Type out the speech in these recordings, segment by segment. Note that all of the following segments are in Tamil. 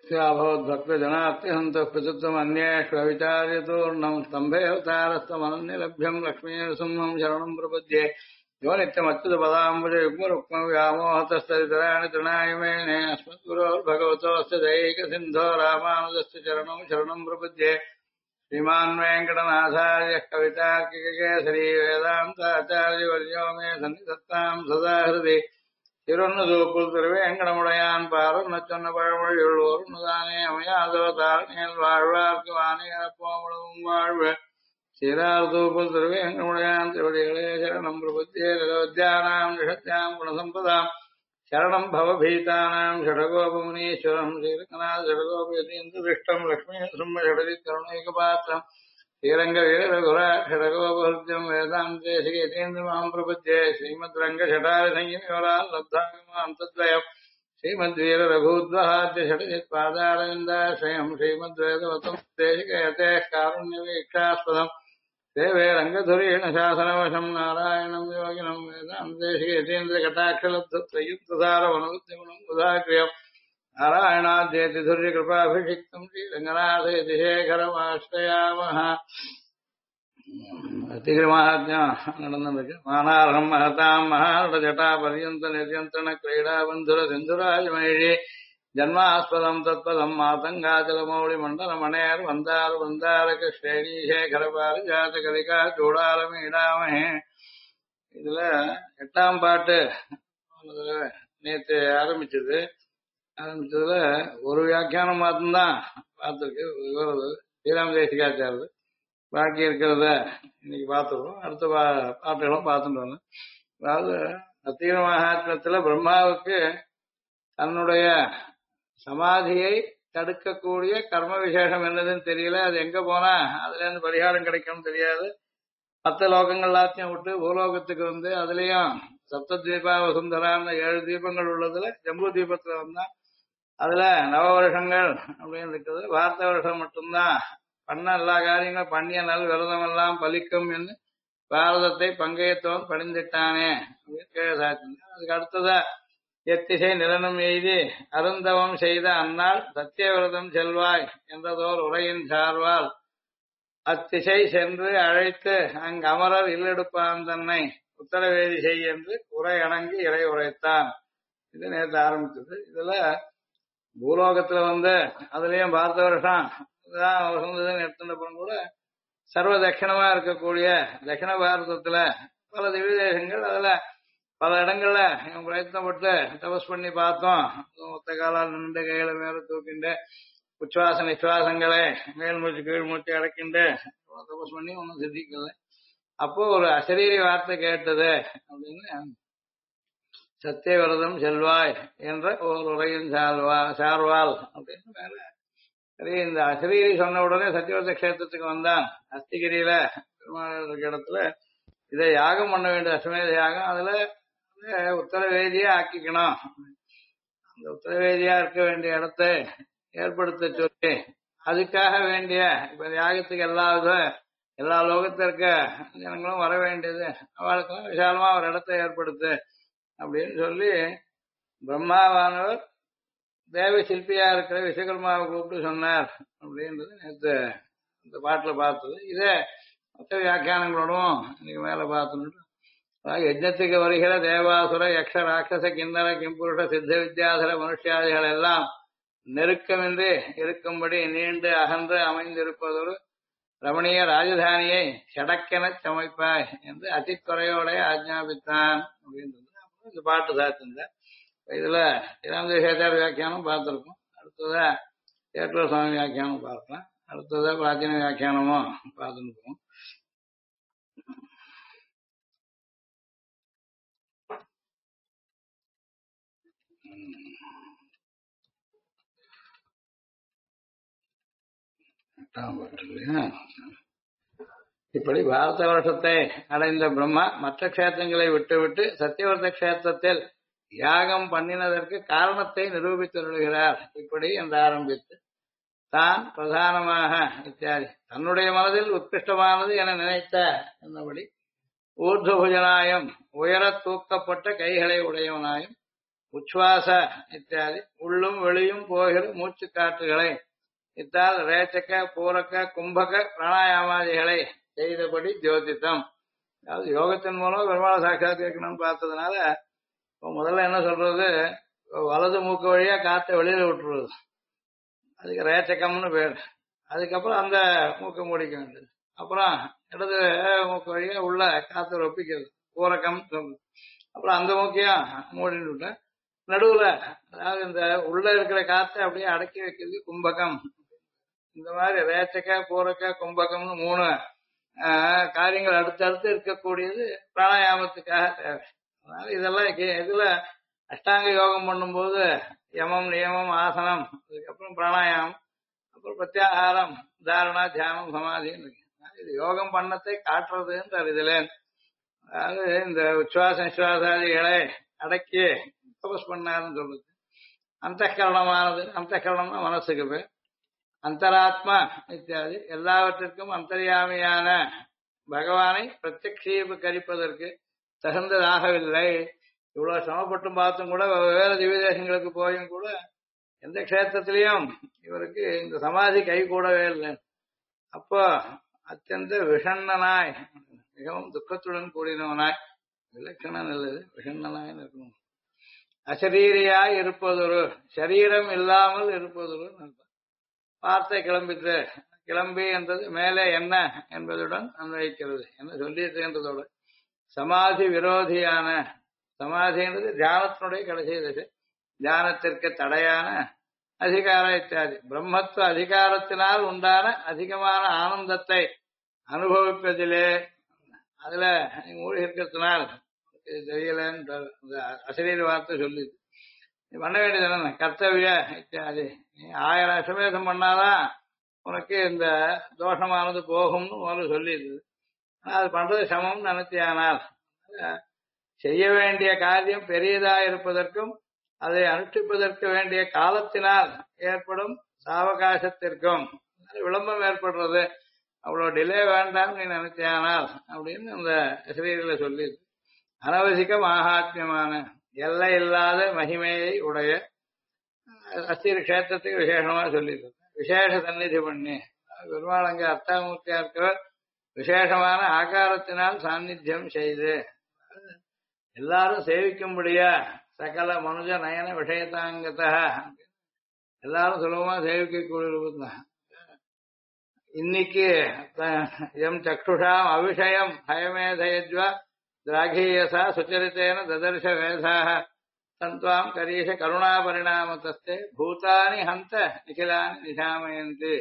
भवद्भक्तजनात्यहन्तः प्रचित्तमन्येष्वविचार्यतोर्णम् स्तम्भेऽवतारस्तमनन्यलभ्यम् लक्ष्मीनृसिंहम् शरणम् प्रपद्ये यो नित्यमच्युतपदाम्बुजयुग्मरुक्मव्यामोहतस्तदितराणि तृणाय मेने अस्मद्गुरोर्भगवतोऽस्य दैकसिन्धो रामानुजस्य चरणौ शरणम् प्रपद्ये श्रीमान् वेङ्कटनाथार्यः कवितार्किककेसरी वेदान्ताचार्यवर्यो मे सन्निधत्ताम् सदा हृदि திருவண்ணதோப்புள் திருவேங்கடமுடையான் பாரம் நச்சொன்ன பழமொழியுள் ஒருமுதானே அமையாதோ தாழ்நேல் வாழ்வார்க்கு வானையப்போமுழும் வாழ்வு சீரார்தோப்புள் திருவேங்கடமுடையான் திருவடிகளே சரணம் பிரபுத்தியே நிலவத்யானாம் நிஷத்யாம் குணசம்பதாம் சரணம் பவபீதானாம் ஷடகோபமுனீஸ்வரம் ஸ்ரீரங்கநாத ஷடகோபயதீந்திருஷ்டம் லக்ஷ்மீ சிம்ம ஷடதி கருணைகபாத்திரம் ஸ்ரீரங்க வீரகுரா ஷடகோபஹృத்யம் வேதாந்தேசிக யதீந்திரமாம் பிரபத்யே ஸ்ரீமத் ரங்க ஷடாரி சங்கமியோரால் லப்தாகமாம் தத்வயம் ஸ்ரீமத் வீர ரகூத்வஹாத்ய ஷடஜித் பாதாரவிந்தாஸ்ரயம் ஸ்ரீமத் வேதவதம் தேசிக யதே காருண்ய வீக்ஷாஸ்பதம் தேவே ரங்கதுரீண சாசனவசம் நாராயணம் யோகினம் வேதாந்தேசிக யதீந்திர கட்டாட்சலப்தயுக்தசார வனவத்யகுணம் உதாக்ரியம் नारायणाद्येतिधुर्य कृपाभिषिक्तम् श्रीरङ्गनाथयतिशेखरमाश्रयामः मानार्हम् महताम् महानटजटापर्यन्तनिर्यन्त्रणक्रीडाबन्धुरसिन्धुराजमहिषी जन्मास्पदम् तत्पदम् मातङ्गाचलमौळिमण्डलमणेर्वन्दारवन्दारकश्रेणीशेखरपारिजातकलिका चूडालमीडामहे இதுல 8ஆம் பாட்டு நேற்று ஆரம்பிச்சதுல ஒரு வியாக்கியானம் மாத்திரம்தான் பார்த்துருக்கு ஸ்ரீராம் தேசிகாச்சாரது பாக்கி இருக்கிறத இன்னைக்கு பார்த்துருவோம் அடுத்த பாட்டுகளும் பார்த்துட்டு வரணும். அதாவது அத்தீர மகாத்மத்துல பிரம்மாவுக்கு தன்னுடைய சமாதியை தடுக்கக்கூடிய கர்ம விசேஷம் என்னதுன்னு தெரியல. அது எங்க போனா அதுல இருந்து பரிகாரம் கிடைக்கும்னு தெரியாது. மற்ற லோகங்கள் எல்லாத்தையும் விட்டு பூலோகத்துக்கு வந்து அதுலயும் சப்தத்வீபா வசுந்தரான்னு 7 தீபங்கள் உள்ளதுல ஜம்பு தீபத்துல வந்தா அதுல நவ வருஷங்கள் அப்படின்னு இருக்குது. பாரத வருஷம் மட்டும்தான் பண்ண எல்லா காரியங்களும் பண்ணிய நல் விரதம் எல்லாம் பலிக்கும் என்று பாரதத்தை பங்கையத்தோன் பணிந்துட்டானே அப்படின்னு அதுக்கு அடுத்ததா எத்திசை நிலனும் எய்தி அருந்தவம் செய்த அந்நாள் சத்திய விரதம் செல்வாய் என்றதோர் உரையின் சார்வால் அத்திசை சென்று அழைத்து அங்கு அமரர் இல்லெடுப்பான் தன்னை உத்தரவேதி செய் என்று உரை அணங்கி இறை உரைத்தான். இது நேற்று ஆரம்பித்தது. இதுல பூலோகத்துல வந்து அதுலயும் பாரத வருஷம் எடுத்துட்டப்புறம் கூட சர்வ தட்சிணமா இருக்கக்கூடிய தட்சிண பாரதத்துல பல திவ்ய தேசங்கள் அதுல பல இடங்கள்ல பிரயத்னப்பட்டு தபஸ் பண்ணி பார்த்தோம். மொத்த காலால் நின்று கையில மேல தூக்கிண்டு உச்சுவாச நிச்சுவாசங்களை மேல் மூச்சு கீழ் மூச்சு அடக்கிண்டு தபஸ் பண்ணி ஒன்னும் சித்திக்கல. அப்போ ஒரு அசரீரி வார்த்தை கேட்டது அப்படின்னு சத்திய விரதம் செல்வாய் என்ற ஒரு உரையின் சார்வால் அப்படின்னு மேல சரி. இந்த அசரீரி சொன்ன உடனே சத்தியவரத கஷேத்திரத்துக்கு வந்தான். அஸ்திகிரியில பெருமாள் இருக்க இடத்துல இதை யாகம் பண்ண வேண்டிய அஸ்வமேத யாகம் அதுல உத்தரவேதியா ஆக்கிக்கணும். அந்த உத்தரவேதியா இருக்க வேண்டிய இடத்தை ஏற்படுத்த சொல்லி அதுக்காக வேண்டிய இப்ப யாகத்துக்கு எல்லா லோகத்துல இருக்க ஜனங்களும் வர வேண்டியது அவளுக்கும் விசாலமா ஒரு இடத்தை ஏற்படுத்து அப்படின்னு சொல்லி பிரம்மாவானவர் தேவ சிற்பியா இருக்கிற விஸ்வகர்மாவை கூப்பிட்டு சொன்னார் அப்படின்றது நேற்று இந்த பாட்டுல பார்த்தது. இதே மற்ற வியாக்கியானங்களோடும் இன்னைக்கு மேல பார்த்துட்டு யஜ்னத்துக்கு வருகிற தேவாசுர யக்ஷ ராட்சச கிண்ணற கிம்புருஷ சித்த வித்யாதர மனுஷியாதிகள் எல்லாம் நெருக்கமின்றி இருக்கும்படி நீண்டு அகன்று அமைந்திருப்பதொரு ரமணீய ராஜதானியை சடக்கென சமைப்பாய் என்று அதிக்குறையோட ஆஜ்ஞாபித்தான் அப்படின்றது இந்த பாட்டு சாத்திருந்த. இதுல இராமதேசாச்சார வியாக்கியானம் பார்த்திருக்கோம். அடுத்ததா ஏற்றுவ சுவாமி வியாக்கியானம் பார்க்கலாம். அடுத்ததா பிராச்சீன வியாக்கியானமும் பார்த்துருக்கோம். இப்படி பாரத வருஷத்தை அடைந்த பிரம்மா மற்ற கஷேத்திரங்களை விட்டுவிட்டு சத்தியவர்த்த கஷேத்திரத்தில் யாகம் பண்ணினதற்கு காரணத்தை நிரூபித்துள்ளார். இப்படி என்று ஆரம்பித்து தான் பிரதானமாக இத்தியாதி தன்னுடைய மனதில் உத்கிருஷ்டமானது என நினைத்த என்னபடி ஊர்துபுஜனாயும் உயர தூக்கப்பட்ட கைகளை உடையவனாயும் உச்வாச இத்தியாதி உள்ளும் வெளியும் போகிற மூச்சு காற்றுகளை இத்தால் ரேச்சக பூரக்க கும்பக பிராணாயாமாதிகளை செய்தபடி ஜோதித்தம். அதாவது யோகத்தின் மூலம் பெருமாளை சாட்சாத்கரிக்கணும்னு பார்த்ததுனால இப்போ முதல்ல என்ன சொல்றது, வலது மூக்கு வழியா காற்றை வெளியில விட்டுறது, அதுக்கு ரேச்சகம்னு பேர். அதுக்கப்புறம் அந்த மூக்கை மூடிக்க வேண்டியது. அப்புறம் இடது மூக்கு வழியா உள்ள காற்றை ஒப்பிக்கிறது, பூரக்கம். அப்புறம் அந்த மூக்கையும் மூடின்னு விட்டேன். நடுவுல அதாவது இந்த உள்ள இருக்கிற காற்றை அப்படியே அடக்கி வைக்கிறது கும்பகம். இந்த மாதிரி ரேச்சக பூரக்க கும்பகம்னு 3 காரியங்கள் அடுத்தடுத்து இருக்கக்கூடியது பிராணாயாமத்துக்காக தேவை. அதனால இதெல்லாம் இதுல அஷ்டாங்க யோகம் பண்ணும்போது யமம் நியமம் ஆசனம், அதுக்கப்புறம் பிராணாயாமம், அப்புறம் பிரத்யாகாரம் தாரணா தியானம் சமாதின்னு இருக்கு. இது யோகம் பண்ணத்தை காட்டுறதுன்னு இதுல. அதாவது இந்த உச்சுவாச நிசுவாசாதிகளை அடக்கி தபஸ் பண்ணாருன்னு சொல்றது. அந்தகரணமானது, அந்தகரணம்னா மனசுக்கு பேர். அந்தராத்மா இத்தியாதி எல்லாவற்றிற்கும் அந்தர்யாமியான பகவானை பிரத்யக்ஷீகரிப்பதற்கு தகுந்ததாகவில்லை. இவ்வளவு சிரமப்பட்டும் பார்த்தும் கூட வெவ்வேறு திவ்ய தேசங்களுக்கு போயும் கூட எந்த க்ஷேத்திரத்திலையும் இவருக்கு இந்த சமாதி கை கூடவே இல்லை. அப்போ அத்தியந்த விஷண்ணனாய், மிகவும் துக்கத்துடன் கூடினவனாய், விலக்கணம் நல்லது, விஷண்ணனாய் இருக்கணும். அசரீரியாய் இருப்பதொரு, சரீரம் இல்லாமல் இருப்பதொரு வார்த்தை கிளம்பித்து. கிளம்பி என்றது மேலே என்ன என்பதுடன் அன்வைக்கிறது. என்ன சொல்லியிருக்கின்றதோட சமாதி விரோதியான, சமாதின்றது தியானத்தினுடைய கடைசி திசை, தியானத்திற்கு தடையான அதிகார இத்தியாதி பிரம்மத்துவ அதிகாரத்தினால் உண்டான அதிகமான ஆனந்தத்தை அனுபவிப்பதிலே அதுல மூழ்கி இருக்கிறதுனால் தெரியலன்னு அசரீர வார்த்தை சொல்லி பண்ண வேண்டியது கர்த்தவிய இத்தியாதி. நீ 1000 அஸ்வமேதம் பண்ணாதான் உனக்கு இந்த தோஷமானது போகும்னு முதல்ல சொல்லிடுது. ஆனா அது பண்றது சமம்னு நினைத்தியானால் செய்ய வேண்டிய காரியம் பெரியதா இருப்பதற்கும் அதை அனுஷ்டிப்பதற்கு வேண்டிய காலத்தினால் ஏற்படும் சாவகாசத்திற்கும் விளம்பரம் ஏற்படுறது, அவ்வளவு டிலே வேண்டாம் நீ நினைத்தியானால் அப்படின்னு அந்த ஸ்ரீகளை சொல்லி அனவசிக்க மகாத்மியமான எல்லை இல்லாத மகிமையை உடைய அஸ்திர கஷேத்திரத்துக்கு விசேஷமா சொல்லிட்டு விசேஷ சந்நிதி பண்ணி பெருமாள் அங்க அர்த்தாமூர்த்தியா இருக்கிறவர் விசேஷமான ஆகாரத்தினால் சாநித்தியம் செய்து எல்லாரும் சேவிக்கும்படியா சகல மனுஜ நயன விஷயத்தாங்கத எல்லாரும் சுலபமா சேவிக்கக்கூடிய இன்னைக்கு எம் சக்ஷுஷாம் அவிஷயம் ஹயமேதயஜ்வா திராகீயசா சுச்சரித்தேன ததர்ஷ வேதாக சந்த்வாம் கரீஷ கருணா பரிணாமத்தஸ்தே பூதானி ஹந்த நிகிலானி நிஷாமயந்தி.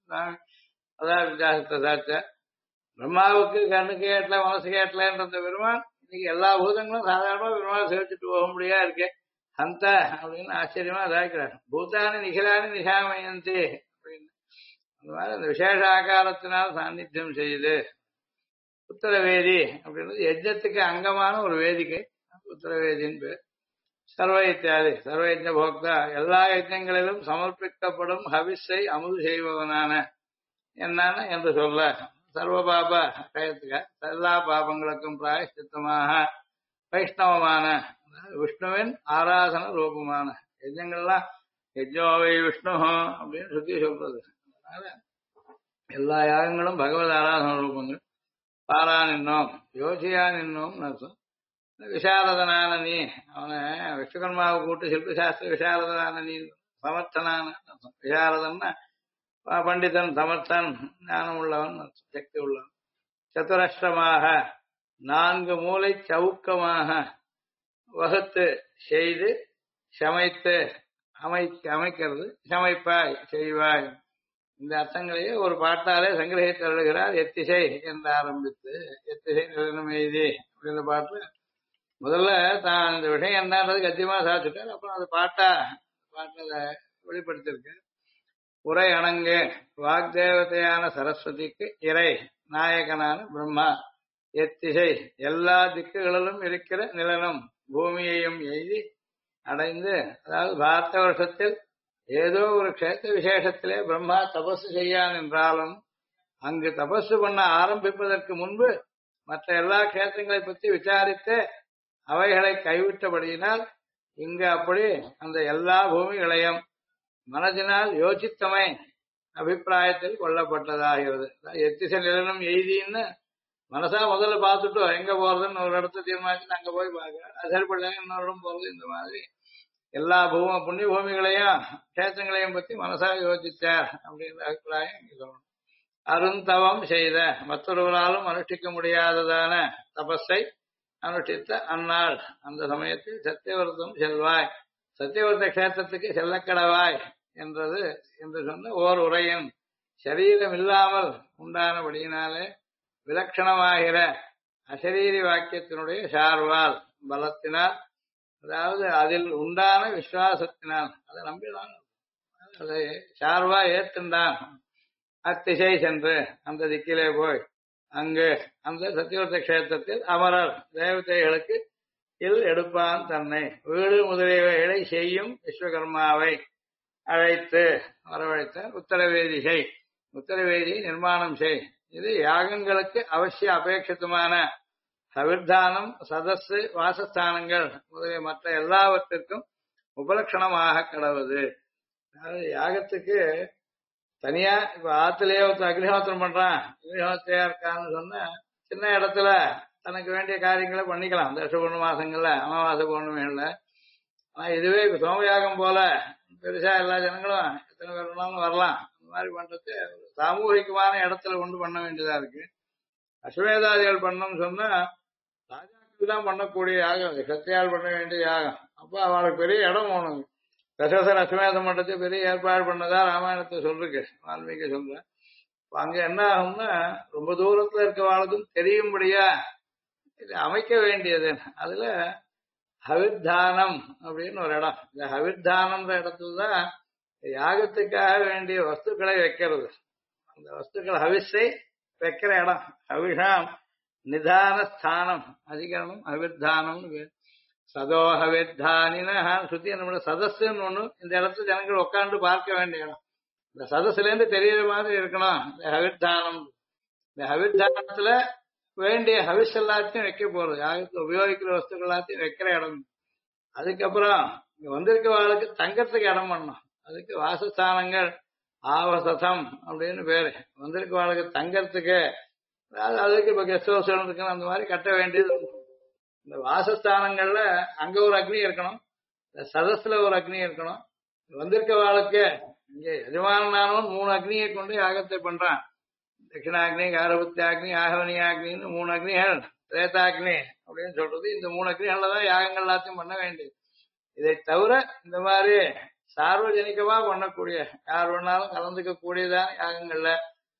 அதான் வித்தியாசத்தை பிரம்மாவுக்கு கண்ணுக்கு ஏட்டல மனசுக்கு ஏட்டலன்றது பெருமாள் இன்னைக்கு எல்லா பூதங்களும் சாதாரணமா பெருமாள் சேவிச்சுட்டு போக முடியா இருக்கு. ஹந்த அப்படின்னு ஆச்சரியமா இதாக்கிறார். பூதானி நிகிலானி நிஷாமயந்தி அப்படின்னு அந்த மாதிரி அந்த விசேஷ ஆகாரத்தினால் சாநித்தியம் செய்யுது. உத்தரவேதி அப்படின்றது யஜ்ஞத்துக்கு அங்கமான ஒரு வேதிக்கை, உத்தரவேதின்னு பேர். சர்வ இத்தியாதி சர்வ யஜ்ஞ போக்தா எல்லா யஜ்ஞங்களிலும் சமர்ப்பிக்கப்படும் ஹவிஸை அமுது செய்பவனான என்னன்னு என்று சொல்ல சர்வ பாப கயத்துக்க எல்லா பாபங்களுக்கும் பிராயஷ்சித்தமாக வைஷ்ணவமான விஷ்ணுவின் ஆராதன ரூபமான யஜ்ஞங்கள்லாம் யஜ்ஞோவை விஷ்ணு அப்படின்னு சுத்தி சொல்றது. அதனால எல்லா யாகங்களும் பகவத் ஆராதன ரூபங்கள். பாரா நின்னோம் யோசியா நின்னோம் அர்த்தம். விசாரதனான நீ அவனை விஸ்வகர்மாவை கூட்டு சில்பசாஸ்திர விசாரதனான நீ சமர்த்தனான அர்த்தம். விசாரதன்னா பண்டிதன் சமர்த்தன் ஞானம் உள்ளவன் சக்தி உள்ளவன். சதுரஷ்டமாக 4 மூலை சவுக்கமாக வகுத்து செய்து சமைத்து அமைக்கிறது சமைப்பாய் செய்வாய். இந்த அர்த்தங்களையே ஒரு பாட்டாலே சங்கிரகித்து எழுதுகிறார். எத்திசை என்று ஆரம்பித்து எத்திசை நிலனும் எய்தி அப்படின்ற பாட்டு முதல்ல தான் இந்த விஷயம் என்னன்றது கத்தியமா சாதிச்சுட்டார். அப்புறம் அது பாட்டில் வெளிப்படுத்திருக்கு. உரை அணங்கு வாக்தேவதையான சரஸ்வதிக்கு இறை நாயகனான பிரம்மா எத்திசை எல்லா திக்குகளிலும் இருக்கிற நிலனும் பூமியையும் எய்தி அடைந்து, அதாவது பாரத வருஷத்தில் ஏதோ ஒரு க்ஷேத்திர விசேஷத்திலே பிரம்மா தபசு செய்யான் என்றாலும் அங்கு தபசு பண்ண ஆரம்பிப்பதற்கு முன்பு மற்ற எல்லா க்ஷேத்திரங்களை பற்றி விசாரித்து அவைகளை கைவிட்டபடியினால் இங்க அப்படி அந்த எல்லா பூமிகளையும் மனதினால் யோசித்தமை அபிப்பிராயத்தில் கொல்லப்பட்டதாகிறது. எத்திசை நிலனும் எய்தின்னு மனசா முதல்ல பார்த்துட்டோ எங்க போறதுன்னு ஒரு இடத்த தீர்மானிச்சு அங்க போய் பார்க்க அது சரிப்படல இன்னொரு இடம் போறது. இந்த மாதிரி எல்லா புண்ணிய பூமிகளையும் கஷேத்திரங்களையும் பத்தி மனசா யோசிச்சார் அப்படின்ற அபிப்பிராயம் இங்க சொல்லணும். அருந்தவம் செய்த மற்றொருவராலும் அனுஷ்டிக்க முடியாததான தபஸை அனுஷ்டித்த அந்நாள் அந்த சமயத்தில் சத்தியவர்த்தம் செல்வாய், சத்தியவர்த்த கஷேத்திரத்துக்கு செல்லக்கடவாய் என்றது என்று சொன்ன ஓர் உரையின் சரீரம் இல்லாமல் உண்டானபடியினாலே விலட்சணமாகிற அசரீரி வாக்கியத்தினுடைய சார்வால் பலத்தினால், அதாவது அதில் உண்டான விசுவாசத்தினால் அதை நம்பினான், அதை சார்வா ஏத்துண்டான். அத்திசை சென்று அந்த திக்கிலே போய் அங்கு அந்த சத்தியவர்த்த கஷேத்திரத்தில் அமரர் தேவதைகளுக்கு எடுப்பான் தன்னை வீடு முதலியவைகளை செய்யும் விஸ்வகர்மாவை அழைத்து வரவழைத்த உத்தரவேதிசை, உத்தரவேதியை நிர்மாணம் செய். இது யாகங்களுக்கு அவசிய அபேட்சிதமான சவிர்தானம், சதஸ், வாசஸ்தானங்கள் முதலிய மற்ற எல்லாவற்றிற்கும் உபலட்சணமாக கடவுது. அதாவது யாகத்துக்கு தனியா இப்ப ஆத்துலயே ஒருத்தர் அக்னிஹோத்திரம் பண்றான், அக்னிஹோத்திரையா இருக்கான்னு சொன்னா சின்ன இடத்துல தனக்கு வேண்டிய காரியங்களை பண்ணிக்கலாம் தர்ஷ பௌர்ணமி மாசங்கள்ல, அமாவாசை பௌர்ணமிகள்ல. ஆனா இதுவே இப்ப சோமயாகம் போல பெருசா எல்லா ஜனங்களும் எத்தனை பேர் வேணாலும் வரலாம். அந்த மாதிரி பண்றது சாமூகிகமான இடத்துல கொண்டு பண்ண வேண்டியதா இருக்கு. அஸ்வமேதாதிகள் பண்ணணும்னு சொன்னா ராஜாக்கள் தான் பண்ணக்கூடிய யாகம், சத்தியால் பண்ண வேண்டிய யாகம். அப்ப அவளுக்கு பெரிய இடம் வேணும். தசரதன் அஸ்வமேதம் பண்றது பெரிய ஏற்பாடு பண்ணதா ராமாயணத்தை சொல்றேன், வால்மீகி சொல்றேன். அங்க என்ன ஆகும்னா ரொம்ப தூரத்துல இருக்கவாளுக்கும் தெரியும்படியா இது அமைக்க வேண்டியது. அதுல ஹவிர்தானம் அப்படின்னு ஒரு இடம், இந்த ஹவிர்தானம்ன்ற இடத்துலதான் யாகத்துக்காக வேண்டிய வஸ்துக்களை வைக்கிறது. அந்த வஸ்துக்கள் ஹவிஸை வைக்கிற இடம் ஹவிஷாம் நிதான ஸ்தானம் அதிகரணம் ஹவிர்தானம்னு. சதோஹவிர்தானின சுத்தி நம்மளோட சதஸ்ன்னு ஒண்ணு, இந்த இடத்துல ஜனங்கள் உட்காந்து பார்க்க வேண்டிய இடம். இந்த சதஸ்ல இருந்து தெரியற மாதிரி இருக்கணும் இந்த ஹவிர்தானம். இந்த ஹவிர்தானத்துல வேண்டிய ஹவிஸ் எல்லாத்தையும் வைக்க போறது, யாகத்துல உபயோகிக்கிற வஸ்துக்கள் எல்லாத்தையும் வைக்கிற இடம். அதுக்கப்புறம் இங்க வந்திருக்க வாழ்க்கை தங்கறதுக்கு இடம் பண்ணணும். அதுக்கு வாசஸ்தானங்கள் ஆவசதம் அப்படின்னு பேரு. வந்திருக்க வாழ்க்கை தங்கறதுக்கு, அதாவது அதுக்கு இப்ப கெஸ்ட் ஹவுஸ் இருக்கணும், அந்த மாதிரி கட்ட வேண்டியது. இந்த வாசஸ்தானங்கள்ல அங்க ஒரு அக்னி இருக்கணும், இந்த சதஸ்ல ஒரு அக்னி இருக்கணும். வந்திருக்க வாழ்க்கை இங்க எஜமானானவன் 3 அக்னியை கொண்டு யாகத்தை பண்றான். தட்சிணாக்னி, காரபுத்தியாக்னி, ஆகவனியாக்னின்னு 3 அக்னிகள், திரேதாக்னி அப்படின்னு சொல்றது. இந்த 3 அக்னிகள்லதான் யாகங்கள் எல்லாத்தையும் பண்ண வேண்டியது. இதை தவிர இந்த மாதிரி சார்வஜனிகமா பண்ணக்கூடிய யார் வேணாலும் கலந்துக்க கூடியதான யாகங்கள்ல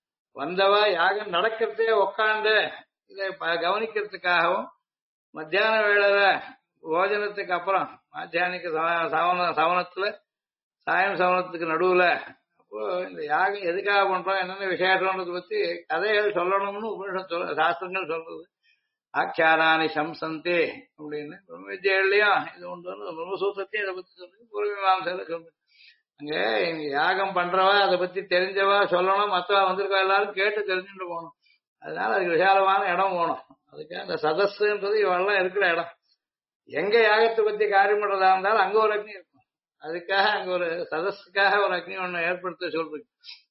வந்தவா யாகம் நடக்கிறதே உக்காண்டு இதை கவனிக்கிறதுக்காகவும், மத்தியான வேளையில போஜனத்துக்கு அப்புறம் மத்தியானிக்கு சவனத்துல சாயம் சவனத்துக்கு நடுவுல அப்போ இந்த யாகம் எதுக்காக பண்றோம், என்னென்ன விசேஷம்ன்றதை பத்தி கதைகள் சொல்லணும்னு உபனிஷத் சாஸ்திரங்கள் சொல்றது. ஆக்கியாராணி சம்சந்தி அப்படின்னு பிரம்மவித்யைகள்லயும் இது உண்டு, பிரம்மசூத்திரத்தையும் இதை பத்தி சொல்றது, பூர்வமீமாம்சையில சொல்றது. அங்க யாகம் பண்றவா அதை பத்தி தெரிஞ்சவா சொல்லணும், மத்தவா வந்திருக்கா எல்லாரும் கேட்டு தெரிஞ்சுட்டு போகணும். அதனால அதுக்கு விசாலமான இடம் போகணும். அதுக்கு அந்த சதஸ்ன்றது இவெல்லாம் இருக்கிற இடம். எங்க யாகத்தை பத்தி காரியம் பண்றதா இருந்தாலும் அங்க ஒரு அக்னி இருக்கும். அதுக்காக அங்க ஒரு சதஸுக்காக ஒரு அக்னி ஒண்ணு ஏற்படுத்த சொல்றது.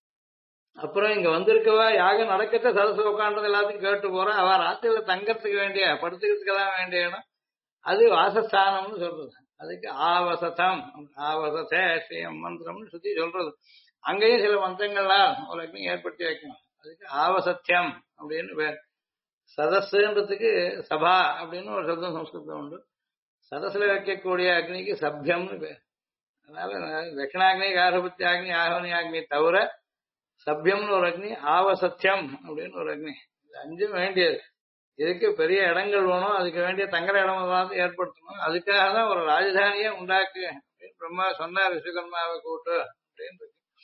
அப்புறம் இங்க வந்திருக்கவா யாகம் நடக்கத்த சதஸ் உட்காண்டது எல்லாத்தையும் கேட்டு போறா. அவ ராத்திரில தங்கறதுக்கு வேண்டிய படுத்துக்கிறதுக்கெல்லாம் வேண்டிய இடம் அது வாசஸ்தானம்னு சொல்றது. அதுக்கு ஆவசதம், ஆவசத்தே ஸ்ரீயம் மந்திரம்னு சுத்தி சொல்றது. அங்கேயும் சில மந்திரங்கள்லாம் ஒரு அக்னி ஏற்படுத்தி வைக்கணும். அதுக்கு ஆவசத்தியம் அப்படின்னு பேர். சதஸ்ன்றதுக்கு சபா அப்படின்னு ஒரு சப்தம் சம்ஸ்கிருதம் உண்டு. சதஸ்ல வைக்கக்கூடிய அக்னிக்கு சபியம்னு பேர். அதனால தட்சிணாக்னி, காரபுத்தியாக்னி, ஆகவனியாக்னி தவிர சபியம்னு ஒரு அக்னி, ஆவசத்தியம் அப்படின்னு ஒரு அக்னி, இது 5 வேண்டியது. இதுக்கு பெரிய இடங்கள் வேணும், அதுக்கு வேண்டிய தங்குற இடம் ஏதாவது ஏற்படுத்தணும். அதுக்காக தான் ஒரு ராஜதானியே உண்டாக்கு அப்படின்னு பிரம்மா சொன்னார், விஸ்வகர்மாவை கூட்டு அப்படின்னு.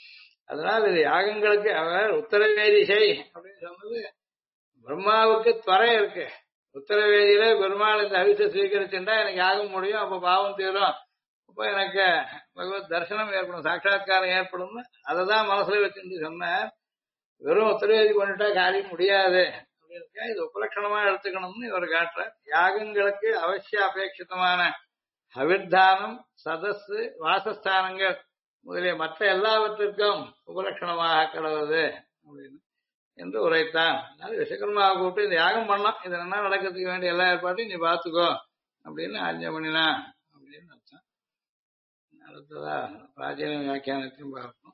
அதனால இது யாகங்களுக்கு அவர் உத்தரவேதிசை அப்படின்னு சொன்னது. பிரம்மாவுக்கு துறை இருக்கு. உத்தரவேதியில பெருமாள் இந்த அவிசை ஸ்வீகரிச்சுட்டா எனக்கு யாகம் முடியும், அப்ப பாவம் தீரும், அப்ப எனக்கு பகவத் தரிசனம் ஏற்படும், சாட்சா்காரம் ஏற்படும். அதை தான் மனசுல வச்சுட்டு சொன்னார். வெறும் உத்தரவேதி பண்ணிட்டா காரியம் முடியாது அப்படின்னு இது உபலட்சணமா எடுத்துக்கணும்னு இவர் காட்டுறார். யாகங்களுக்கு அவசிய அபேட்சிதமான அவிர்தானம் சதஸ் வாசஸ்தானங்கள் முதலிய மற்ற எல்லாவற்றிற்கும் உபலட்சணமாக கிடவது அப்படின்னு என்று உரைத்தான். அதனால விஸ்வகர்மாவை கூப்பிட்டு இந்த யாகம் பண்ணலாம், இது என்ன நடக்கிறதுக்கு வேண்டிய எல்லா ஏற்பாட்டையும் நீ பார்த்துக்கோ அப்படின்னு ஆஜ்ஞை பண்ணினா அப்படின்னு அர்த்தம். அடுத்ததா பிராச்சீன வியாக்கியானத்தையும் பார்ப்போம்.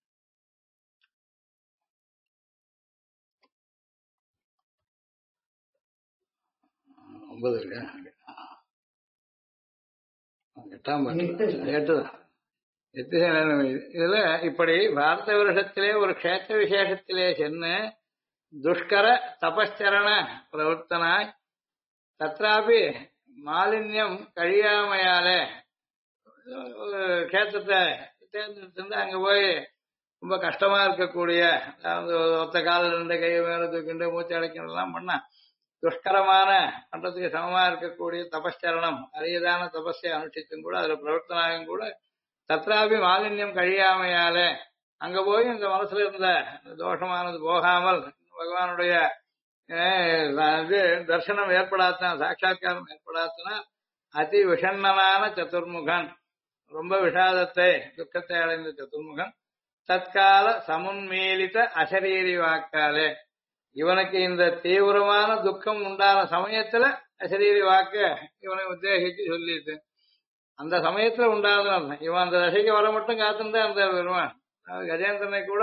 ஒன்பது இல்லையா? எட்டாம் எட்டுதான். இதுல இப்படி பாரத வருஷத்திலே ஒரு கஷேத்திர விசேஷத்திலே சென்று துஷ்கர தபஸ்சரண பிரவர்த்தனாய் தத்ராபி மாலின்யம் கழியாமையாலே கஷேத்திரத்தை தேர்ந்தெடுத்து அங்க போய் ரொம்ப கஷ்டமா இருக்கக்கூடிய, அதாவது ஒத்த காலில் ரெண்டு கையை மேல தூக்கிண்டு மூச்சு அடைக்கணும் பண்ணா துஷ்கரமான பண்றதுக்கு சமமா இருக்கக்கூடிய தபஸ்சரணம் அரியதான தபஸை அனுஷ்டித்தும் கூட அதுல பிரவர்த்தனாகும் கூட தத்ராபி மாலின்யம் கழியாமையாலே அங்க போய் இந்த மனசுல இருந்த தோஷமானது போகாமல் பகவானுடைய தர்சனம் ஏற்படாத்தான், சாட்சா்காரம் ஏற்படாத்தனா அதி விஷண்ணனான சதுர்முகன், ரொம்ப விஷாதத்தை துக்கத்தை அடைந்த சதுர்முகன் தற்கால சமுன்மீலித்த அசரீரி வாக்காலே இவனுக்கு இந்த தீவிரமான துக்கம் உண்டான சமயத்துல அசரீரி வாக்க இவனை உத்தேசிச்சு சொல்லிட்டு அந்த சமயத்துல உண்டானது இவன் அந்த தசைக்கு வர மட்டும் காத்துதான் அந்த வருவான். கஜேந்திரனை கூட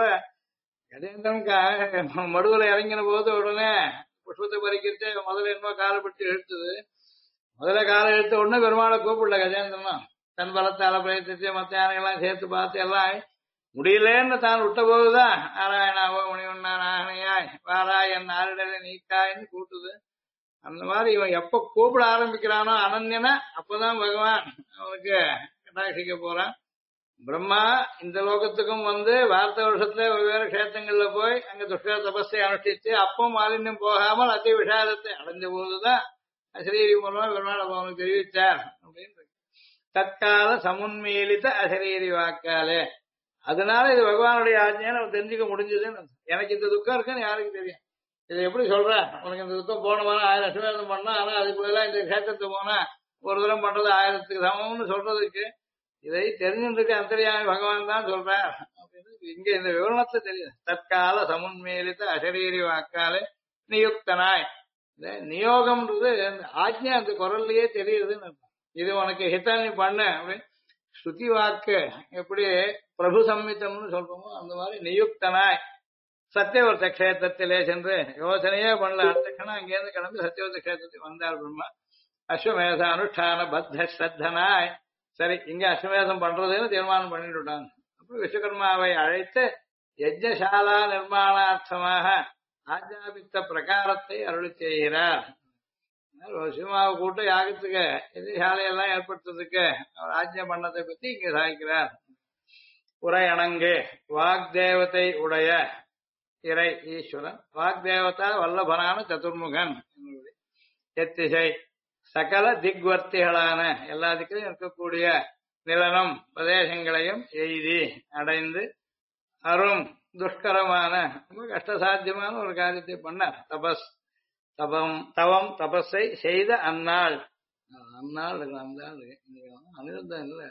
கஜேந்திரன் மடுவுல இறங்கின போது உடனே புஷ்பத்தை பறிக்கிட்டு முதல்ல என்னமோ காலை பிடிச்சி இழுத்துது. முதல்ல காலை இழுத்த உடனே பெருமாளை கூப்பிடல கஜேந்திரனா, தன் பலத்தால பிரயத்திச்சு மத்த யானைகள்லாம் சேர்த்து பார்த்து எல்லாம் முடியலன்னு தான் விட்ட போதுதான் நாராயணாவோ முனிவண்ணா நாகனையாய் வாராய் என் ஆரிடலை நீக்காயின்னு கூட்டுது. அந்த மாதிரி இவன் எப்ப கூப்பிட ஆரம்பிக்கிறானோ அனன்யனா அப்பதான் பகவான் அவனுக்கு கட்டாட்சிக்க போறான். பிரம்மா இந்த லோகத்துக்கும் வந்து பாரத வருஷத்துல வெவ்வேறு கஷேத்திரங்கள்ல போய் அங்க துஷ்ட தபஸை அனுஷ்டிச்சு அப்போ மாலின்யம் போகாமல் அதி விஷாதத்தை அடைஞ்ச போதுதான் அசரீரி மூலமா பெருமாள் அவனுக்கு தெரிவித்தார் அப்படின்னு தற்கால சமுன்மீலித்த அசரீரி வாக்காலே. அதனால இது பகவானுடைய ஆஜ்ஞையை நம்ம தெரிஞ்சுக்க முடிஞ்சதுன்னு. எனக்கு இந்த துக்கம் இருக்குன்னு யாருக்கு தெரியும்? இதை எப்படி சொல்ற, உனக்கு இந்த துக்கம் போனமான 1000 அஸ்வமேதம் பண்ணா, ஆனா அதுக்கு பதிலாக இந்த கஷேத்திரத்தை போனா ஒரு தூரம் பண்றது 1000க்கு சமம்னு சொல்றதுக்கு இதை தெரிஞ்சுருக்கு அந்தரியாமி பகவான் தான் சொல்றார் அப்படின்னு இங்க இந்த விவரணத்துல தெரியுது. தற்கால சமுன்மேலித்த அசரீரி வாக்காலே நியுக்தனாய், இந்த நியோகம்ன்றது ஆஜ்ஞை அந்த குரல்லையே தெரியுதுன்னு. இது உனக்கு ஹிதம் நீ பண்ண அப்படின்னு ஸ்ருதி வாக்கு எப்படி பிரபு சம்மித்தம்னு சொல்றோமோ அந்த மாதிரி நியுக்தனாய் சத்தியவர்த்த கஷேத்திரத்திலே சென்று யோசனையே பண்ணல. அடுத்த கணம் அங்கேருந்து கிளம்பி சத்தியவர்த்த கஷேத்திரத்துக்கு வந்தார் பிரம்மா. அஸ்வமேத அனுஷ்டான பத்த ஸ்ரத்தனாய், சரி இங்க அஸ்வமேதம் பண்றதுன்னு தீர்மானம் பண்ணிட்டு விட்டாங்க. அப்ப விஸ்வகர்மாவை அழைத்து யஜ்ஞசாலா நிர்மாணார்த்தமாக ஆஜாபித்த பிரகாரத்தை அருளி செய்கிறார். சிவமாவை கூட்டு யாகத்துக்கு எதிர்சாலையெல்லாம் ஏற்படுத்துறதுக்கு அவர் ஆஜ்ஞை பண்ணதை பத்தி இங்க சாய்க்கிறார். உரையணங்கு வாக்தேவத்தை உடைய இறை ஈஸ்வரன், வாக்தேவதா வல்லபனான சதுர்முகன், எத்திசை சகல திக்வர்த்திகளான எல்லா திக்கிலும் இருக்கக்கூடிய நிலனம் பிரதேசங்களையும் எய்தி அடைந்து அரும் துஷ்கரமான ரொம்ப கஷ்டசாத்தியமான ஒரு காரியத்தை பண்ணார். தவம் தபஸை செய்த அந்நாள், அந்நாள் இருக்கு, அந்த நாள் இருக்கு, அனிருத்தம் இல்லை,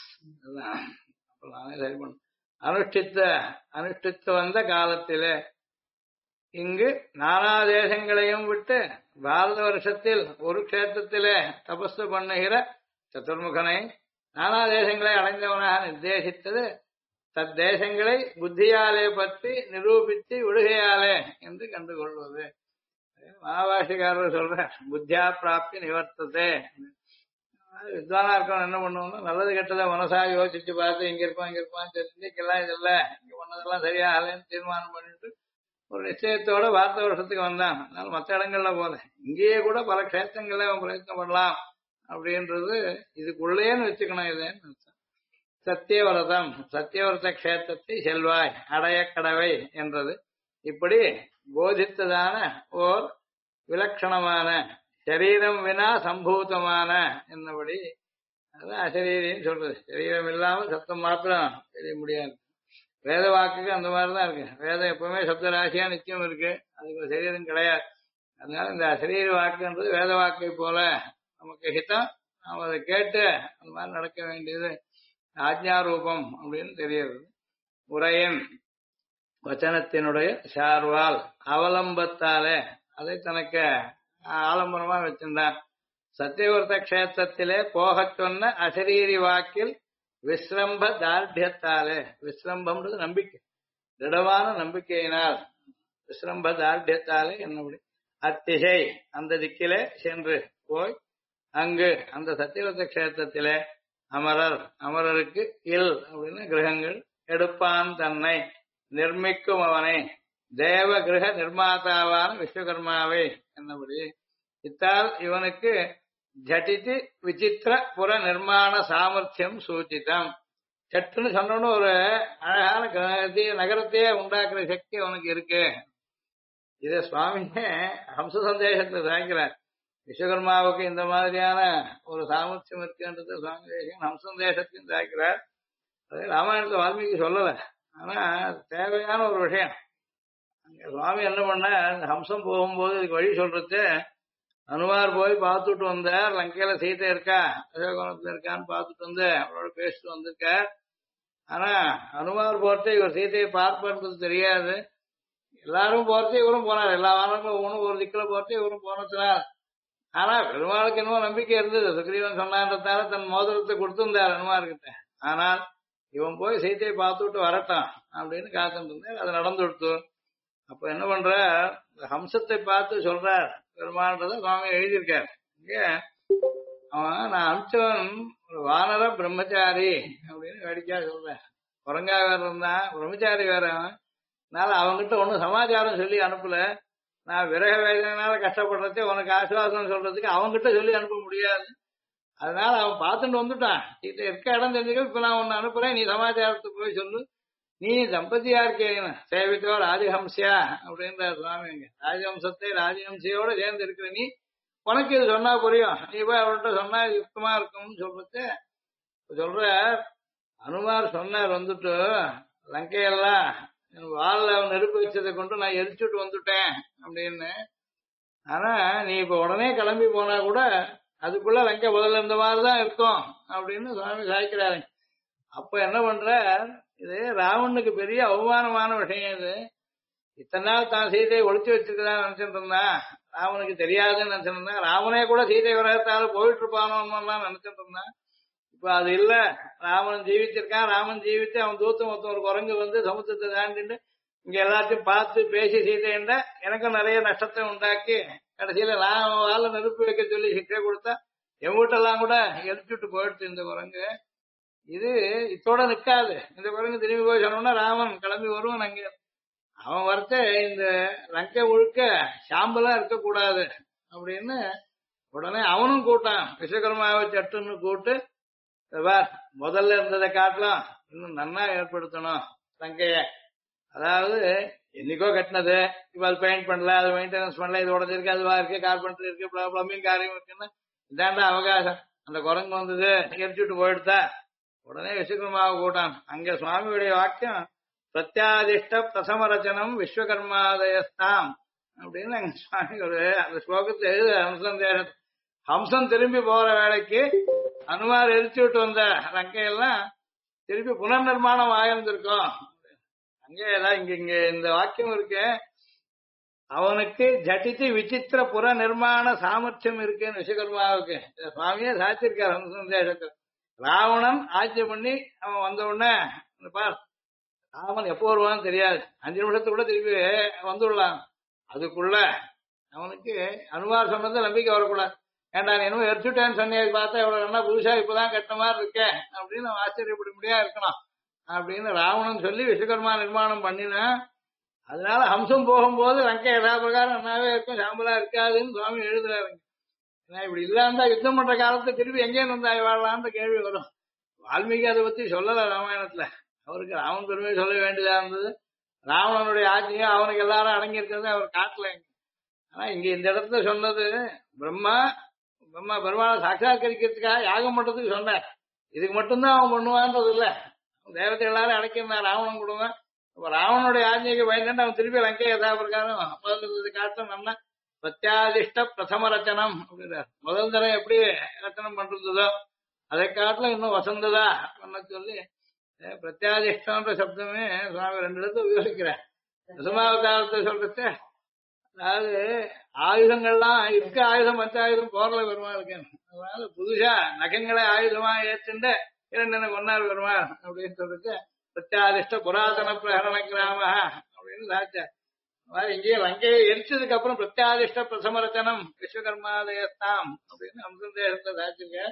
நானே சரி பண்ண அனுஷ்டித்து வந்த காலத்திலே இங்கு நானா தேசங்களையும் விட்டு பாரத வருஷத்தில் ஒரு கஷேத்திரத்திலே தபஸ் பண்ணுகிற சதுர்முகனை நானா தேசங்களை அடைந்தவனாக நிர்தேசித்தது தத்தேசங்களை புத்தியாலே பற்றி நிரூபித்து விடுகையாலே என்று கண்டுகொள்வது. மகாபாஷிகாரர் சொல்ற புத்தியா பிராப்தி நிவர்த்ததே. வித்வானா இருக்கணும் என்ன பண்ணுவோம்னா நல்லது கெட்டதை மனசா யோசிச்சு பார்த்து இங்க இருப்பான்னு தெரிஞ்சுக்கெல்லாம் இதெல்லாம் இங்க பண்ணதெல்லாம் சரியாகலன்னு தீர்மானம் பண்ணிட்டு ஒரு நிச்சயத்தோட பாரத வருஷத்துக்கு வந்தான். அதனால மற்ற இடங்கள்ல போல இங்கேயே கூட பல கஷேத்திரங்கள அவன் பிரயத்னம் பண்ணலாம் அப்படின்றது இதுக்குள்ளேன்னு வச்சுக்கணும். இதேன்னு சத்தியவரதம், சத்தியவரத கஷேத்திரத்தை செல்வாய் அடைய கடவை என்றது இப்படி போதித்ததான ஓர் விலட்சணமான சரீரம் வினா சம்பூதமான என்னபடி அதான் அசரீரின்னு சொல்றது. சரீரம் இல்லாமல் சத்தம் மாத்திரம் தெரிய முடியாது. வேத வாக்குக்கு அந்த மாதிரிதான் இருக்கு. வேதம் எப்பவுமே சப்த ராசியா நிச்சயம் இருக்கு, அதுக்கு சரீரம் கிடையாது. அதனால இந்த அசரீர வாக்குன்றது வேத வாக்கை போல நமக்கு ஹிதம், நாம் அதை கேட்டு அந்த மாதிரி நடக்க வேண்டியது ஆஜ்ஞாரூபம் அப்படின்னு தெரியுது. உரையன் வச்சனத்தினுடைய சார்வால் அவலம்பத்தாலே அதை தனக்கு ஆலம்பரமா வச்சிருந்தான். சத்தியவர்த்த கஷேத்திரத்திலே போகச் சொன்ன அசரீரி வாக்கில் விஸ்ரம்ப தார்டியத்தாலே, விஸ்ரம்பம்ன்றது நம்பிக்கை, திடமான நம்பிக்கையினால் விஸ்ரம்ப தார்டியத்தாலே என்னபடி அத்திசை அந்த திக்கிலே சென்று போய் அங்கு அந்த சத்தியவர்த்த கஷேத்திரத்திலே அமரருக்கு இல் அப்படின்னு கிரகங்கள் எடுப்பான் தன்னை நிர்மிக்கும் அவனை தேவ கிரக நிர்மாதாவான விஸ்வகர்மாவை என்னபடி இத்தால் இவனுக்கு ஜட்டித்து விசித்திர புற நிர்மாண சாமர்த்தியம் சூச்சிதம். சட்டுன்னு சொன்னோன்னு ஒரு அழகான நகரத்தையே உண்டாக்குற சக்தி அவனுக்கு இருக்கு. இத சுவாமியே ஹம்ச சந்தேகத்துல சாய்க்கிறார். விஸ்வகர்மாவுக்கு இந்த மாதிரியான ஒரு சாமர்த்தியம் இருக்குன்றது சுவாமி தேசிகன் ஹம்ச சந்தேகத்தையும் சாய்க்கிறார். அது ராமாயணத்துல வால்மீகி சொல்லல, ஆனா தேவையான ஒரு விஷயம். சுவாமி என்ன பண்ண, ஹம்சம் போகும்போது இதுக்கு வழி சொல்றது, அனுமார் போய் பார்த்துட்டு வந்தார், லங்கையில சீதை இருக்கா அசோகவனத்துல இருக்கான்னு பார்த்துட்டு வந்து அவரோட பேசிட்டு வந்திருக்கார். ஆனா அனுமார் போறதே இவர் சீதையை பார்ப்பது தெரியாது. எல்லாரும் போறதே இவரும் போனார், எல்லா வானங்களும் ஒவ்வொன்றும் ஒரு திக்கில போறதே இவரும் போனதுனால. ஆனா பெருமாளுக்கு என்னமோ நம்பிக்கை இருந்தது, சுக்ரீவன் சொன்னான்றதால தன் மோதிரத்தை கொடுத்திருந்தார் அனுமார்கிட்ட. ஆனால் இவன் போய் சீதையை பார்த்துட்டு வரட்டான் அப்படின்னு காத்துட்டு இருந்தார். அது நடந்து கொடுத்து அப்ப என்ன பண்ற, ஹம்சத்தை பார்த்து சொல்றார் பெருமாள்ன்றத சுவாமி எழுதியிருக்காரு. இங்க அவன் நான் அனுப்பிச்சவன் ஒரு வானர பிரம்மச்சாரி அப்படின்னு வேடிக்கையா சொல்றேன். குரங்கா வேற இருந்தான், பிரம்மச்சாரி வேற அவன். அதனால அவன்கிட்ட ஒன்னும் சமாச்சாரம் சொல்லி அனுப்பல. நான் விரக வேதனால கஷ்டப்படுறதே உனக்கு ஆசுவாசம் சொல்றதுக்கு அவன்கிட்ட சொல்லி அனுப்ப முடியாது. அதனால அவன் பார்த்துட்டு வந்துட்டான், இது இருக்க இடம் தெரிஞ்சுக்க இப்ப நான் உன்னை அனுப்புறேன், நீ சமாச்சாரத்துக்கு போய் சொல்லு. நீ தம்பதியா இருக்கேன் சேவித்தோ ராஜஹம்சியா அப்படின்ற சுவாமிங்க, ராஜஹம்சத்தை ராஜஹம்சியோட சேர்ந்து இருக்கிற நீ, உனக்கு இது சொன்னா புரியும், நீ போய் அவர்கிட்ட சொன்னா யுக்தமா இருக்கும்னு சொல்றது. சொல்ற அனுமார் சொன்னார் வந்துட்டு, லங்கையெல்லாம் வாழ நெருப்பு வச்சதை கொண்டு நான் எரிச்சுட்டு வந்துட்டேன் அப்படின்னு. ஆனா நீ இப்ப உடனே கிளம்பி போனா கூட அதுக்குள்ள லங்கை முதல்ல இந்த மாதிரிதான் இருக்கும் அப்படின்னு சுவாமி சாய்க்கிறாரு. அப்ப என்ன பண்ற, இது ராவனுக்கு பெரிய அவமானமான விஷயம். இது இத்தனை நாள் தான் சீதையை ஒழிச்சு வச்சிருக்கதான் நினைச்சிட்டு இருந்தா, ராவனுக்கு தெரியாதுன்னு நினைச்சிட்டு இருந்தா. ராவனே கூட சீதை விரகத்தால போயிட்டு இருப்பானோன்னு நினைச்சிட்டு இருந்தான். இப்ப அது இல்ல, ராமன் ஜீவிச்சிருக்கான், ராமன் ஜீவிச்சு அவன் தூத்து மொத்தம் ஒரு குரங்கு வந்து சமுத்திரத்தை தாண்டிட்டு இங்க எல்லாத்தையும் பார்த்து பேசி சீதைன்ற எனக்கும் நிறைய நஷ்டத்தை உண்டாக்கி கடைசியில நான் வாழ நெருப்பு வைக்க சொல்லி சிக்கை கொடுத்தா என் வீட்டெல்லாம் கூட எரிச்சுட்டு போயிடுச்சு இந்த குரங்கு. இது இத்தோட நிக்காது, இந்த குரங்கு திரும்பி போய் சொன்னோம்னா ராமன் கிளம்பி வருவான். அங்க அவன் வரத்த இந்த லங்கை முழுக்க சாம்பலா இருக்கக்கூடாது அப்படின்னு உடனே அவனும் கூட்டான். விஸ்வகர்மாவை சட்டுன்னு கூட்டு, முதல்ல இருந்ததை காட்டலாம் இன்னும் நன்னா ஏற்படுத்தணும் லங்கைய. அதாவது என்னைக்கோ கட்டினது, இப்ப அது பெயிண்ட் பண்ணல, அது மெயின்டெனன்ஸ் பண்ணல, இது உடஞ்சிருக்கு, அதுவா இருக்கு, கார்பெண்டர் இருக்கு, பிளம்பிங் காரியம் இருக்குன்னு இதாண்டா அவகாசம். அந்த குரங்கு வந்தது எரிச்சுட்டு போயிடுதா, உடனே விஸ்வகர்மாவை கூட்டான். அங்க சுவாமியுடைய வாக்கியம் பிரத்யாதிஷ்ட பிரசமரச்சனம் விஸ்வகர்மாதயஸ்தாம் அப்படின்னு அங்க சுவாமி ஒரு அந்த ஸ்லோகத்தை எழுத ஹம்சம் தேசம். ஹம்சம் திரும்பி போற வேலைக்கு அனுமார் எரிச்சு விட்டு வந்த லங்கையெல்லாம் திருப்பி புனர் நிர்மாணம் ஆயிருந்திருக்கும். அங்கேதான் இங்க இந்த வாக்கியம் இருக்கு, அவனுக்கு ஜட்டித்து விசித்திர புற நிர்மாண சாமர்த்தியம் இருக்குன்னு விஸ்வகர்மாவுக்கு சுவாமியே சாத்திருக்காரு ஹம்சம் தேசத்தில். ராவணன் ஆட்சி பண்ணி அவன் வந்த உடனே பார், ராமன் எப்போ வருவான்னு தெரியாது, 5 நிமிஷத்துக்கு கூட திருப்பி வந்துடலாம். அதுக்குள்ள அவனுக்கு அனுமார் சொன்னது நம்பிக்கை வரக்கூடாது. ஏண்டா நீ என்னமோ எரிச்சுட்டேன்னு சொன்னியா, பார்த்தா எவ்வளவு நல்லா புதுசா இப்பதான் கட்ட மாதிரி இருக்கேன் அப்படின்னு அவன் ஆச்சரியப்பட முடியா இருக்கணும் அப்படின்னு ராவணன் சொல்லி விஸ்வகர்மா நிர்மாணம் பண்ணினா. அதனால ஹம்சம் போகும்போது லங்கை எல்லா பிரகாரம் நன்னாவே இருக்கும், சாம்பலா இருக்காதுன்னு சுவாமி எழுதுறாரு. ஏன்னா இப்படி இல்லாம யுத்தம் பண்ற காலத்தை திருப்பி எங்கே வந்தாய் வாழலான்னு கேள்வி வரும். வால்மீகி அதை பத்தி சொல்லல ராமாயணத்துல, அவருக்கு ராமன் பெருமை சொல்ல வேண்டியதா இருந்தது. ராவணனுடைய ஆட்சியும் அவனுக்கு எல்லாரும் அடங்கி இருக்கிறது அவர் காட்டல. ஆனா இங்க இந்த இடத்துல சொன்னது பிரம்மா பெருமாளை சாட்சாத்கரிக்கிறதுக்காக யாகம் பண்றதுக்கு சொன்னார். இதுக்கு மட்டும்தான் அவன் பண்ணுவான்றது இல்ல, தேவத்தை எல்லாரும் அடக்கியிருந்தான் ராவணன் கொடுங்க. ராவனுடைய ஆஜைக்கு பயந்துட்டு அவன் திருப்பி லங்கையை எதா பிரகாரம் காட்டும் நம்ம பிரத்யாதிஷ்ட பிரதம ரச்சனம் அப்படின்றார். முதல் தரம் எப்படி ரச்சனம் பண்றதோ அதை காட்டிலும் இன்னும் வசந்ததா பண்ண சொல்லி பிரத்யாதிஷ்டன்ற சப்தமே சுவாமி ரெண்டு இடத்துல உபயோகிக்கிறார். தசமாவதாரத்தை சொல்றது, அதாவது ஆயுதங்கள்லாம் இருக்க ஆயுதம் பஞ்சாயுதம் போர்ல பெருமாள் இருக்கேன், அதனால புதுசா நகங்களை ஆயுதமா ஏற்றுண்டு இரண்டனை கொண்டார் பெருமாள் அப்படின்னு சொல்லிட்டு பிரத்யாதிஷ்ட புராதன பிரகரண கிராம அப்படின்னு சாச்சார். இங்கேயே லங்கையை எரிச்சதுக்கு அப்புறம் பிரத்யாதிஷ்ட பிரசம ரச்சனம் விஸ்வகர்மாலயஸ்தாம் அப்படின்னு அம்சந்தேகத்தை சாச்சிருக்க.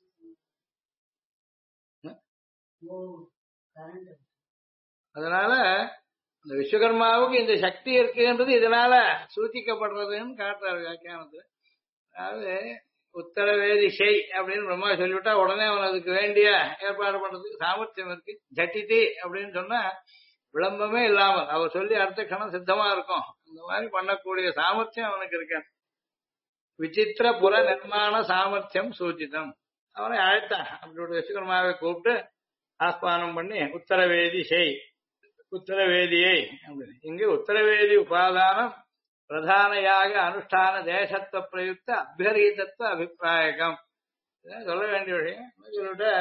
அதனால இந்த விஸ்வகர்மாவுக்கு இந்த சக்தி இருக்குன்றது இதனால சூச்சிக்கப்படுறதுன்னு காட்டுறாரு வியாக்கியானத்துல. அதாவது உத்தரவேதி செய் அப்படின்னு பிரம்மா சொல்லிவிட்டா உடனே அவன் அதுக்கு வேண்டிய ஏற்பாடு பண்றதுக்கு சாமர்த்தியம் இருக்கு. ஜட்டிதி அப்படின்னு சொன்னா விளம்பமே இல்லாமல் அவர் சொல்லி அடுத்த கணம் சித்தமா இருக்கும். அந்த மாதிரி பண்ணக்கூடிய சாமர்த்தியம் அவனுக்கு இருக்க. விசித்திர புற நிர்மாண சாமர்த்தியம் சூச்சிதம். அவனை அழைத்தான். அப்படி விஸ்வகர்மாவை கூப்பிட்டு ஆஸ்பானம் பண்ணி உத்தரவேதி செய், உத்தரவேதியை அப்படின்னு. இங்கு உத்தரவேதி உபாதானம் பிரதான அனுஷ்டான தேசத்துவ பிரயுக்த அபியரீதத்துவ அபிப்பிராயகம் சொல்ல வேண்டிய விஷயம். சொல்லிட்டு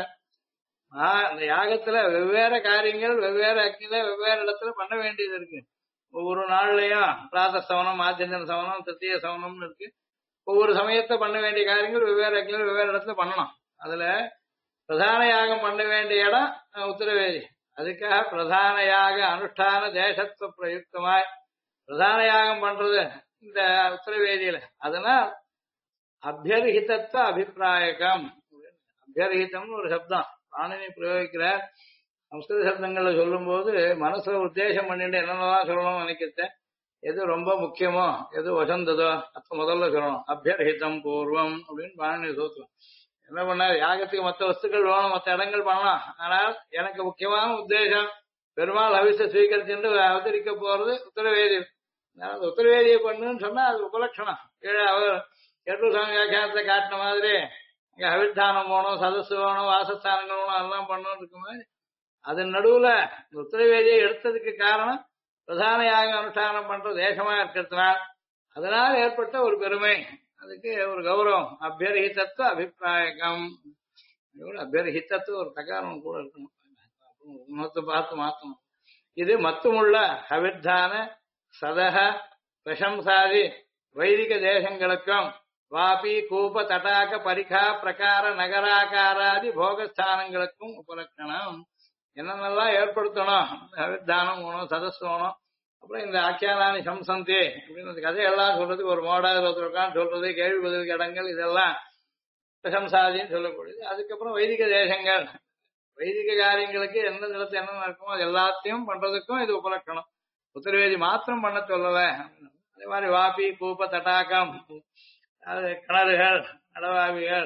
அந்த யாகத்துல வெவ்வேறு காரியங்கள் வெவ்வேறு அக்னியில வெவ்வேறு இடத்துல பண்ண வேண்டியது இருக்கு. ஒவ்வொரு நாள்லயும் பிராத சவனம், ஆத்தியந்தன சவனம், திருத்திய சவனம்னு இருக்கு. ஒவ்வொரு சமயத்தை பண்ண வேண்டிய காரியங்கள் வெவ்வேறு அக்னியில வெவ்வேறு இடத்துல பண்ணணும். அதுல பிரதான யாகம் பண்ண வேண்டிய இடம் உத்தரவேதி. அதுக்காக பிரதான யாக அனுஷ்டான தேசத்துவ பிரயுக்தமாய் பிரதான யாகம் பண்றது இந்த உத்தரவேதியில. அதனால் அபியர்ஹிதத்துவ அபிப்பிராயகம். அபியர்ஹிதம்னு ஒரு சப்தம் பாணினி பிரயோகிக்கிறார். சம்ஸ்கிருத சப்தங்கள்ல சொல்லும் போது மனசுல உத்தேசம் பண்ணிட்டு என்னென்னலாம் சொல்லணும்னு நினைக்கிறேன். எது ரொம்ப முக்கியமோ எது வசந்ததோ அப்ப முதல்ல சொல்லணும். அபியர்ஹிதம் பூர்வம் அப்படின்னு பாணினி சூத்திரம். என்ன பண்ணாரு, யாகத்துக்கு மற்ற வஸ்துக்கள் வேணும், மற்ற இடங்கள் பண்ணலாம். ஆனால் எனக்கு முக்கியமான உத்தேசம் பெருமாள் ஹவிச ஸ்வீகரிச்சுட்டு அவதரிக்க போறது உத்தரவேதி. உத்தரவேதியை பண்ணுன்னு சொன்னா அது உபலட்சணம். கீழே அவர் எட்டு சாமி வியாக்கியானத்தை காட்டின மாதிரி இங்க ஹவிர்தானம் போகணும், சதசு வேணும், வாசஸ்தானங்கள் வேணும், அதெல்லாம் பண்ணணும் இருக்கு மாதிரி. அதன் நடுவுல உத்தரவேதியை எடுத்ததுக்கு காரணம் பிரதான யாக அனுஷ்டானம் பண்ற தேசமா இருக்கிறதுனால் அதனால் ஏற்பட்ட ஒரு பெருமை, அதுக்கு ஒரு கௌரவம். அபியர்ஹிதத்துவ அபிப்பிராயகம். அபியர்ஹிதத்துவ ஒரு தகாரம் கூட இருக்கணும், பார்த்து மாத்தணும். இது மத்துமுள்ள ஹவிர்தான சதக பிரசம்சாதி வைதிக தேசங்களுக்கும் வாபி கூப தடாக பரிகா பிரகார நகராகாராதி போகஸ்தானங்களுக்கும் உபலட்சணம். என்னென்னலாம் ஏற்படுத்தணும், ஹவிர்தானம் வேணும், சதஸ் வேணும், அப்புறம் இந்த ஆக்கியானானி சம்சந்தி அப்படின்னு கதையெல்லாம் சொல்றதுக்கு ஒரு மோடா இருக்கான்னு சொல்றது, கேள்வி பதில் இடங்கள் இதெல்லாம் பிரசம்சாதின்னு சொல்லக்கூடியது. அதுக்கப்புறம் வைதிக தேசங்கள், வைதிக காரியங்களுக்கு எந்த நிலத்துல என்ன நடக்குமோ அது எல்லாத்தையும் பண்றதுக்கும் இது உபலட்சணம். உத்தரவேதி மாத்திரம் பண்ண சொல்லல. அதே மாதிரி வாபி கூப்ப தட்டாக்கம், அது கிணறுகள், நடவாவிகள்,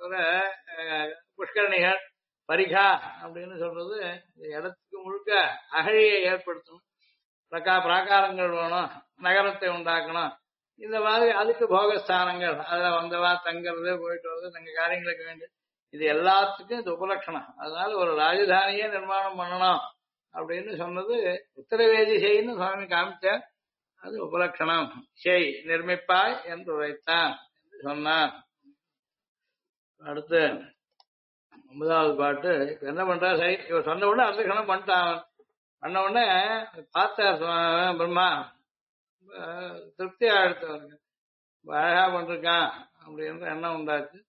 புஷ்கரணிகள், பரிகா அப்படின்னு சொல்றது இடத்துக்கு முழுக்க அகழியை ஏற்படுத்தணும். பிராகாரங்கள் வேணும், நகரத்தை உண்டாக்கணும். இந்த மாதிரி அதுக்கு போகஸ்தானங்கள், அதுல வந்தவா தங்கிறது, போயிட்டு வருது, தங்க காரியங்களுக்கு வேண்டிய இது எல்லாத்துக்கும் இது உபலட்சணம். அதனால ஒரு ராஜதானியே நிர்மாணம் பண்ணணும் அப்படின்னு சொன்னது உத்தரவேதி செய்ன்னு சுவாமி காமிச்சார். அது உபலட்சணம். செய் நிர்மிப்பாய் என்று உரைத்தான் என்று சொன்னார். அடுத்து 9வது பாட்டு. என்ன பண்றா, சரி இவர் சொன்ன உடனே அந்த கணம் பண்ணிட்டான். பண்ண உடனே பார்த்தார் பிரம்மா, திருப்தி ஆழ்த்தவருக்கு அழகா பண்றான் அப்படின்ற எண்ணம் உண்டாச்சு.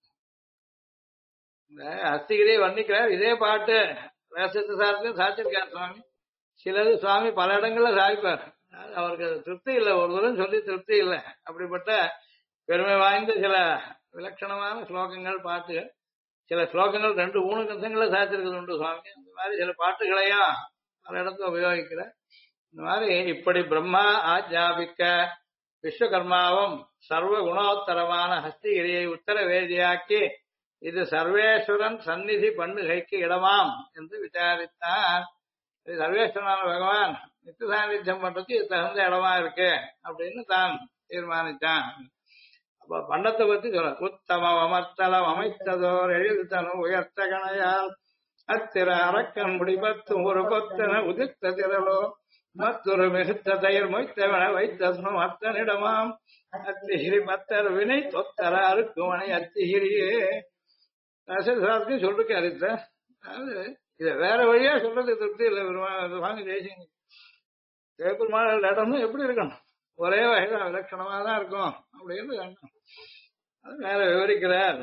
இந்த ஹஸ்திகிரியை வர்ணிக்கிறார். இதே பாட்டு ரகசியத்து சாரத்திலும் சாச்சிருக்கார் சுவாமி. சிலது சுவாமி பல இடங்கள்ல சாதிப்பார். அவருக்கு அது திருப்தி இல்லை, ஒரு தூரம் சொல்லி திருப்தி இல்லை. அப்படிப்பட்ட பெருமை வாய்ந்த சில விலட்சணமான ஸ்லோகங்கள், பாட்டுகள். சில ஸ்லோகங்கள் 2-3 கந்தங்களை சாத்திருக்கிறது உண்டு சுவாமி. அந்த மாதிரி சில பாட்டுகளையும் பல இடத்துல உபயோகிக்கிற. இந்த மாதிரி இப்படி பிரம்மா ஆஜாபிக்க விஸ்வகர்மாவும் சர்வ குணோத்தரமான ஹஸ்திகிரியை உத்தர வேதியாக்கி இது சர்வேஸ்வரன் சந்நிதி பண்ணுகைக்கு இடமாம் என்று விசாரித்தான். இது சர்வேஸ்வரனான பகவான் நித்திய சாநித்தியம் பண்றதுக்கு இது தகுந்த இடமா இருக்கு அப்படின்னு தான் தீர்மானித்தான். அப்ப பண்டத்தை பத்தி சொல்ல, உத்தமம் அமர்த்தலம் அமைத்ததோர் எழுத்தனும் உயர்த்த கணையால் அத்திர அரக்கன் முடிபத்தும் ஒரு கொத்தன உதிர்த்த திரளோ மற்றொரு மிகுத்த தயிர் மொய்த்தவன வைத்தஸ்மம் அத்தனிடமாம் அத்திகிரி மத்தர் வினை தொத்தர அருக்குமனை அத்திகிரியே சாஸ்திரம் சொல்றதுக்கு அரித்த அதாவது இத வேற வழியா சொல்றது திருப்தி இல்லை சுவாமி தேசிங்க தேப்பெருமாள் இடம்னு எப்படி இருக்கணும் ஒரே வகைதான் விலட்சணமா தான் இருக்கும் அப்படின்னு அது வேற விவரிக்கிறார்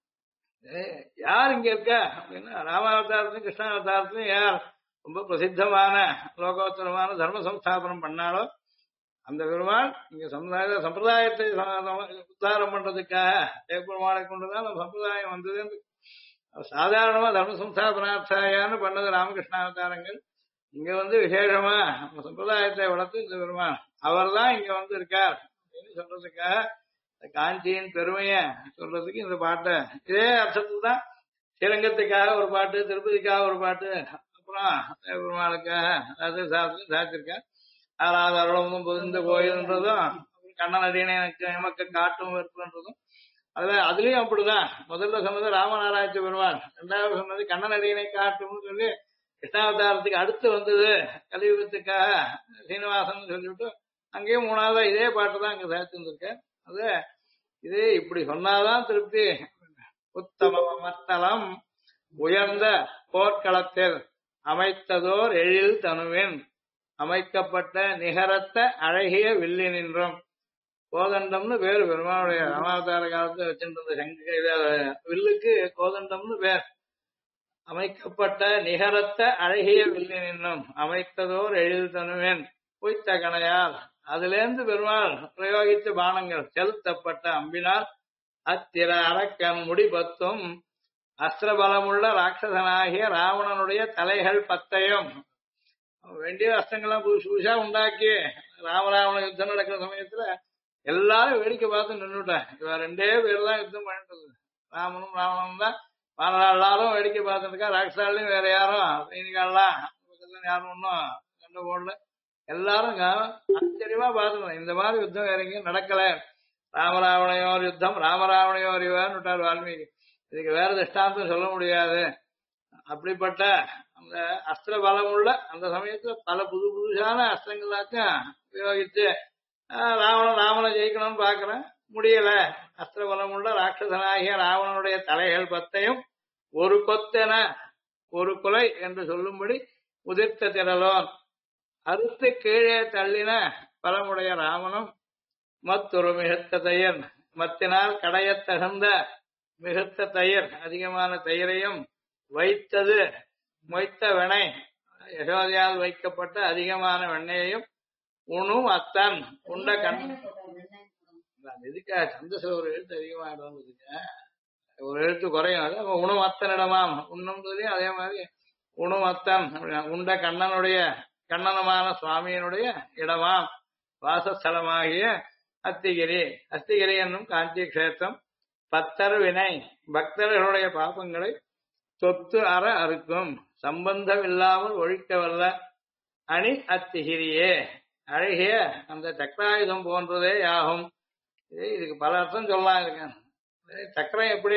யார் இங்க இருக்கா அப்படின்னா ராமாவதாரத்திலும் கிருஷ்ணாவதாரத்திலும் யார் ரொம்ப பிரசித்தமான லோகோத்தரமான தர்ம சம்ஸ்தாபனம் பண்ணாலோ அந்த பெருமாள் இங்க சம்பிரதாயத்தை உத்தாரம் பண்றதுக்காக தேப்பெருமாளை கொண்டுதான் நம்ம சம்பிரதாயம் வந்தது. சாதாரணமா தர்ம சம்ஸ்தாபனார்த்தாயான்னு பண்ணது ராமகிருஷ்ண அவதாரங்கள். இங்க விசேஷமா நம்ம சம்பிரதாயத்தை வளர்த்து இந்த பெருமாள் அவர் தான் இங்க இருக்கார் அப்படின்னு சொல்றதுக்காக காஞ்சியின் பெருமைய சொல்றதுக்கு இந்த பாட்டை இதே அர்த்தத்துக்கு தான் ஸ்ரீரங்கத்துக்காக ஒரு பாட்டு, திருப்பதிக்காக ஒரு பாட்டு, அப்புறம் பெருமாளுக்காக சாத்திருக்கார். ஆறாவது அருளமும் பொதிந்த கோயில்ன்றதும் கண்ணன் அடியனை எனக்கு எமக்கு காட்டும் வெறுப்புன்றதும் அதுலயும் அப்படிதான். முதல்ல சொன்னது ராமநாராயண பெருமாள், இரண்டாவது சொன்னது கண்ணன் அடியனை காட்டும்னு சொல்லி கிருஷ்ணாவதாரத்துக்கு அடுத்து வந்தது கலியுகத்துக்காக சீனிவாசன் சொல்லிவிட்டு அங்கேயும் மூணாவதா இதே பாட்டு தான் அங்க சேர்த்துருக்கேன். அது இது இப்படி சொன்னாதான் திருப்தி. உத்தம மத்தளம் உயர்ந்த போர்க்களத்தில் அமைத்ததோர் எழில் தனுவின் அமைக்கப்பட்ட நிகரத்த அழகிய வில்லி நின்றும் கோதண்டம்னு பேரு பெருமாளுடைய ராமாவதார காலத்துல வச்சுட்டு சங்க வில்லுக்கு கோதண்டம்னு பேர். அமைக்கப்பட்ட நிகரத்த அழகிய வில்லி நின்றும் அமைத்ததோர் எழில் தனுவின் பொய்த்த கணையால் அதுல இருந்து பெருமாள் பிரயோகித்த பானங்கள் செலுத்தப்பட்ட அம்பினால் அத்திர அரக்கன் முடிபத்தும் அஸ்திரபலமுள்ள ராட்சசனாகிய ராவணனுடைய தலைகள் 10 வேண்டிய அஸ்திரங்கள்லாம் புதுசு புதுசா உண்டாக்கி ராமராவண யுத்தம் நடக்கிற சமயத்துல எல்லாரும் வேடிக்கை பார்த்து நின்றுட்டேன். இவ 2 பேர் தான் யுத்தம் பண்ணிட்டு ராமனும் ராவணனும் தான். எல்லாரும் வேடிக்கை பார்த்துருக்கா. ராட்சசாலையும் வேற யாரும் சைனிகாலாம் யாரும் ஒன்னும் கண்டு போடல. எல்லாரும் ஆச்சரியமா பார்த்துக்கணும். இந்த மாதிரி யுத்தம் வேற எங்கேயும் நடக்கல. ராமராவணையோர் யுத்தம் ராமராவணையோர் இவன்னு விட்டார் வால்மீகி. இதுக்கு வேற திஷ்டாந்தம் சொல்ல முடியாது. அப்படிப்பட்ட அந்த அஸ்திர பலம் உள்ள அந்த சமயத்துல பல புது புதுசான அஸ்திரங்களாச்சும் உபயோகிச்சு ராமனை ஜெயிக்கணும்னு பாக்குறேன், முடியல. அஸ்திர பலம் உள்ள ராட்சசனாகிய ராவணனுடைய தலைகள் 10 ஒரு கொத்தென ஒரு கொலை என்று சொல்லும்படி உதிர்த்த திரளோன் அறுத்து கீழே தள்ளின பலமுடைய ராமனும் மற்றொரு மிகுத்த தயிர் மத்தினால் கடையத் தகுந்த மிகுத்த தயிர் அதிகமான தயிரையும் வைத்தது மொய்த்த வெண்ணை யசோதையால் வைக்கப்பட்ட அதிகமான வெண்ணையையும் உணும் அத்தன் உண்ட கண் இதுக்காக சந்தச ஒரு எழுத்து அதிகமாகிடும், ஒரு எழுத்து குறையும். உணும் அத்தனிடமாம் உண்ணும் அதே மாதிரி உணும் அத்தன் உண்ட கண்ணனுமான சுவாமியினுடைய இடமாம் வாசஸ்தலமாகிய அத்திகிரி. அத்திகிரி என்னும் காஞ்சி கஷேத்திரம் பத்தர் வினை பக்தர்களுடைய பாபங்களை தொத்து அற அறுக்கும் சம்பந்தம் இல்லாமல் ஒழிக்க வல்ல அணி அத்திகிரியே அழகிய அந்த சக்கராயுதம் போன்றதே ஆகும். இதுக்கு பல அர்த்தம் சொல்லலாம் இருக்கேன். சக்கரம் எப்படி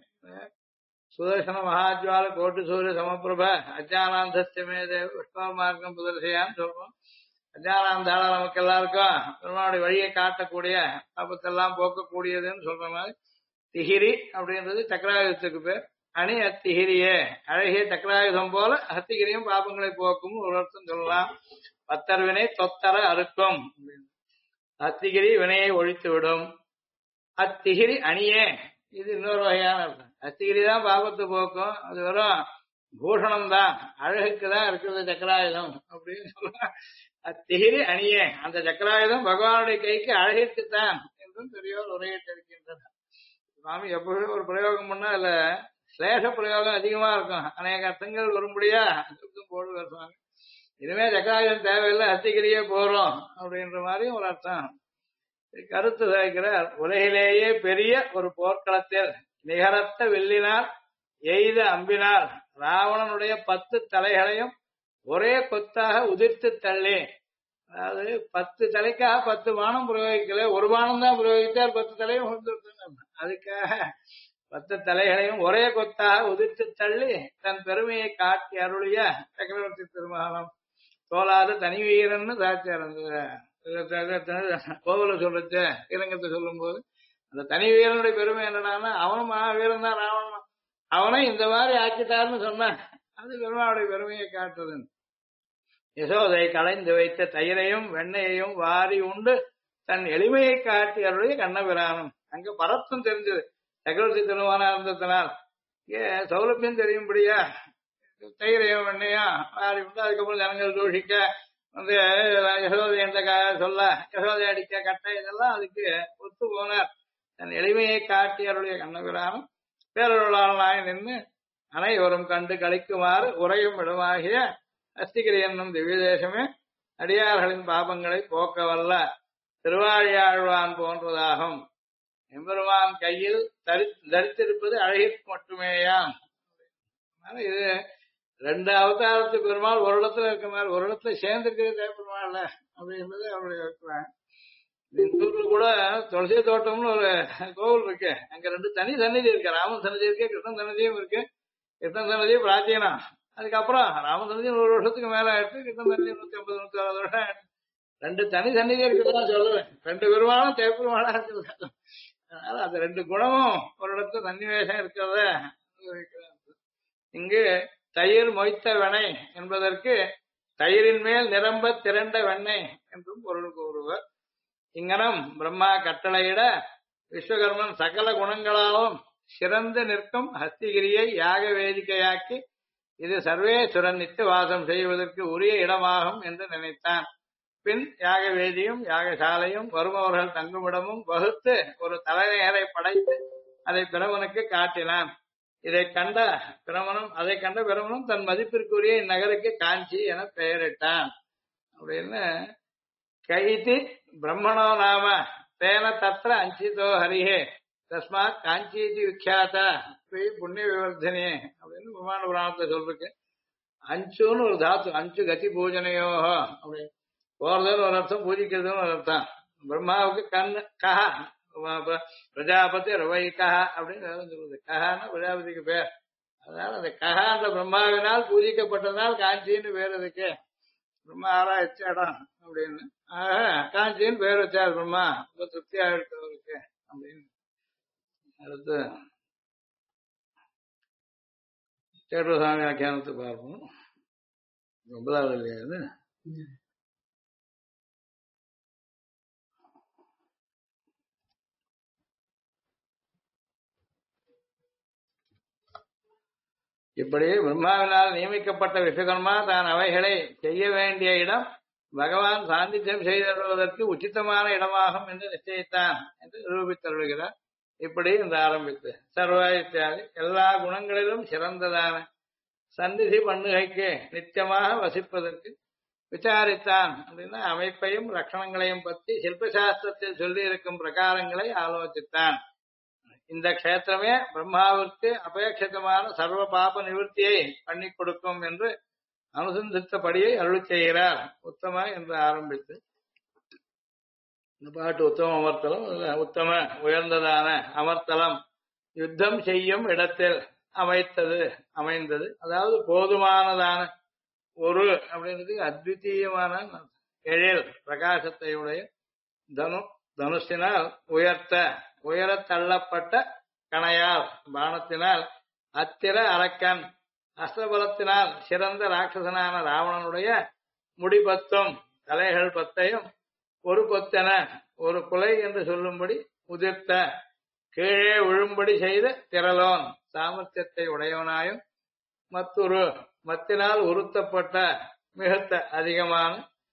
சுதர்சன மகாஜ்வால கோட்டு சூரிய சமப்பிரப அஜானாந்தமே விஷ்ணு மார்க்கம் புதர்சையான்னு சொல்றோம். அஜானாந்தால நமக்கு எல்லாருக்கும் பெருமாளுடைய வழியை காட்டக்கூடிய ஆபத்தெல்லாம் போக்கக்கூடியதுன்னு சொல்ற மாதிரி திகிரி அப்படின்றது சக்கராயுதத்துக்கு பேர். அணி அத்திகிரியே அழகிய சக்கராயுதம் போல அத்திகிரியும் பாபங்களை போக்கும் ஒரு அர்த்தம் சொல்லலாம். பத்தர் வினை தொத்தர அறுக்கும் அத்திகிரி வினையை ஒழித்து விடும். அத்திகிரி அணியே இது இன்னொரு வகையான அர்த்தம். அத்திகிரி தான் பாபத்தை போக்கும், அது வெறும் பூஷணம் தான், அழகுக்கு தான் இருக்கிறது சக்கராயுதம் அப்படின்னு சொல்ல. அத்திகிரி அணியே அந்த சக்கராயுதம் பகவானுடைய கைக்கு அழகிற்குத்தான் என்றும் பெரியோர் உரையிட்டு இருக்கின்றனர். சுவாமி எப்பவுமே ஒரு பிரயோகம் பண்ணா அதுல சிலேஷ பிரயோகம் அதிகமா இருக்கும், அநேக அர்த்தங்கள் வரும்படியா போடுவார் சுவாமி. இனிமே சக்கராயுதம் தேவையில்லை, அத்திகிரியே போறோம் அப்படின்ற மாதிரி ஒரு அர்த்தம் கருத்து சேர்க்கிறார். உலகிலேயே பெரிய ஒரு போர்க்களத்தில் நிகரத்த வெல்லினால் எய்த அம்பினால் ராவணனுடைய 10 தலைகளையும் ஒரே கொத்தாக உதிர்த்து தள்ளி, அதாவது 10 தலைக்காக 10 பானம் பிரயோகிக்கல, ஒரு பானம் தான் பிரயோகித்தார், 10 தலையும் அதுக்காக 10 தலைகளையும் ஒரே கொத்தாக உதிர்த்து தள்ளி தன் பெருமையை காட்டி அருளிய சக்கரவர்த்தி திருமகனம் தோலாத தனி வீரன்னு சாச்சார் கோவில சொல்றது இறங்கத்தை சொல்லும் போது அந்த தனி வீரனுடைய பெருமை என்னடான்னா அவனும் மகாவீரன் தான் ராவணன் அவனை இந்த மாதிரி ஆக்கிட்டாருன்னு சொன்னான் அது பெருமாவுடைய பெருமையை காட்டுறது யசோதை களைந்து வைத்த தயிரையும் வெண்ணையையும் வாரி உண்டு தன் எளிமையை காட்டியருடைய கண்ணபிரானும் அங்க பரத்தம் தெரிஞ்சது சக்கரவர்த்தி திருவானா இருந்ததுனால் சௌலபியம் தெரியும்படியா தயிரையும் வெண்ணையும் வாரி உண்டு அதுக்கப்புறம் ஜனங்கள் தூஷிக்க வந்து யசோதை என்ற சொல்ல யசோதை அடிக்க கட்டை இதெல்லாம் அதுக்கு ஒத்து போனார் தன் எளிமையை காட்டியருடைய கண்ணபிரானும் பேரருளாளனாய் நின்று அனைவரும் கண்டு கழிக்குமாறு உரையும் இடமாகிய அஸ்திகிரி என்னும் திவ்ய தேசமே அடியார்களின் பாபங்களை போக்கவல்ல திருவாழியாழ்வான் போன்றதாகும் எம்பெருமான் கையில் தரித்திருப்பது அழகிற்கு மட்டுமேயாம் இது ரெண்டு அவதாரத்து பெருமாள் ஒரு இடத்துல இருக்க மாதிரி ஒரு இடத்துல சேர்ந்துருக்கிறது பெருமாள் அப்படின்றது அவருடைய அபிப்பிராயம் இந்தூர்ல கூட துளசி தோட்டம்னு ஒரு கோவில் இருக்கு அங்க ரெண்டு தனி சன்னதி இருக்கு ராமன் சன்னதி இருக்கு கிருஷ்ணன் சன்னதியும் இருக்கு கிருஷ்ணன் சன்னதியும் பிராச்சீனம் அதுக்கப்புறம் ராமன் சன்னதி 100 வருஷத்துக்கு மேல ஆயிடுச்சு கிருஷ்ணன் சன்னதி 150 160 வருஷம் ஆயிடுச்சு ரெண்டு தனி சன்னதி இருக்குதான் சொல்லுவேன் ரெண்டு பெருமாளும் தேப்பெருமாளா இருக்கு அதனால அந்த ரெண்டு குணமும் ஒரு இடத்துல சன்னிவேசம் இருக்கிறத இங்கு தயிர் மொய்த்த வெண்ணெய் என்பதற்கு தயிரின் மேல் நிரம்ப திரண்ட வெண்ணெய் என்றும் பொருள் கூறுவர் இங்கனம் பிரம்மா கட்டளையிட விஸ்வகர்மன் சகல குணங்களாலும் சிறந்து நிற்கும் ஹஸ்திகிரியை யாக வேதிக்கையாக்கி இது சர்வேஸ்வரன் நித்திய வாசம் செய்வதற்கு உரிய இடமாகும் என்று நினைத்தான் பின் யாக வேதியும் யாகசாலையும் வருபவர்கள் தங்குமிடமும் வகுத்து ஒரு தலைநகரை படைத்து அதை பிரமனுக்கு காட்டினான் அதை கண்ட பிரமனும் தன் மதிப்பிற்குரிய இந்நகருக்கு காஞ்சி என பெயரிட்டான் அப்படின்னு கைதி பிரம்மணோ நாம தேன தத்திர அஞ்சிதோ ஹரிஹே தஸ்மாத் காஞ்சீதி விக்யாதா புண்ணிய விவர்தனே அப்படின்னு பிரமாண புராணத்தை சொல்றேன் அஞ்சுன்னு ஒரு தாத்து அஞ்சு கதி பூஜனையோ அப்படின்னு போறதுன்னு ஒரு அர்த்தம் பூஜிக்கிறதுன்னு ஒரு அர்த்தம் பிரம்மாவுக்கு கண்ணு கஹா பிரஜாபதி ரவை கஹா அப்படின்னு சொல்லுது கஹான்னா பிரஜாபதிக்கு பேர் அதனால அந்த கஹா அந்த பிரம்மாவினால் பூஜிக்கப்பட்டதால் காஞ்சின்னு பேர் அதுக்கு பிரம்மா ஆராய்ச்சி இடம் அப்படின்னு காஞ்சின்னு பேர் வச்சார் பிரம்மா ரொம்ப திருப்தியா இருக்கிறவருக்கு அப்படின்னு அடுத்து சேட்டுசாமி ஆக்கியானத்தை பார்ப்போம் 9வது இல்லையா அது இப்படி பிரம்மாவினால் நியமிக்கப்பட்ட விஸ்வகர்மா தான் அவைகளை செய்ய வேண்டிய இடம் பகவான் சாந்தித்யம் செய்தவதற்கு உச்சிதமான இடமாகும் என்று நிச்சயித்தான் என்று நிரூபித்தருள்கிறார் இப்படி இந்த ஆரம்பித்து சர்வ இத்தியாதி எல்லா குணங்களிலும் சிறந்ததான சந்நிதி பண்ணுகைக்கு நித்தியமாக வசிப்பதற்கு விசாரித்தான் அப்படின்னா அமைப்பையும் லட்சணங்களையும் பற்றி சில்பசாஸ்திரத்தில் சொல்லி இருக்கும் பிரகாரங்களை ஆலோசித்தான் இந்த க்ஷேத்திரமே பிரம்மாவிற்கு அபேட்சிதமான சர்வ பாப நிவர்த்தியை பண்ணி கொடுக்கும் என்று அனுசந்தித்தபடியை அருள் செய்கிறார் உத்தம என்று ஆரம்பித்து இந்த பாட்டு உத்தம அமர்த்தலம் உத்தம உயர்ந்ததான அமர்த்தலம் யுத்தம் செய்யும் இடத்தில் அமைந்தது அதாவது போதுமானதான ஒரு அப்படின்றது அத்விதீயமான எழில் பிரகாசத்தை உடைய தனுஷினால் உயர தள்ளப்பட்ட கணையால் பானத்தினால் அத்திர அரக்கன் அஸ்திரபலத்தினால் சிறந்த ராட்சசனான ராவணனுடைய முடிபத்தும் தலைகள் 10 ஒரு கொத்தென ஒரு குலை என்று சொல்லும்படி உதிர்த்த கீழே விழும்படி செய்த திரளோன் சாமர்த்தியத்தை உடையவனாயும் மத்தினால் உருத்தப்பட்ட மிகுத்த அதிகமான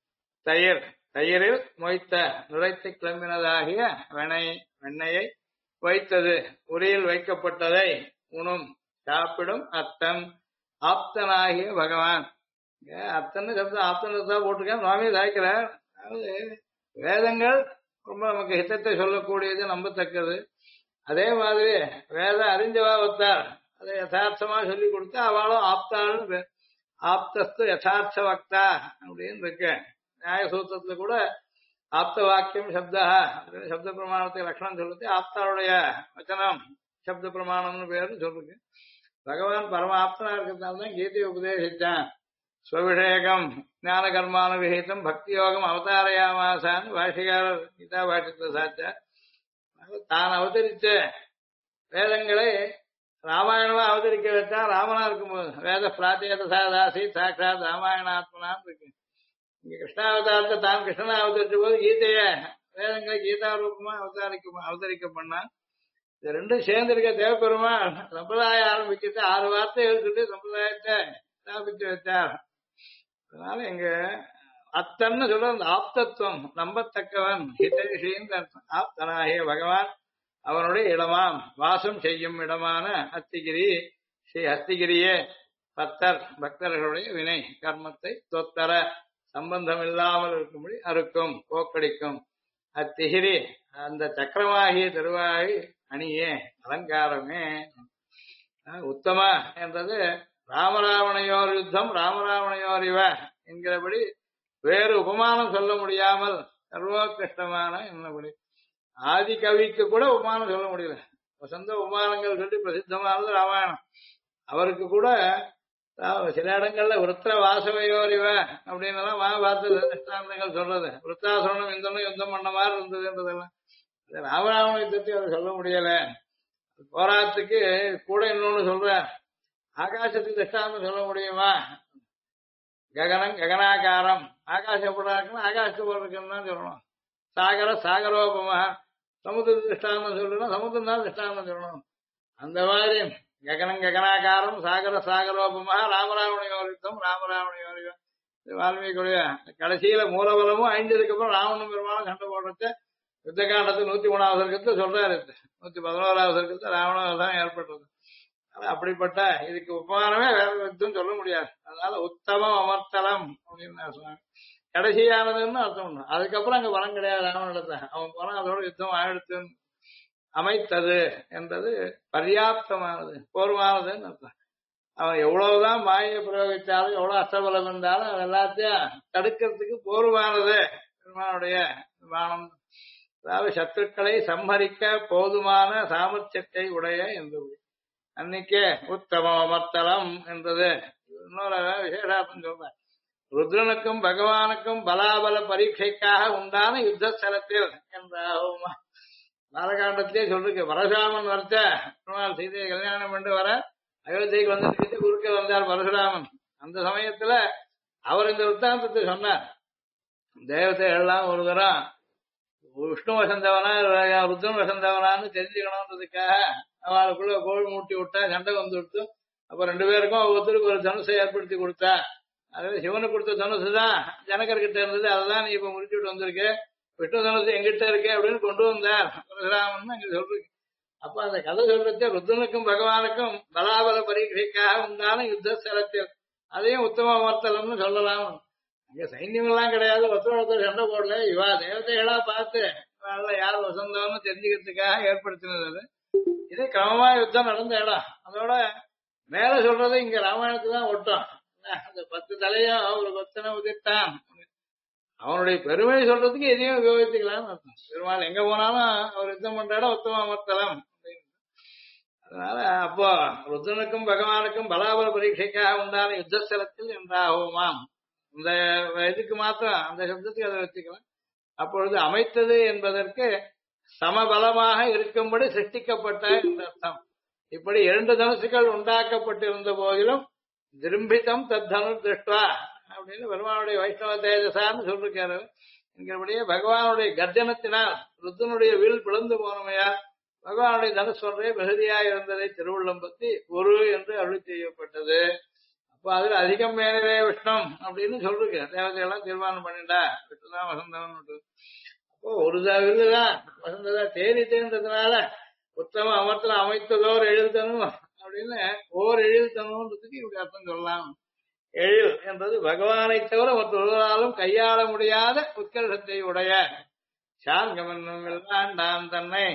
தயிரில் மொய்த்த நுரைத்து கிளம்பினதாகிய வெண்ணையை வைத்தது உரியில் வைக்கப்பட்டதை உணும் சாப்பிடும் அத்தன் ஆப்தனாகிய பகவான் அத்தன்னு சப்தம் ஆப்தன் போட்டிருக்கேன் சுவாமி சாய்க்கிறார் அதாவது வேதங்கள் ரொம்ப நமக்கு ஹிதத்தை சொல்லக்கூடியது நம்பத்தக்கது அதே மாதிரி வேத அறிஞ்சவா வத்தார் அதை யதார்த்தமா சொல்லி கொடுத்தா அவளும் ஆப்தாள்னு ஆப்தஸ்து யதார்த்த வக்தா அப்படின்னு இருக்கு நியாயசூத்திரத்துல கூட ஆப்த வாக்கியம் சப்தா சப்த பிரமாணத்துக்கு லட்சணம் சொல்லுது ஆப்தாளுடைய வச்சனம் சப்த பிரமாணம்னு பேருன்னு சொல்லுங்க பகவான் பரம ஆப்தனா இருக்கிறதுனால தான் கீதையை உபதேசிச்சான் ஸ்வவிஷேகம் ஞான கர்மானுகிரகீதம் பக்தி யோகம் அவதாரயாமாசான்னு பாஷிகாரர் கீதா பாஷ்யத்தை சாச்சார். தான் அவதரிச்ச வேதங்களை ராமாயணமா அவதரிக்க வச்சா ராமனா இருக்கும்போது வேத பிராத்தியத சாதாசி சாட்சாத் ராமாயணாத்மனான்னு இருக்கு. இங்க கிருஷ்ணாவதாரத்தை தான் கிருஷ்ணனா அவதரிச்ச போது கீதைய வேதங்களை கீதா ரூபமா அவதரிக்க பண்ணா. இது ரெண்டும் சேர்ந்திருக்க தேவப்பெருமா சம்பிரதாயம் ஆரம்பிச்சுட்டு 6 வார்த்தை எழுதிட்டு சம்பிரதாயத்தை ஸ்தாபித்து வச்சார். அதனால இங்க அத்தன்னு சொல்ற அந்த ஆப்தத்துவம் நம்பத்தக்கவன் ஹிதேஷின்னு அர்த்தம். ஆப்தனாகிய பகவான் அவனுடைய இடமாம் வாசம் செய்யும் இடமான அத்திகிரி ஸ்ரீ அத்திகிரியே பக்தர்களுடைய வினை கர்மத்தை தொத்தர சம்பந்தம் இல்லாமல் இருக்கும்படி அறுக்கும் போக்கடிக்கும். அத்திகிரி அந்த சக்கரமாகிய திருவாகி அணியே அலங்காரமே. உத்தம என்றது ராமராவணையோர் யுத்தம் ராமராவணையோர் இவ என்கிறபடி வேறு உபமானம் சொல்ல முடியாமல் சர்வோத்கிருஷ்டமான என்னபடி ஆதி கவிக்கு கூட உபமானம் சொல்ல முடியல. வசந்த உபமானங்கள் சொல்லி பிரசித்தமானது ராமாயணம். அவருக்கு கூட சில இடங்கள்ல விருத்திர வாசவையோர் இவ அப்படின்னு எல்லாம் மகாபாரத திஷ்டாந்தங்கள் சொல்றது. விருத்தாசுரனும் இந்தனும் யுத்தம் பண்ண மாதிரி இருந்ததுன்றதெல்லாம் ராமராவண யுத்தத்தை அவர் சொல்ல முடியல. போராட்டத்துக்கு கூட இன்னொன்னு சொல்ற ஆகாசத்துக்கு திஷ்டாந்தம் சொல்ல முடியுமா? ககனம் ககனாகாரம் ஆகாசம் எப்படி இருக்குன்னா ஆகாசத்து போல இருக்குன்னு தான் சொல்லணும். சாகர சாகரோபமா சமுத்திரத்து திஷ்டாந்தம் சொல்லணும் சமுத்திரம் தான் திஷ்டாந்தம் சொல்லணும். அந்த மாதிரி ககனம் ககனாகாரம் சாகர சாகரோபமா ராமராவணையோரித்தம் ராமராவணையோரியம். வால்மீகியுடைய கடைசியில மூலபலமும் அழிஞ்சதுக்கு அப்புறம் ராவணன் பெருமாளும் சண்டை போடுறத யுத்த காண்டத்து 103வது சர்க்கத்துல சொல்றாரு. 111வது சர்க்கத்துல ராவணன் ஏற்பட்டது. அப்படிப்பட்ட இதுக்கு உபமானமே வேற யுத்தம் சொல்ல முடியாது. அதனால உத்தமம் அமர்த்தலம் அப்படின்னு சொன்னாங்க. கடைசியானதுன்னு அர்த்தம் ஒண்ணு. அதுக்கப்புறம் அங்க பலம் கிடையாது ராவனிடத்தை. அவன் பலம் அதோட யுத்தம் ஆயிடுத்து. அமைத்தது என்பது பர்யாப்தமானது போர்வானதுன்னு அர்த்தம். அவன் எவ்வளவுதான் மாயை பிரயோகிச்சாலும் எவ்வளவு அஷ்டபலம் இருந்தாலும் அவன் எல்லாத்தையும் தடுக்கிறதுக்கு போர்வானது பெருமானுடைய பானம். அதாவது சத்துருக்களை சம்ஹரிக்க போதுமான சாமர்த்தியத்தை உடைய என்பது. அன்னைக்கே உத்தம அமர்த்தலம் என்றது இன்னொரு விசேஷார்த்தம் சொல்றேன். ருத்ரனுக்கும் பகவானுக்கும் பலாபல பரீட்சைக்காக உண்டான யுத்த ஸ்தலத்தில் என்றாகுமா பாலகாண்டத்திலே சொல்லிருக்கு. பரசுராமன் வரச்ச பெருமாள் சீதையை கல்யாணம் பண்ணிட்டு வர அயோத்தியைக்கு வந்துட்டு குறுக்க வந்தார் பரசுராமன். அந்த சமயத்துல அவர் இந்த விற்த்தாந்தத்தை சொன்னார். தேவத்தை எல்லாம் ஒரு தரம் விஷ்ணு வசந்தவனா ருத்ரன் வசந்தவனான்னு தெரிஞ்சுக்கணும்ன்றதுக்காக அவளுக்குள்ள கோழி மூட்டி விட்டா சண்டை வந்து விட்டு அப்ப 2 பேருக்கும் ஒவ்வொருத்தருக்கு ஒரு தனுசை ஏற்படுத்தி கொடுத்தா. அதாவது சிவனுக்கு கொடுத்த தனுசு தான் ஜனகர்கிட்ட இருந்தது. அதான் நீ இப்ப முடிச்சுட்டு வந்திருக்க. விஷ்ணு தனுசு எங்கிட்ட இருக்கே அப்படின்னு கொண்டு வந்தார் பரசுராமன் அங்க சொல்றீங்க. அப்ப அந்த கதை சொல்றத ருத்ரனுக்கும் பகவானுக்கும் பலாபல பரீட்சைக்காக உண்டான யுத்த ஸ்தலத்தில் அதையும் உத்தம அமர்த்தலம்னு சொல்லலாம். அங்க சைன்யம் எல்லாம் கிடையாது. ஒருத்தர் சண்டை போடல. இவா தேவதைகளா பார்த்து யார் வசந்தம்னு தெரிஞ்சுக்கிறதுக்காக ஏற்படுத்தினது. இதே கிரமமா யுத்தம் நடந்த இடம். அதோட மேல சொல்றது இங்க ராமாயணத்துக்கு தான் ஒட்டும். அந்த 10 தலையும் ஒரு பக்தனை உதிர்த்தான் அவனுடைய பெருமை சொல்றதுக்கு எதையும் உபயோகித்துக்கலாம் அர்த்தம். பெருமாள் எங்க போனாலும் அவர் யுத்தம் பண்ற இடம் உத்தம அமர்த்தலம். அதனால அப்போ ருத்ரனுக்கும் பகவானுக்கும் பலாபல பரீட்சைக்காக உண்டான யுத்தஸ்தலத்தில் என்றாகுமாம். இந்த இதுக்கு மாத்திரம் அந்த சப்தத்துக்கு அதை வச்சுக்கலாம். அப்பொழுது அமைத்தது என்பதற்கு சமபலமாக இருக்கும்படி சிருஷ்டிக்கப்பட்ட என்ற அர்த்தம். இப்படி 2 தனுசுகள் உண்டாக்கப்பட்டிருந்த போதிலும் திரும்பிதம் தத்தனு திருஷ்டா அப்படின்னு பெருமானுடைய வைஷ்ணவ தேஜசான்னு சொல்லிருக்காரு. என்கிறபடியே பகவானுடைய கர்ஜனத்தினால் ருத்தனுடைய வில் பிளந்து போனமையா பகவானுடைய தனுஷ் ஒன்றே மிகுதியாக இருந்ததை திருவுள்ளம் பத்தி ஒரு என்று அருள் செய்யப்பட்டது. அப்ப அதுல அதிகம் மேலே விஷ்ணம் அப்படின்னு சொல்லிருக்க தேவதையெல்லாம் தீர்மானம் பண்ணிட்டா விஷ்ணுதான் வசந்தவன். அப்போ ஒரு வில்லுதான் வசந்ததா தேனித்தேன்றதுனால உத்தம அமர்த்தல அமைத்ததோர் எழுத்தனும் அப்படின்னு ஓர் எழுத்தணும்ன்றதுக்கு இப்படி அர்த்தம் சொல்லலாம். எழில் என்பது பகவானை தவிர மற்றொருவராலும் கையாள முடியாத உத்கர்ஷத்தை உடைய சார்கமன்னும் எல்லாம் தன்னை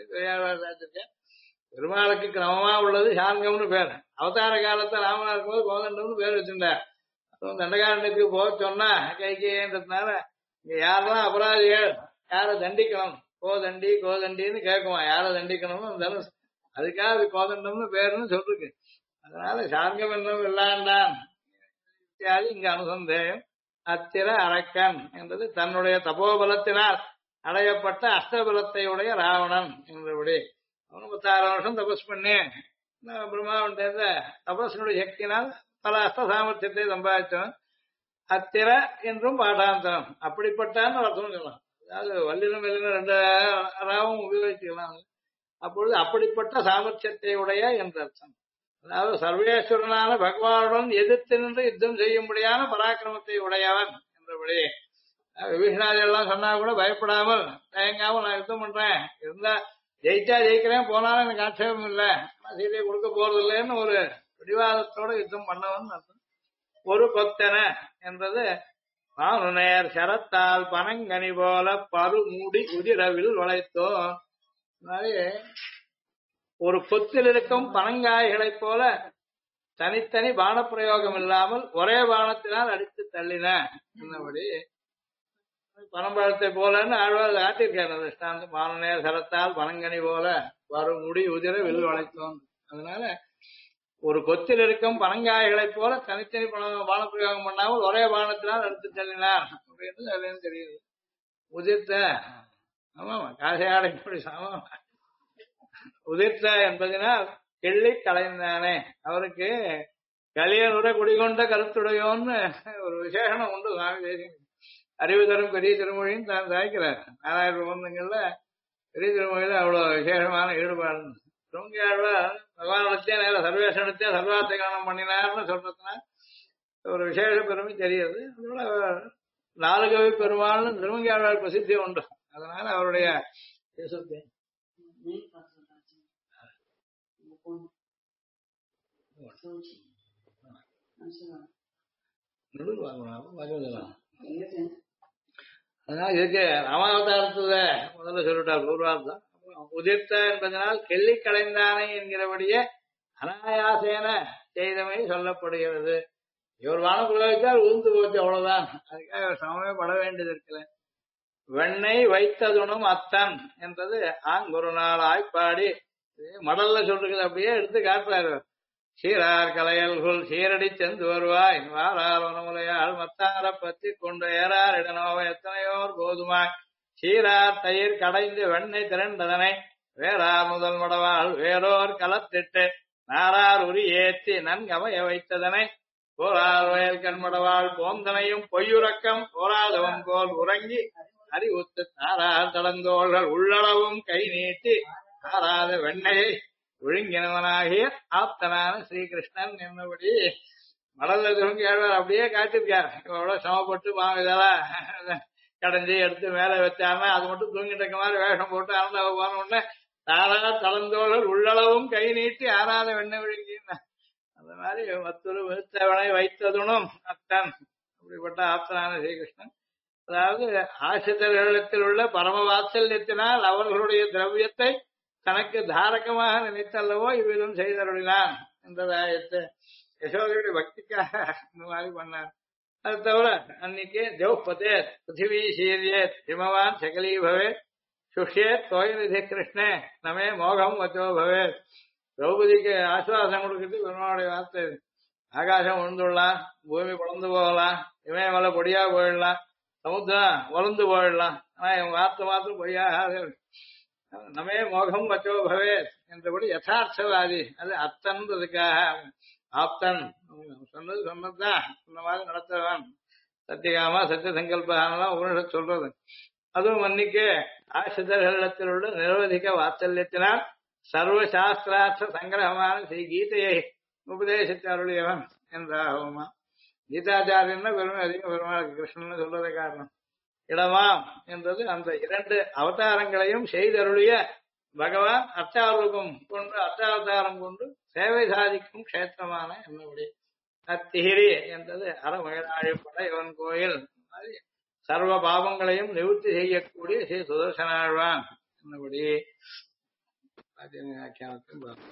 பெருமாளுக்கு கிரமமா உள்ளது சார்கம்னு பேர். அவதார காலத்தை ராமனா இருக்கும்போது கோதண்டம்னு பேர் வச்சிருந்தார். அதுவும் தண்டகாரனுக்கு போக சொன்னா கைகேன்றதுனால இங்க யாரெல்லாம் அபராதிகள் யாரை தண்டிக்கணும் கோதண்டி கோதண்டின்னு கேட்குமா யாரை தண்டிக்கணும்னு தனுஷ் அதுக்காக அது கோதண்டம்னு பேருன்னு சொல்லிருக்கு. அதனால சார்கம் என்னும் இல்லாண்டான் இத்தியாதி இங்கு அனுசந்தேயம். அத்திர அரக்கன் என்பது தன்னுடைய தபோபலத்தினால் அடையப்பட்ட அஷ்டபலத்தை உடைய ராவணன் என்றபடி அவனு 36 வருஷம் தபஸ் பண்ணி பிரம்மாவுடைய தபஸினுடைய சக்தியினால் பல அஷ்ட சாமர்த்தியத்தை சம்பாதித்தவன். அத்திர என்றும் பாடாந்தரம் அப்படிப்பட்டான்னு அர்த்தம் சொல்லலாம். அதாவது வல்லினம் வெல்லினம் 2 ராவும் உபயோகிச்சுக்கலாம். அப்பொழுது அப்படிப்பட்ட சாமர்த்தியத்தை உடைய என்ற அர்த்தம். அதாவது சர்வேஸ்வரனான பகவானுடன் எதிர்த்து நின்று யுத்தம் செய்யும்படியான பராக்கிரமத்தை உடையவன் என்றபடி விபீஷணாதி எல்லாம் சொன்னா கூட பயப்படாமல் தயங்காமல் நான் யுத்தம் பண்றேன், இருந்தா ஜெயிச்சா ஜெயிக்கிறேன், போனாலும் எனக்கு ஆட்சேபம் இல்லை, சீதையை கொடுக்க போறது இல்லைன்னு ஒரு பிடிவாதத்தோட யுத்தம் பண்ணவன் அர்த்தம். ஒரு கொத்தன என்பது மானுநேர் சரத்தால் பனங்கனி போல பரு மூடி உதிரவில் வளைத்தோ. ஒரு கொத்தில் இருக்கும் பனங்காய்களைப் போல தனித்தனி பானப்பிரயோகம் இல்லாமல் ஒரே பானத்தினால் அடித்து தள்ளின என்னபடி பனம்பழத்தை போலன்னு ஆழ்வார் ஆட்டிருக்காரு. ஸ்டாந்து மானுநேர் சரத்தால் பனங்கனி போல பரு முடி உதிர வில் வளைத்தோம். அதனால ஒரு கொத்தில் இருக்கும் பனங்காய்களைப் போல தனித்தனி பானப்பிரயோகம் பண்ணாமல் ஒரே பானத்தினால் எடுத்து தள்ளினார் அப்படின்னு அதுன்னு தெரியுது. உதிர்த்த ஆமாமா காசையாடை சமம். உதிர்த்த என்பதனால் கிள்ளி கலைந்தானே. அவருக்கு கலியனுட குடிகொண்ட கருத்துடையோன்னு ஒரு விசேஷனம் உண்டு. சுவாமி தேசிகன் அறிவு தரும் பெரிய திருமொழின்னு தான் சாய்க்கிறார். 4000 பிரபந்தங்கள்ல பெரிய திருமொழியில அவ்வளவு விசேஷமான ஈடுபாடு. திருமங்கியாழ்வார் பகவானிடத்தே நேர சர்வேசனத்தே சர்வார்த்த காரணம் பண்ணினார்னு சொல்றதுனா ஒரு விசேஷ பெருமை தெரியுது. அதோட 4 கவி பெருமாள்னு திருமங்கியாழ்வார் பிரசித்தி உண்டு. அதனால அவருடைய தேசத்தை அதனால இதுக்கு ராமாவதாரத்துல முதல்ல சொல்லிட்டார் பூர்வார்த்தம். உதிர்த்த என்பதனால் கெள்ளி கலைந்தானே என்கிறபடியே அனாயாசேன செய்தமை சொல்லப்படுகிறது. இவர் வானம் பிரயோகித்தால் உந்து போச்சு, அவ்வளவுதான். அதுக்காக சமமே பட வேண்டியது இருக்கல. வெண்ணெய் வைத்ததுனும் அத்தன் என்றது ஆங்கொரு நாள் ஆய்ப்பாடி மடல்ல சொல்றது அப்படியே எடுத்து காட்டுறாரு. சீரார் கலையல்குள் சீரடி சென்று வருவாய் வாரார் உணமுலையால் மத்தார பத்தி கொண்டு ஏறார் இடனோவ எத்தனையோர் போதுமாய் சீரார் தயிர் கடைந்து வெண்ணெய் திரண்டதனை வேறார் முதல் மடவாள் வேறோர் கலத்திட்டு நாரார் உரி ஏற்றி நன்கமைய வைத்ததனை போரார் வயல் கண்மடவாள் போந்தனையும் பொய்யுறக்கம் போராதவன் போல் உறங்கி அறிவுத்து தாரார் தளந்தோள்கள் உள்ளளவும் கை நீட்டி ஆறாத வெண்ணையை ஒழுங்கினவனாகிய ஆப்தனான ஸ்ரீகிருஷ்ணன் என்னபடி மடல்ல திரும்பி ஆழ்வார் அப்படியே காட்டிருக்காரு. இவ்வளவு சமப்பட்டு இதெல்லாம் கடைஞ்சி எடுத்து மேல வச்சாருன்னா அது மட்டும் தூங்கிட்டு இருக்க மாதிரி வேஷம் போட்டு ஆனந்த போன உடனே தாரா தளந்தோழர் உள்ளளவும் கை நீட்டி ஆறாத வெண்ணெய் விழுங்கின. அந்த மாதிரி மற்றொரு விருத்தவனை வைத்ததுனும் அத்தன் அப்படிப்பட்ட ஆப்தனான ஸ்ரீகிருஷ்ணன். அதாவது ஆசிரியர்களிடத்தில் உள்ள பரம வாத்சல்யத்தினால் அவர்களுடைய திரவியத்தை தனக்கு தாரகமாக நினைத்தல்லவோ இவ்விதம் செய்தருளினான் என்றதாயத்தை யசோதையுடைய பக்திக்காக இந்த மாதிரி பண்ணார். அது தவிர அன்னைக்கு ஜௌபதே பிருத்திவி சீரியேத் ஹிமவான் சகலீ பவேத் சுஷ்யேத் தோயநிதி கிருஷ்ணே நமே மோகம் வச்சோ பவேத். திரௌபதிக்கு ஆசுவாசம் கொடுக்கிறது பெருமாளுடைய வார்த்தை. ஆகாசம் உழுந்துடலாம், பூமி குழந்து போகலாம், இமயமலை பொடியா போயிடலாம், சமுத்திரம் வளர்ந்து போயிடலாம், ஆனா இவன் வார்த்தை மாத்திரம் பொய்யாக நமே மோகம் வச்சோ பவேத் என்றபடி யதார்த்தவாதி. அது அத்தன்றதுக்காக ஆப்தன் சொன்னது சொன்னதுதான் சொன்ன மாதிரி நடத்தவன். சத்தியகாமா சத்திய சங்கல்பலாம் உபனிஷத் சொல்றது. அதுவும் அன்னைக்கு ஆசிரியர்களிடத்தில் உள்ள நிரவதிக வாத்சல்யத்தினால் சர்வ சாஸ்திரார்த்த சங்கிரகமான ஸ்ரீ கீதையை உபதேசித்து அருளியவன் என்றாகுமா. கீதாச்சாரியன்னா பெருமை அதிகம் பெருமாளுக்கு கிருஷ்ணன் சொல்றதே காரணம். இடமாம் என்றது அந்த 2 அவதாரங்களையும் செய்தருளிய பகவான் அர்த்தாரூபம் கொண்டு அர்த்தாவதாரம் கொண்டு சேவை சாதிக்கும் கஷேத்திரமான என்னபடி. அத்திகிரி என்றது அறமயிலாழிப்பட இவன் கோயில் சர்வ பாவங்களையும் நிவர்த்தி செய்யக்கூடிய ஸ்ரீ சுதர்சனாழ்வான் என்னபடி வியாக்கியானத்தையும் பார்ப்போம்.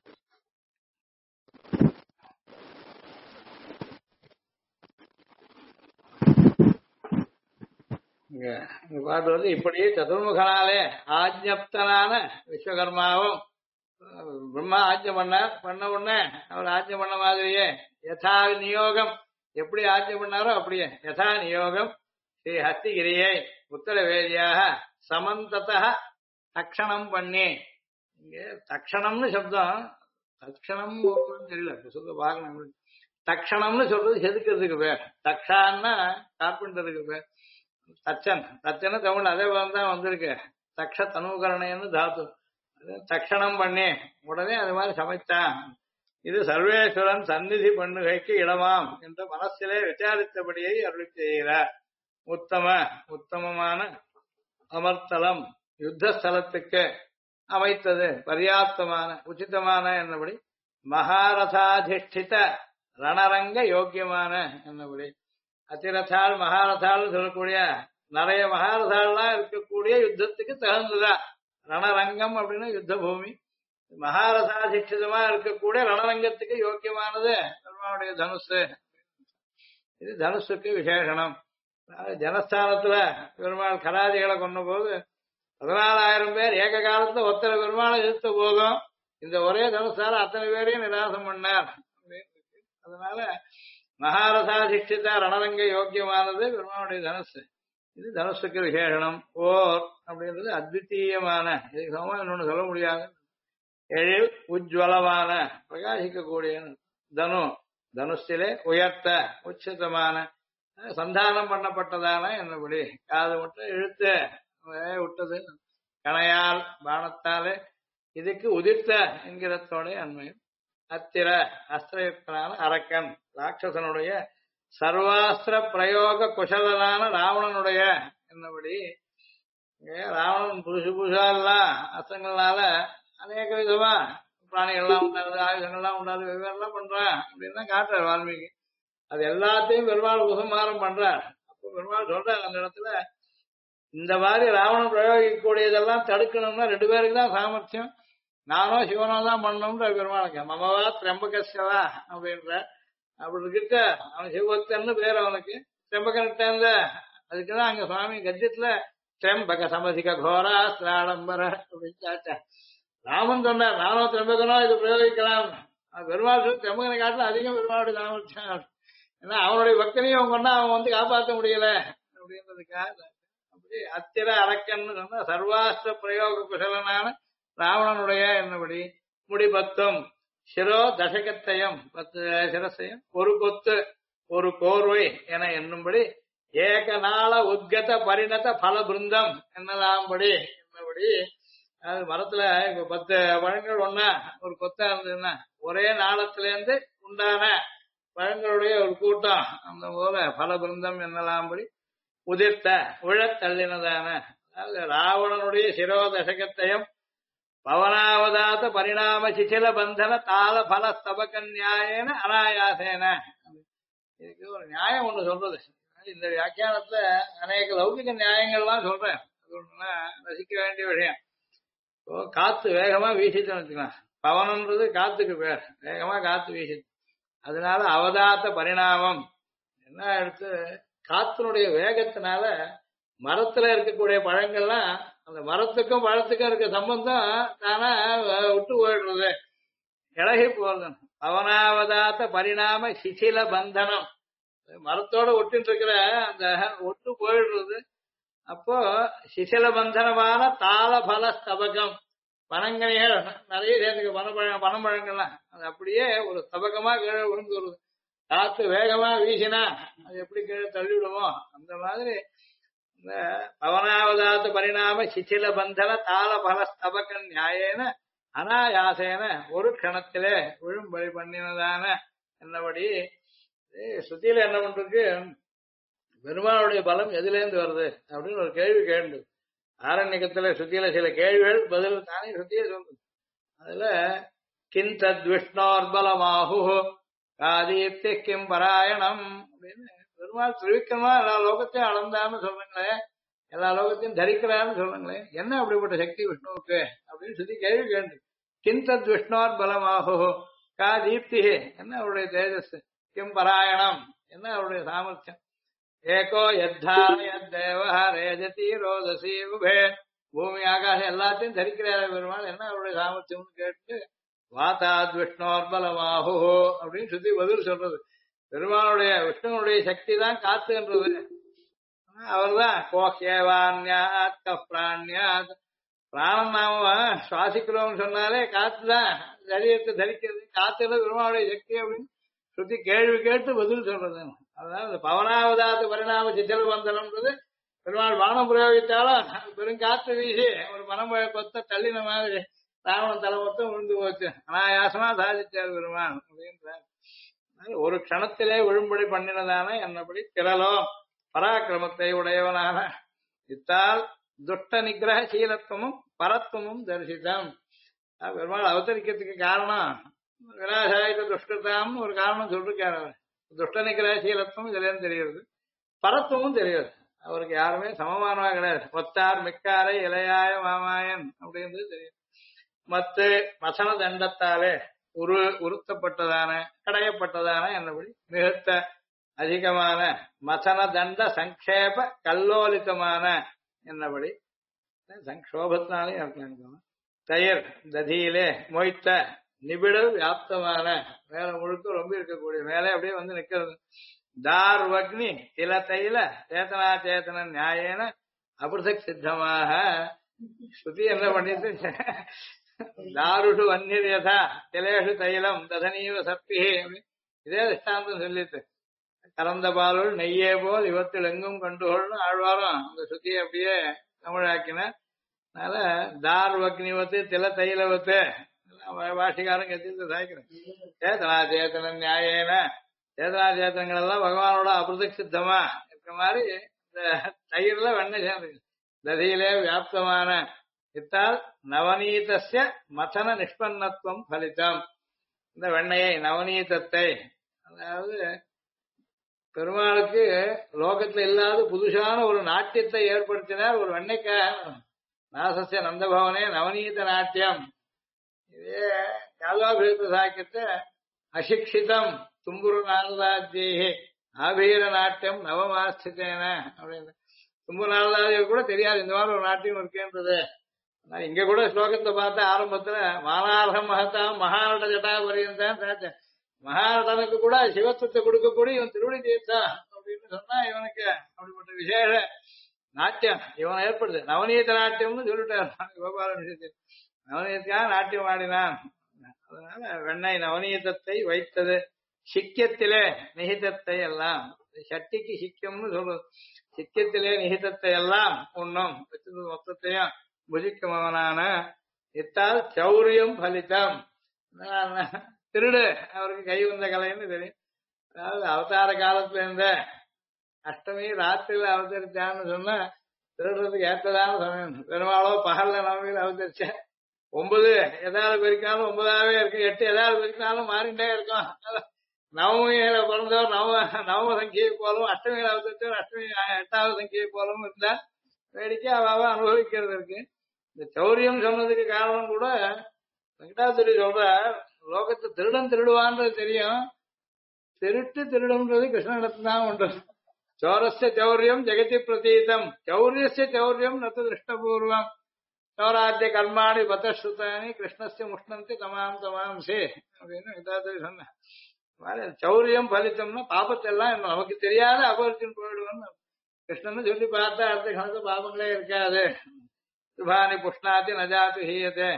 இந்த பாட்டு வந்து இப்படி சதுர்முகனாலே ஆஜ்ஞப்தனான விஸ்வகர்மாவும் பிரம்மா ஆஜ்ஞை பண்ண உடனே அவர் ஆஜ்ஞை பண்ண மாதிரியே யதா நியோகம் எப்படி ஆட்சி பண்ணாரோ அப்படியே யதா நியோகம் ஸ்ரீ ஹஸ்திகிரியை உத்தர வேதியாக சமந்ததா தக்ஷணம் பண்ணி. இங்க தக்ஷணம்னு சப்தம், தக்ஷணம் தெரியல சொல்ல பார்க்கணும். தக்ஷணம்னு சொல்றது செதுக்கிறதுக்கு பேர். தக்ஷான்னா கார்பெண்டருக்கு பேர். தச்சன் தச்சன்னு தமிழ் அதே தான் வந்திருக்கு. தக்ஷ தனுகரணன்னு தாத்து. தக்ஷணம் பண்ணி உடனே அது மாதிரி சமைத்தான். இது சர்வேஸ்வரன் சந்நிதி பண்ணுகைக்கு இடமாம் என்ற மனசிலே விசாரித்தபடியை அருளி செய்கிறார். உத்தமமான அமர்த்தலம் யுத்தஸ்தலத்துக்கு அமைத்தது பர்யாப்தமான உச்சிதமான என்னபடி மகாரதாதிஷ்டித ரணரங்க யோக்கியமான என்னபடி. அதிரதாள் மகாரதாள் சொல்லக்கூடிய நிறைய மகாரதாள்லாம் இருக்கக்கூடிய யுத்தத்துக்கு தகுந்ததா. ரணரங்கம் அப்படின்னா யுத்த பூமி. மகாரதாதிஷ்டிதமா இருக்கக்கூடிய ரணரங்கத்துக்கு யோக்கியமானது பெருமாளுடைய தனுசு. இது தனுசுக்கு விசேஷனம். ஜனஸ்தானத்துல பெருமாள் கராதிகளை கொண்ட போது 14,000 பேர் ஏக காலத்துல ஒத்தனை பெருமாளை எதிர்த்த போதும் இந்த ஒரே தனுசால அத்தனை பேரையும் நிராசம் பண்ணார். அதனால மகாரதாதிஷ்டித ரணரங்க யோக்கியமானது பெருமாளுடைய தனுசு. இது தனுசுக்கு விசேஷனம். ஓர் அப்படின்றது அத்விதீயமான, இதுக்கு சமமா இன்னொன்னு சொல்ல முடியாது. எழில் உஜ்வலமான பிரகாசிக்கக்கூடிய தனு, தனுஷிலே உயர்த்த உச்சிதமான சந்தானம் பண்ணப்பட்டதான என்னபடி. காது மட்டும் இழுத்து விட்டது கணையால் பானத்தாலே. இதுக்கு உதிர்த்த என்கிறதோட அண்மையும். அத்திர அஸ்திரயுக்தனான அரக்கன் ராட்சசனுடைய சர்வாஸ்திர பிரயோக குசலனான ராவணனுடைய என்னபடி. ராவணன் புதுசா எல்லாம் அஸ்திரங்கள்னால அநேக விதமா பிராணிகள்லாம் உண்டாது, ஆயுதங்கள்லாம் உண்டாது, வெவ்வேறுலாம் பண்றான் அப்படின்னு தான் காட்டுறார் வால்மீகி. அது எல்லாத்தையும் பெருமாள் உபசம்ஹாரம் பண்றார். அப்போ பெருமாள் சொல்றார் அந்த இடத்துல, இந்த மாதிரி ராவணன் பிரயோகிக்கக்கூடியதெல்லாம் தடுக்கணும்னா 2 பேருக்கு தான் சாமர்த்தியம். நானோ சிவனோ தான் பண்ணணும்ன்ற பெருமாளுக்கு. மமவா திரம்பகசவா அப்படின்ற அப்படி இருக்கிட்ட அவன் சிவபக்தன்னு பேர் அவனுக்கு. திரம்பகன்ட்ட அதுக்குதான் அங்க சுவாமி கத்தியத்துல திரம்பக சமதிக கோரா ஸ்ராடம்பர அப்படின்னு சாச்சா. ராமன் சொன்னார் நானோ திரம்பகனோ இது பிரயோகிக்கலாம். பெருமாள் திரம்பகனை காட்டில அதிகம் பெருமாளுடைய சாமர்த்தியம். ஏன்னா அவனுடைய பக்தனையும் அவன் கொண்டா அவன் வந்து காப்பாற்ற முடியல அப்படின்றதுக்காக. அப்படி அத்திர அரக்கன்னு சொன்னா சர்வாஸ்திர பிரயோக குசலனான ராவணனுடைய என்னபடி. முடி 10 சிரோ தசகத்தையும் 10 சிரசையும் ஒரு கொத்து ஒரு கோர்வை என என்னும்படி. ஏகநாள உத்கத பரிணத பல பிருந்தம் என்னலாம்படி என்னபடி. அது மரத்துல இப்ப 10 பழங்கள் ஒன்னா ஒரு கொத்தா இருந்ததுன்னா ஒரே நாளத்திலேருந்து உண்டான பழங்களுடைய ஒரு கூட்டம் அந்த போல பல பிருந்தம் என்னலாம்படி. உதிர்த்த உழத்தள்ளினதான அதாவது ராவணனுடைய சிரோதசகத்தையும் பவனாவதாத பரிணாம சிசில பந்தன தாள பல ஸ்தபக நியாயன அனாயாசேன. இதுக்கு ஒரு நியாயம் ஒண்ணு சொல்றது. இந்த வியாக்கியானத்துல அநேக லௌகிக நியாயங்கள்லாம் சொல்றேன். அது ஒண்ணுன்னா ரசிக்க வேண்டிய விஷயம். இப்போ காத்து வேகமா வீசிட்டுன்னு வச்சுக்கலாம். பவனன்றது காத்துக்கு பேர். வேகமா காத்து வீசிட்டு, அதனால அவதாத்த பரிணாமம் என்ன எடுத்து காத்தினுடைய வேகத்தினால மரத்துல இருக்கக்கூடிய பழங்கள்லாம் அந்த மரத்துக்கும் பழத்துக்கும் இருக்க சம்பந்தம் தானே விட்டு போயிடுறது, இழகி போறது. அவனாவதாத்த பரிணாம சிசில பந்தனம், மரத்தோட ஒட்டின்னு இருக்கிற அந்த ஒட்டு போயிடுறது. அப்போ சிசில பந்தனமான தாள பல ஸ்தபகம் பனங்கனிகள் நிறைய சேர்ந்துக்கு பனம்பழங்கள்லாம் அது அப்படியே ஒரு ஸ்தபகமா கீழே விழுந்து வருது. காத்து வேகமா வீசினா அது எப்படி கீழே தள்ளிவிடுவோம் அந்த மாதிரி இந்த பவனாவதாத்த பரிணாம சிசில பந்தன தாள பல ஸ்தபக நியாயேன அனாயாசேன ஒரு கணத்திலே விழும்படி பண்ணினதான என்னபடி. ஸ்ருதியில என்ன பண்றது, பெருமாளுடைய பலம் எதுலேருந்து வருது அப்படின்னு ஒரு கேள்வி கேண்டு ஆரண்யத்துல ஸ்ருதியில சில கேள்விகள் பதில் தானே ஸ்ருதியே சொல்றது. அதுல கிம் தத் விஷ்ணோர்பலமாஹு காதீப்தி கிம் பராயணம் அப்படின்னு பெருமாள் திருவிக்கிரமா எல்லா லோகத்தையும் அளந்தான்னு சொல்லுங்களேன், எல்லா லோகத்தையும் தரிக்கிறான்னு சொல்லுங்களேன், என்ன அப்படிப்பட்ட சக்தி விஷ்ணுவுக்கு அப்படின்னு சொல்லி கேள்வி கேண்டு. கிம் தத் விஷ்ணோர்பலமாஹு கா தீப்தி என்ன அவருடைய தேஜஸ், கிம் பராயணம் என்ன அவருடைய சாமர்த்தியம். ஏகோ யத்தாரய தேவ ரேஜதி ரோதசி உபே பூமி ஆகாசம் எல்லாத்தையும் தரிக்கிறார பெருமாள் என்ன அவருடைய சாமர்த்தியம்னு கேட்டு வாதாத் விஷ்ணோர்பலமாஹு அப்படின்னு சொல்லி பதில் சொல்றது. பெருமானுடைய விஷ்ணுனுடைய சக்தி தான் காத்துன்றது. அவர்தான் கோஹேவான்யாத் கப்ராண்யாத் பிராணம் நாம சுவாசிக்கிறோம்னு சொன்னாலே காத்துதான் சரீரத்தை தரிக்கிறது. காத்துல பெருமானுடைய சக்தி அப்படின்னு சுத்தி கேள்வி கேட்டு பதில் சொல்றது. அதனால இந்த பவனாவதாத்து பரிணாம சித்தல் வந்தனம்ன்றது பெருமாள் வானம் பிரயோகித்தாலும் பெரும் காத்து வீசி ஒரு மனம் கொத்த தள்ளின மாதிரி ராவணன் தலை மொத்தம் விழுந்து போச்சு. அனாயாசமா சாதிச்சார் பெருமான் அப்படின்றார். ஒரு க்ஷணத்திலே விழும்படி பண்ணினதான என்னபடி திரளோ பராக்கிரமத்தை உடையவனான இத்தால் துஷ்ட நிகிரக சீலத்துவமும் பரத்துவமும் தரிசிதம். பெருமாள் அவதரிக்கிறதுக்கு காரணம் விநாசாயுத துஷ்டதாம்னு ஒரு காரணம் சொல்லிருக்காரு. அவர் துஷ்ட நிகிரக சீலத்துவம் இதுல தெரியுது, பரத்துவமும் தெரியுது. அவருக்கு யாருமே சமமானவா கிடையாது. ஒத்தார் மிக்காரை இளையாய மாமாயன் அப்படின்றது தெரியும். மத்து வசன தண்டத்தாலே உருத்தப்பட்டதான கடையப்பட்டதான என்னபடி மிகுத்த அதிகமான மசன தண்ட சங்கேப கல்லோலித்தமான என்னபடி சங்கோபத்தினாலே இருக்கலாம். தயிர் ததியிலே மொய்த்த நிபிட வியாப்தமான மேல முழுக்க ரொம்ப இருக்கக்கூடிய மேலே அப்படியே வந்து நிக்கிறது. தார்வக்னி தில தைல சேத்தனா சேத்தன நியாயேன அபிருதக் சித்தமாக ஸ்ருதி என்ன பண்ணிட்டு தாருஷு வன்னிர் யதா திலேஷு தைலம் ததனீவ சப்பி இதே திஷ்டாந்தம் சொல்லிட்டு கலந்த பாலுள் நெய்யே போல் இவத்தில் எங்கும் கண்டுகொள்னு ஆழ்வாரம் அந்த ஸ்ருதியை அப்படியே தமிழாக்கின. அதனால தார்வக்னிவத்து தில தைலவத்து பாஷிகாரம் கத்திட்டு சாய்க்கிறேன். சேத்தனா சேத்தன நியாயேன சேதனா சேத்தனங்கள் எல்லாம் பகவானோட அபிருதக் சித்தமா இருக்கிற மாதிரி இந்த தயிர்ல வெண்ணெய் சேர்ந்து ததியிலே வியாப்தமான இத்தால் நவநீதஸ்ய மதன நிஷ்பன்னத்துவம் பலிதம். இந்த வெண்ணையை நவநீதத்தை அதாவது பெருமாளுக்கு லோகத்துல இல்லாத புதுசான ஒரு நாட்டியத்தை ஏற்படுத்தினார். ஒரு வெண்ணைக்காக நாசஸ்ய நந்தபவனே நவநீத நாட்டியம். இதே யாதவாபிருத்த சாக்கியத்தை அசிக்ஷிதம் தும்புரு நாரதாத்தியே ஆபீர நாட்டியம் நவமாஸ்திதேன அப்படின்னு. தும்புரு நாரதாதிய கூட தெரியாது இந்த மாதிரி ஒரு நாட்டியம் இருக்கேன்றது. இங்க கூட ஸ்லோகத்தை பார்த்தா ஆரம்பத்துல மானார்ஹம் மகத்தாம் மகாநட ஜட்டா பரியந்தான் சாச்சேன். மகாநடனுக்கு கூட சிவத்துவத்தை கொடுக்கக்கூடிய இவன் திருவடி தீர்த்தா அப்படின்னு சொன்னா இவனுக்கு அப்படிப்பட்ட விசேஷ நாட்டியம் இவன் ஏற்படுது. நவநீத நாட்டியம்னு சொல்லிட்டார் கோபாலன் விஷயத்தில். நவநீதத்துக்காக நாட்டியம் ஆடினான். அதனால வெண்ணெய் நவநீதத்தை வைத்தது. சிக்கியத்திலே நிகிதத்தை எல்லாம் சட்டிக்கு சிக்கியம்னு சொல்றது. சிக்கியத்திலே நிகிதத்தை எல்லாம் உண்ணும் வச்சது மொத்தத்தையும் புஜிக்குமவனான இத்தால் சௌரியம் பலிதம். திருடு அவருக்கு கை வந்த கலைன்னு தெரியும். அதாவது அவதார காலத்துல இருந்த அஷ்டமி ராத்திரியில அவதரிச்சான்னு சொன்னா திருடுறதுக்கு ஏற்றதான சமயம். பெருமாளோ பகல்ல நவமியில அவதரிச்ச 9 எதாவது பெருக்காலும் 9ஆவே இருக்கு, 8 எதாவது பெருக்கினாலும் மாறிண்டே இருக்கும். நவமியில பிறந்தவர் நவம சங்கியை போலவும் அஷ்டமியில அவதரிச்சவர் அஷ்டமி 8வது சங்கியை போலவும் இருந்தா வேடிக்கை அவாவ அனுபவிக்கிறது இருக்கு. இந்த சௌரியம் சொன்னதுக்கு காரணம் கூட வெங்கடாசுரி சொல்ற லோகத்தை திருடன் திருடுவான்றது தெரியும், திருடுன்றது கிருஷ்ணனிடத்து தான் உண்டு. சோரஸ்ய சௌரியம் ஜெகதி பிரதீதம் சௌரியஸ்ய சௌரியம் நத்து திருஷ்டபூர்வம் சௌராத்திய கர்மாணி பதஸ்ருதானி கிருஷ்ணஸ்ய முஷ்ணந்தி தமாம் தமாம் சே அப்படின்னு வெங்கடாசுரி சொன்ன. சௌரியம் பலித்தம்னா பாபத்தை எல்லாம் நமக்கு தெரியாத அபரிச்சின்னு போயிடுவோம்னு கிருஷ்ணன் சொல்லி பார்த்தா அடுத்த கணக்கு பாபங்களே இருக்காது. சுபானி புஷ்ணாத்தி நஜாத்து ஹீயத்தே.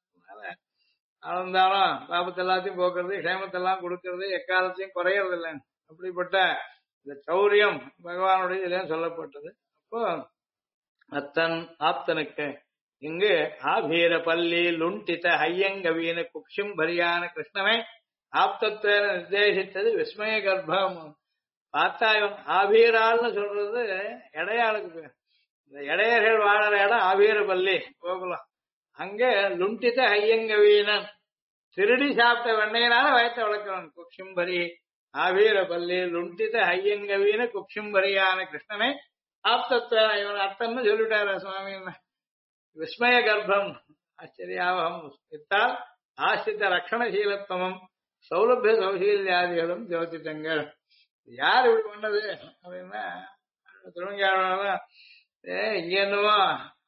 ஆனந்தாலும் பாபத்தை எல்லாத்தையும் போக்குறது க்ஷேமத்தெல்லாம் கொடுக்கறது எக்காலத்தையும் குறையறது இல்லை. அப்படிப்பட்ட இந்த சௌரியம் பகவானுடைய இதுலயும் சொல்லப்பட்டது. அப்போ அத்தன் ஆப்தனுக்கு இங்கு ஆபீர பள்ளி லுண்டித ஹையங்கவீன குக்ஷும் பரியான கிருஷ்ணனை ஆப்தத்தை நிர்தேசித்தது விஸ்மய கர்ப்பம். பார்த்தா இவன் ஆபீரால்னு சொல்றது இடையாளுக்கு பேர். இந்த இடையர்கள் வாழற இடம் ஆபீர பள்ளி கோகுலம். அங்க லுண்டித்த ஹையங்கவீனன் திருடி சாப்பிட்ட வெண்ணையினால வயத்தை வளர்க்கிறவன் குக்ஷும்பரி ஆபீர பள்ளி லுண்டித்த ஹையங்கவீன குக்ஷும்பரியான கிருஷ்ணனை ஆப்தத்தை இவன் அர்த்தம்னு சொல்லிட்டாரு சுவாமி. விஸ்மய கர்ப்பம் ஆச்சரியாவகம் இத்தால் ஆசிரித்த ரக்ஷணசீலத்துவமும் சௌலபிய சௌசீல்யாதிகளும் ஜோதித்தங்கள். யார் இப்படி பண்ணது அப்படின்னா திருவங்காரம் இங்க என்னவோ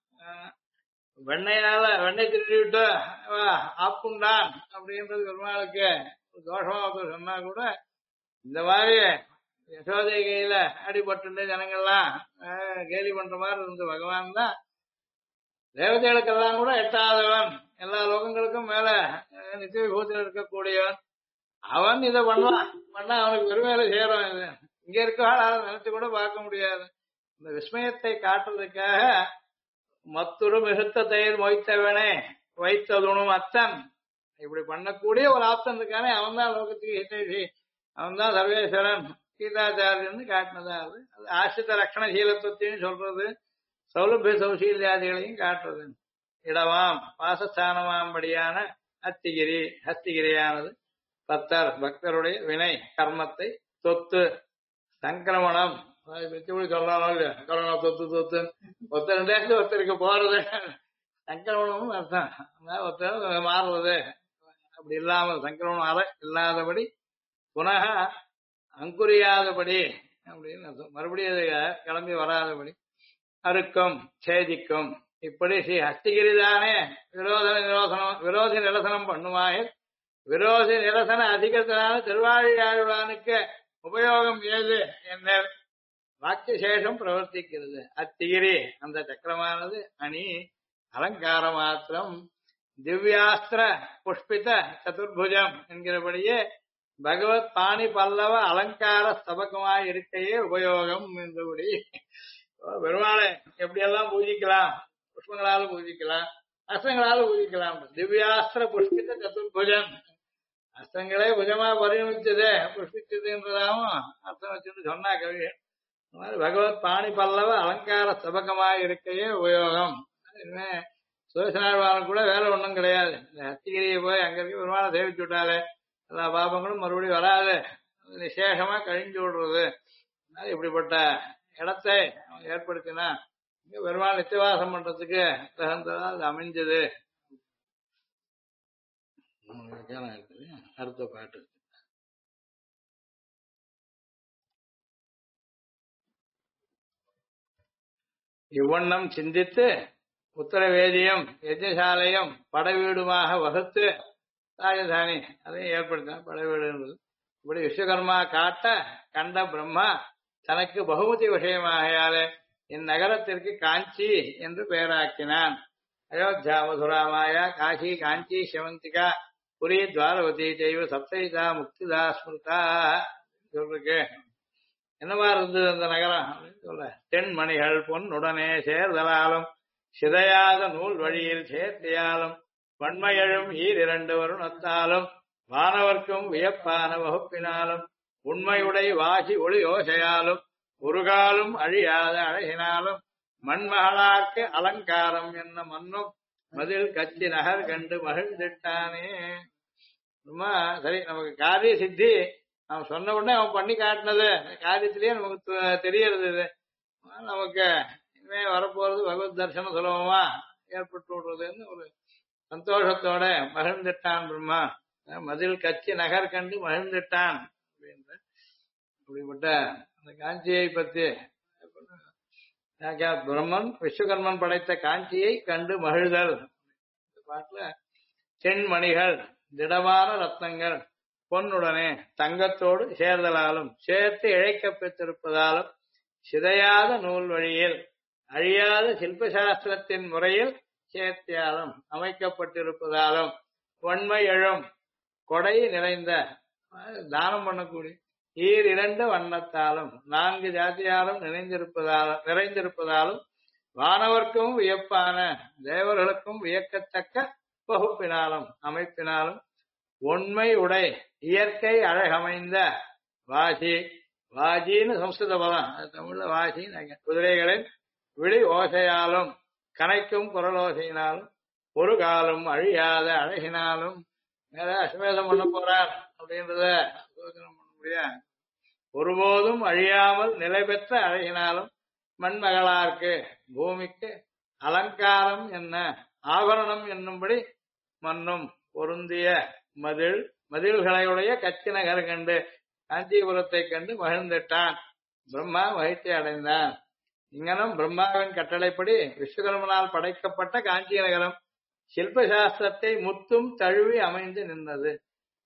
வெண்ணையினால வெண்ணெய் திருடி விட்டு ஆப்புண்டான் அப்படின்றது பெருமாளுக்கு தோஷமா சொன்னா கூட இந்த மாதிரி யசோதை கையில அடிபட்டு ஜனங்கள்லாம் கேலி பண்ற மாதிரி இருந்த பகவான் தான் தேவதைகளுக்கெல்லாம் கூட எட்டாதவன், எல்லா லோகங்களுக்கும் மேல நித்திய விபூதியில் இருக்கக்கூடியவன். அவன் இதை பண்ணா அவனுக்கு பெருமையில சேரும். இது இங்க இருக்க நினைச்சு கூட பார்க்க முடியாது. இந்த விஸ்மயத்தை காட்டுறதுக்காக மத்துரு மிகுத்த தயிர் மொய்த்தவனே வைத்ததுணும் அத்தன், இப்படி பண்ணக்கூடிய ஒரு ஆப்தன் இருக்கானே அவன் தான் லோகத்துக்கு ஹிதேஷி, அவன் தான் சர்வேஸ்வரன் கீதாச்சாரியன்னு காட்டினதா. அது ஆசிரித்த ரக்ஷணசீலத்துவத்தையும் சொல்றது, சௌலபிய சௌசீல்யாதிகளையும் காட்டுறது. இடவாம் வாசஸ்தானமாம்படியான ஹஸ்திகிரி, ஹஸ்திகிரியானது பக்தர் பக்தருடைய வினை கர்மத்தை தொத்து சங்கிரமணம் சொல்றாலும் இல்லையா, கரோனா தொத்து தொத்து ஒருத்தர் ஒருத்தருக்கு போறது சங்கிரமணம் அர்த்தம். ஒருத்தர் மாறுறது அப்படி இல்லாமல் சங்கிரமணம் அற இல்லாதபடி புனக அங்குரியாதபடி அப்படின்னு அர்த்தம். மறுபடியும் அது கிளம்பி வராதபடி அறுக்கும் சேதிக்கும். இப்படி ஸ்ரீ ஹஸ்திகிரிதானே விரோதி நிரசனம் பண்ணுவாய். விரோதி நிரசன அதிகத்தினால திருவாழியாழ்வானுக்கு உபயோகம் ஏது என்ன வாக்கியசேஷம் பிரவர்த்திக்கிறது. அத்திகிரி அந்த சக்கரமானது அணி அலங்கார மாத்திரம் திவ்யாஸ்திர புஷ்பித சதுர்புஜம் என்கிறபடியே பகவத் பாணி பல்லவ அலங்கார ஸ்தபகமாய் இருக்கையே உபயோகம் என்றபடி பெருமாளை எப்படியெல்லாம் பூஜிக்கலாம், புஷ்பங்களால பூஜிக்கலாம், அஸ்தங்களால பூஜிக்கலாம். திவ்யாஸ்திர புஷ்பித சதுர்புஜம், அஸ்தங்களே புஜமா பரிணமிச்சது புஷ்பிச்சதுன்றதாவும் அர்த்தம் வச்சுட்டு சொன்னா கவி. இந்த மாதிரி பகவத் பாணி பல்லவ அலங்கார ஸ்தபகமாய் இருக்கையே உபயோகம். இனிமே சுதர்சனாழ்வானும் கூட வேலை ஒன்றும் கிடையாது. இந்த ஹஸ்திகிரியை போய் அங்க இருக்க பெருமாளை சேவிச்சு விட்டாலே எல்லா பாபங்களும் மறுபடியும் வராது, விசேஷமா கழிஞ்சு விடுறது. இப்படிப்பட்ட இடத்தை ஏற்படுத்தினா இங்க பெருமாள் நித்தியவாசம் பண்றதுக்கு தகுந்ததா அது அமைஞ்சது. அடுத்த பாட்டு. இவ்வண்ணம் சிந்தித்து உத்தரவேதியம் யஜ்ஞசாலையும் படவீடுமாக வகுத்து ராஜதானி அதையும் ஏற்படுத்தின படவீடு என்பது. இப்படி விஸ்வகர்மா காட்ட கண்ட பிரம்மா தனக்கு பகுமதி விஷயமாகையாலே இந்நகரத்திற்கு காஞ்சி என்று பெயராக்கினான். அயோத்தியா மதுராமாயா காஷி காஞ்சி சிவந்திகா புரி துவாரவதி தெய்வ சப்தைதா முக்திதா ஸ்மிருதா சொல்லிருக்கு. என்னவா இருந்தது அந்த நகரம் அப்படின்னு சொல்ல, தென்மணிகள் பொன்னுடனே சேர்தலாலும் சிதையாத நூல் வழியில் சேர்த்தியாலும் வன்மையழும் ஈரிரண்டு வருணத்தாலும் வானவர்க்கும் வியப்பான வகுப்பினாலும் உண்மையுடை வாசி ஒளி யோசையாலும் ஒருகாலும் அழியாத அழகினாலும் மண்மகளார்க்கு அலங்காரம் என்ன மன்னும் மதில் கச்சி நகர் கண்டு மகிழ்ந்திட்டானே. சரி, நமக்கு காரிய சித்தி அவன் சொன்ன உடனே அவன் பண்ணி காட்டினது காரியத்திலேயே நமக்கு தெரியறது. இது நமக்கு இனிமே வரப்போறது பகவத் தர்சனம் சுலபமா ஏற்பட்டு விடுறதுன்னு ஒரு சந்தோஷத்தோட மகிழ்ந்துட்டான் பிரம்மா. மதில் கச்சி நகர் கண்டு மகிழ்ந்துட்டான் அப்படின்ற அப்படிப்பட்ட அந்த காஞ்சியை பத்தி பிரம்மன் விஸ்வகர்மன் படைத்த காஞ்சியை கண்டு மகிழ்தல். இந்த பாட்டுல தென்மணிகள் திடமான ரத்னங்கள் பொன்னுடனே தங்கத்தோடு சேர்தலாலும் சேர்த்து இழைக்க பெற்றிருப்பதாலும் சிதையாத நூல் வழியில் அழியாத சில்பசாஸ்திரத்தின் முறையில் சேர்த்தியாலும் அமைக்கப்பட்டிருப்பதாலும் வன்மை எழும் கொடை நிறைந்த தானம் பண்ணக்கூடிய ஈரிரண்டு வண்ணத்தாலும் 4 ஜாதியாலும் நிறைந்திருப்பதாலும் வானவர்க்கும் வியப்பான தேவர்களுக்கும் வியக்கத்தக்க வகுப்பினாலும் அமைப்பினாலும் உண்மை உடை இயற்கை அழகமைந்த வாசி, வாஜின்னு சம்ஸ்கிருத பதம், அது தமிழ்ல வாசின்னு, குதிரைகளின் விழி ஓசையாலும் கனைக்கும் குரலோசையினாலும் ஒரு காலம் அழியாத அழகினாலும் மேல அஸ்வமேதம் பண்ண போறார் அப்படின்றத யோசனை பண்ண முடியாது. ஒருபோதும் அழியாமல் நிலை பெற்ற அழகினாலும் மண்மகளார்க்கு பூமிக்கு அலங்காரம் என்ன ஆபரணம் என்னும்படி மண்ணும் பொருந்திய மதில்களையுடைய கச்சி நகர் கண்டு காஞ்சிபுரத்தை கண்டு மகிழ்ந்துட்டான். பிரம்மா மகிழ்ச்சி அடைந்தான். இங்கனும் பிரம்மாவின் கட்டளைப்படி விஸ்வகர்மனால் படைக்கப்பட்ட காஞ்சி நகரம் சில்பசாஸ்திரத்தை முத்தும் தழுவி அமைந்து நின்றது.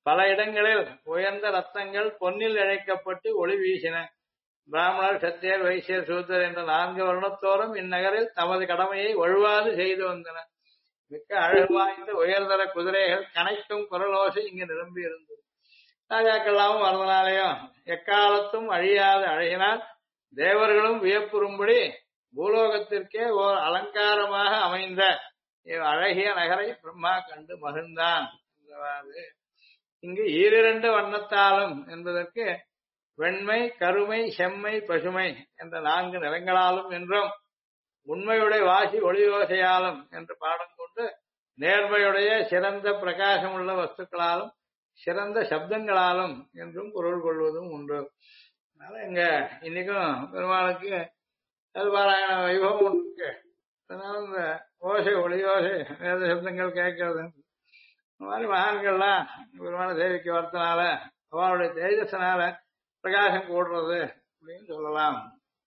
பல இடங்களில் உயர்ந்த ரத்னங்கள் பொன்னில் இழைக்கப்பட்டு ஒளி வீசின. பிராமணர், சத்தியர், வைசியர், சூத்திரர் என்ற 4 வருணத்தோறும் இந்நகரில் தமது கடமையை வழுவாது செய்து வந்தனர். மிக்க அழகு வாய்ந்த உயர்தர குதிரைகள் கனைக்கும் குரலோசை இங்கு நிரம்பி இருந்தது. ராஜாக்கெல்லாமும் வரதனாலேயும் எக்காலத்தும் அழியாத அழகினால் தேவர்களும் வியப்புறும்படி பூலோகத்திற்கே ஓர் அலங்காரமாக அமைந்த அழகிய நகரை பிரம்மா கண்டு மகிழ்ந்தான். இங்கு 2 வண்ணத்தாலும் என்பதற்கு வெண்மை, கருமை, செம்மை, பசுமை என்ற 4 நிறங்களாலும் என்றும், உண்மையுடைய வாசி ஒளியோசையாலும் என்று பாடம் கொண்டு நேர்மையுடைய சிறந்த பிரகாசமுள்ள வஸ்துக்களாலும் சிறந்த சப்தங்களாலும் என்றும் பொருள் கொள்வதும் உண்டு. அதனால இங்க இன்னைக்கும் பெருமாளுக்கு பாராயண வைபவம் இருக்கு. அதனால இந்த ஓசை, ஒளியோசை, வேத சப்தங்கள் கேட்கறது, இந்த மாதிரி மகான்கள்லாம் பெருமாளை சேவிக்க வரத்தினால அவருடைய தேஜஸனால பிரகாசம் கூடுறது அப்படின்னு சொல்லலாம்.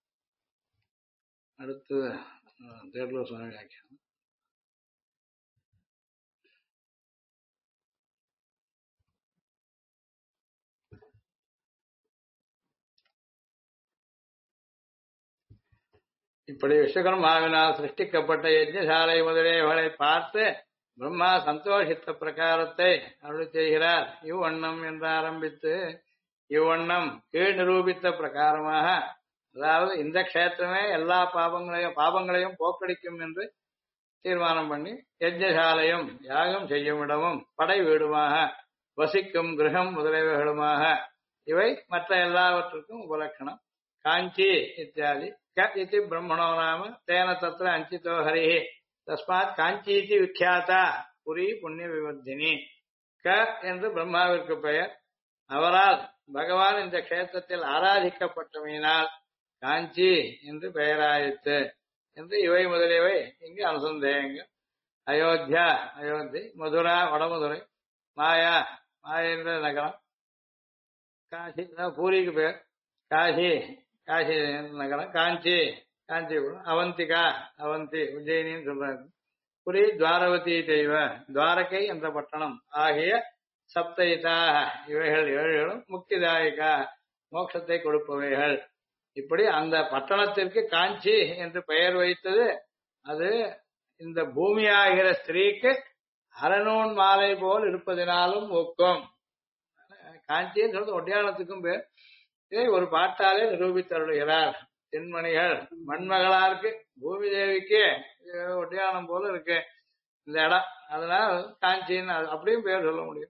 அடுத்து தேர்தல் சுவாமி வியாக்கியானம். இப்படி விஸ்வகர்மாவினால் சிருஷ்டிக்கப்பட்ட யஜ்ஞசாலை முதலியவர்களை பார்த்து பிரம்மா சந்தோஷித்த பிரகாரத்தை அருள் செய்கிறார். இவ்வண்ணம் என்று ஆரம்பித்து இவ்வண்ணம் கீழ் நிரூபித்த பிரகாரமாக, அதாவது இந்த க்ஷேத்திரமே எல்லா பாபங்களையும் போக்கடிக்கும் என்று தீர்மானம் பண்ணி யஜ்ஞசாலையும் யாகம் செய்யும் இடமும் படை வீடுமாக வசிக்கும் கிரகம் முதலியவைகளுமாக இவை மற்ற எல்லாவற்றுக்கும் உபலட்சணம். காஞ்சி இத்தியாதி க இதி பிரம்மணோ நாம தேன தத்ர அஞ்சிதோ ஹரிஹி தஸ்மாத் காஞ்சீதி விக்யாதா புரி புண்ணிய விவர்த்தினி. க என்று பிரம்மாவிற்கு பெயர். அவரால் பகவான் இந்த க்ஷேத்திரத்தில் ஆராதிக்கப்பட்டமையினால் காஞ்சி என்று பெயராயிற்று என்று இவை முதலியவை இங்கு அனுசந்தேயங்கள். அயோத்தியா அயோத்தி, மதுரா வடமதுரை, மாயா மாயா என்ற நகரம், காசி பூரிக்கு பேர், காசி காசி நகரம், காஞ்சி காஞ்சிபுரம், அவந்திகா அவந்தி உஜ்ஜயினின்னு சொல்றாரு, புரி துவாரவதி தெய்வ துவாரகை என்ற பட்டணம் ஆகிய சப்தயிதாக இவைகள் 7களும் முக்திதாயிகா மோட்சத்தை கொடுப்பவைகள். இப்படி அந்த பட்டணத்திற்கு காஞ்சி என்று பெயர் வைத்தது அது இந்த பூமியாகிற ஸ்திரீக்கு அரநூன் மாலை போல் இருப்பதினாலும் ஒக்கும். காஞ்சின்னு சொல்றது ஒட்டியானத்துக்கும் பேர். இதை ஒரு பாட்டாலே நிரூபித்தருளுகிறார். தென்மணிகள் மண்மகளாருக்கு பூமி தேவிக்கு ஒட்டியானம் போல இருக்கு இந்த இடம், அதனால காஞ்சின்னு அப்படியும் பேர் சொல்ல முடியும்.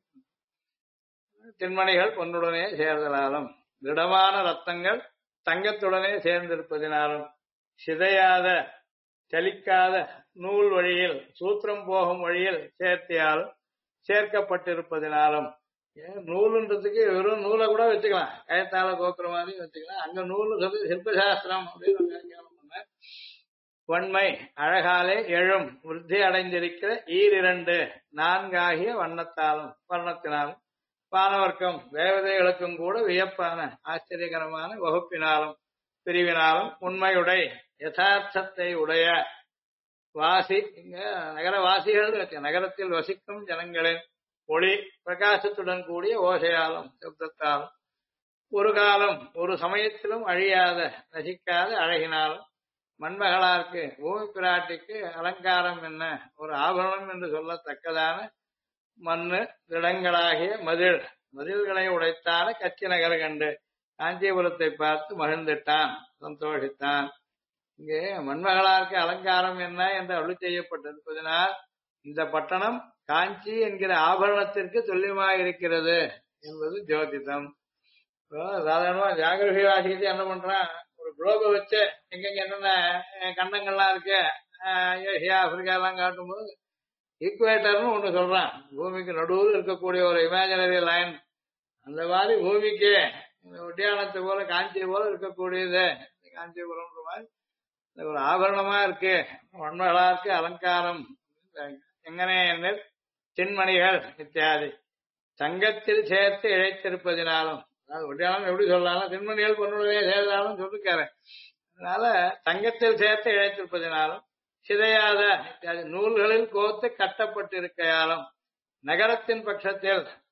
தென்மணிகள் பொன்னுடனே சேர்தலாலும் திடமான ரத்தங்கள் தங்கத்துடனே சேர்ந்திருப்பதினாலும் சிதையாத சலிக்காத நூல் வழியில் சூத்திரம் போகும் வழியில் சேர்த்தியாலும் சேர்க்கப்பட்டிருப்பதினாலும், நூலுன்றதுக்கு வெறும் நூலை கூட வச்சுக்கலாம், கயத்தால கோக்குற மாதிரி வச்சுக்கலாம். அங்க நூல் சொல்லி சிற்பசாஸ்திரம் அப்படின்னு வியாக்கியானம் பண்ண. வன்மை அழகாலே எழும் விருத்தி அடைந்திருக்கிற 2 4 வண்ணத்தாலும் வர்ணத்தினாலும் வானவர்க்கம் தேவதைகளுக்கும் கூட வியப்பான ஆச்சரியகரமான வகுப்பினாலும் பிரிவினாலும் உண்மையுடைய யதார்த்தத்தை உடைய வாசி, இங்க நகரவாசிகள் நகரத்தில் வசிக்கும் ஜனங்களின் ஒளி பிரகாசத்துடன் கூடிய ஓசையாலும் சப்தத்தாலும் ஒரு காலம் ஒரு சமயத்திலும் அழியாத நசிக்காத அழகினாலும் மண்மகளாருக்கு பூமி பிராட்டிக்கு அலங்காரம் என்ன ஒரு ஆபரணம் என்று சொல்லத்தக்கதான மண்ணு திடங்களாகிய மதில்களை உடைத்தான கச்சி நகர் கண்டு காஞ்சிபுரத்தை பார்த்து மகிழ்ந்துட்டான், சந்தோஷித்தான். இங்கே மண்மகளாருக்கு அலங்காரம் என்ன என்று அருள் செய்யப்பட்டிருப்பதனால் இந்த பட்டணம் காஞ்சி என்கிற ஆபரணத்திற்கு துல்லியமாக என்பது ஜோதிடம். சாதாரணமா ஜாகிரபி வாசிக்கிட்டு என்ன பண்றான், ஒரு குளோபை வச்சு எங்கெங்க என்னென்ன கண்டங்கள்லாம் இருக்கு ஏசியா ஆப்பிரிக்கா எல்லாம் காட்டும்போது ஈக்குவேட்டர்னு ஒண்ணு சொல்றான். பூமிக்கு நடுவில் இருக்கக்கூடிய ஒரு இமேஜினரி லைன், அந்த மாதிரி பூமிக்கு ஒட்டியானத்தை போல காஞ்சி போல இருக்கக்கூடியது காஞ்சிபுரம் மாதிரி ஒரு ஆபரணமா இருக்கு, மண்மகளா இருக்கு, அலங்காரம். எங்கனே எண்ணில் தின்மணிகள் இத்தியாதி தங்கத்தில் சேர்த்து இழைத்திருப்பதினாலும், அதாவது ஒட்டியானம் எப்படி சொல்லலாம், தின்மணிகள் பொண்ணுடைய சேர்ந்தாலும் சொல்லிருக்காரு. அதனால தங்கத்தில் சேர்த்து இழைத்திருப்பதினாலும் சிதையாத நூல்களில் கோத்து கட்டப்பட்டிருக்கையாலும் நகரத்தின் பட்சத்தில்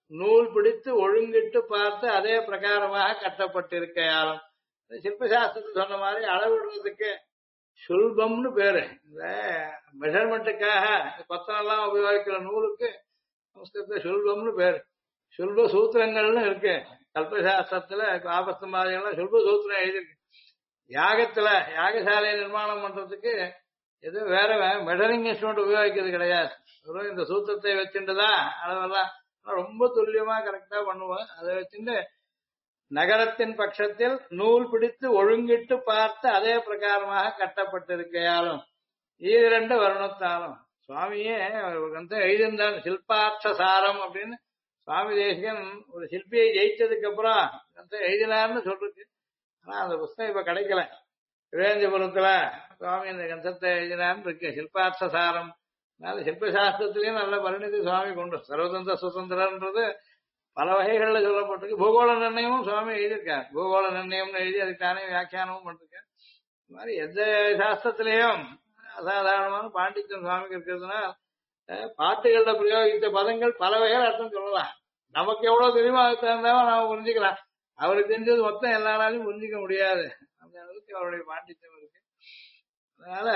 நூல் பிடித்து ஒழுங்கிட்டு பார்த்து அதே பிரகாரமாக கட்டப்பட்டிருக்கையாலும் சிற்பசாஸ்திரத்தில் சொன்ன மாதிரி அளவிடுறதுக்கு சுல்பம்னு பேரு. இந்த மெஷர்மெண்ட்டுக்காக கொத்தனெல்லாம் உபயோகிக்கிற நூலுக்கு சமஸ்கிருத சுல்பம்னு பேரு. சுல்ப சூத்திரங்கள்னு இருக்கு கல்பசாஸ்திரத்துல. ஆபத்து மாதிரியெல்லாம் சுல்ப சூத்திரம் எழுதியிருக்கு. யாகத்துல யாகசாலையை நிர்மாணம் பண்றதுக்கு எதுவும் வேற மெஷரிங் இன்ஸ்ட்ருமெண்ட் உபயோகிக்கிறது கிடையாது. வெறும் இந்த சூத்திரத்தை வச்சுட்டுதான் அளவெல்லாம் ரொம்ப துல்லியமா கரெக்டா பண்ணுவோம். அதை வச்சுட்டு நகரத்தின் பட்சத்தில் நூல் பிடித்து ஒழுங்கிட்டு பார்த்து அதே பிரகாரமாக கட்டப்பட்டிருக்கையாலும் ஈரண்டு வருணத்தாலும் சுவாமியே எழுதியிருந்தான் சில்பார்த்த சாரம் அப்படின்னு. சுவாமி தேசிகன் ஒரு சிற்பியை ஜெயிச்சதுக்கு அப்புறம் எழுதினார்னு சொல்றது. ஆனா அந்த புஸ்தகம் இப்ப கிடைக்கல. விவேந்திபுரத்துல சுவாமி இந்த கந்தத்தை எழுதினார்னு இருக்கு சில்பார்த்த சாரம். அதனால சிற்பசாஸ்திரத்திலயும் நல்ல பரிணிதி சுவாமி கொண்டு சர்வதந்திர சுதந்திரன்றது பல வகைகள்ல சொல்லப்பட்டிருக்கு. பூகோள நிர்ணயமும் சுவாமி எழுதியிருக்கார். பூகோள நிர்ணயம்னு எழுதி அதுக்கான வியாக்கியானமும் பண்ணிருக்கார். இந்த மாதிரி எந்த சாஸ்திரத்திலையும் அசாதாரணமான பாண்டித்யம் சுவாமிக்கு இருக்கிறதுனா பாட்டுகள்ல பிரயோகித்த பதங்கள் பல வகைகள் அர்த்தம் சொல்லலாம். நமக்கு எவ்வளவு தெரியுமோ அதுக்கு தகுந்தாலும் நாம புரிஞ்சுக்கலாம். அவருக்கு தெரிஞ்சது மொத்தம் எல்லாராலையும் புரிஞ்சிக்க முடியாது. அந்த அளவுக்கு அவருடைய பாண்டித்யம் இருக்கு. அதனால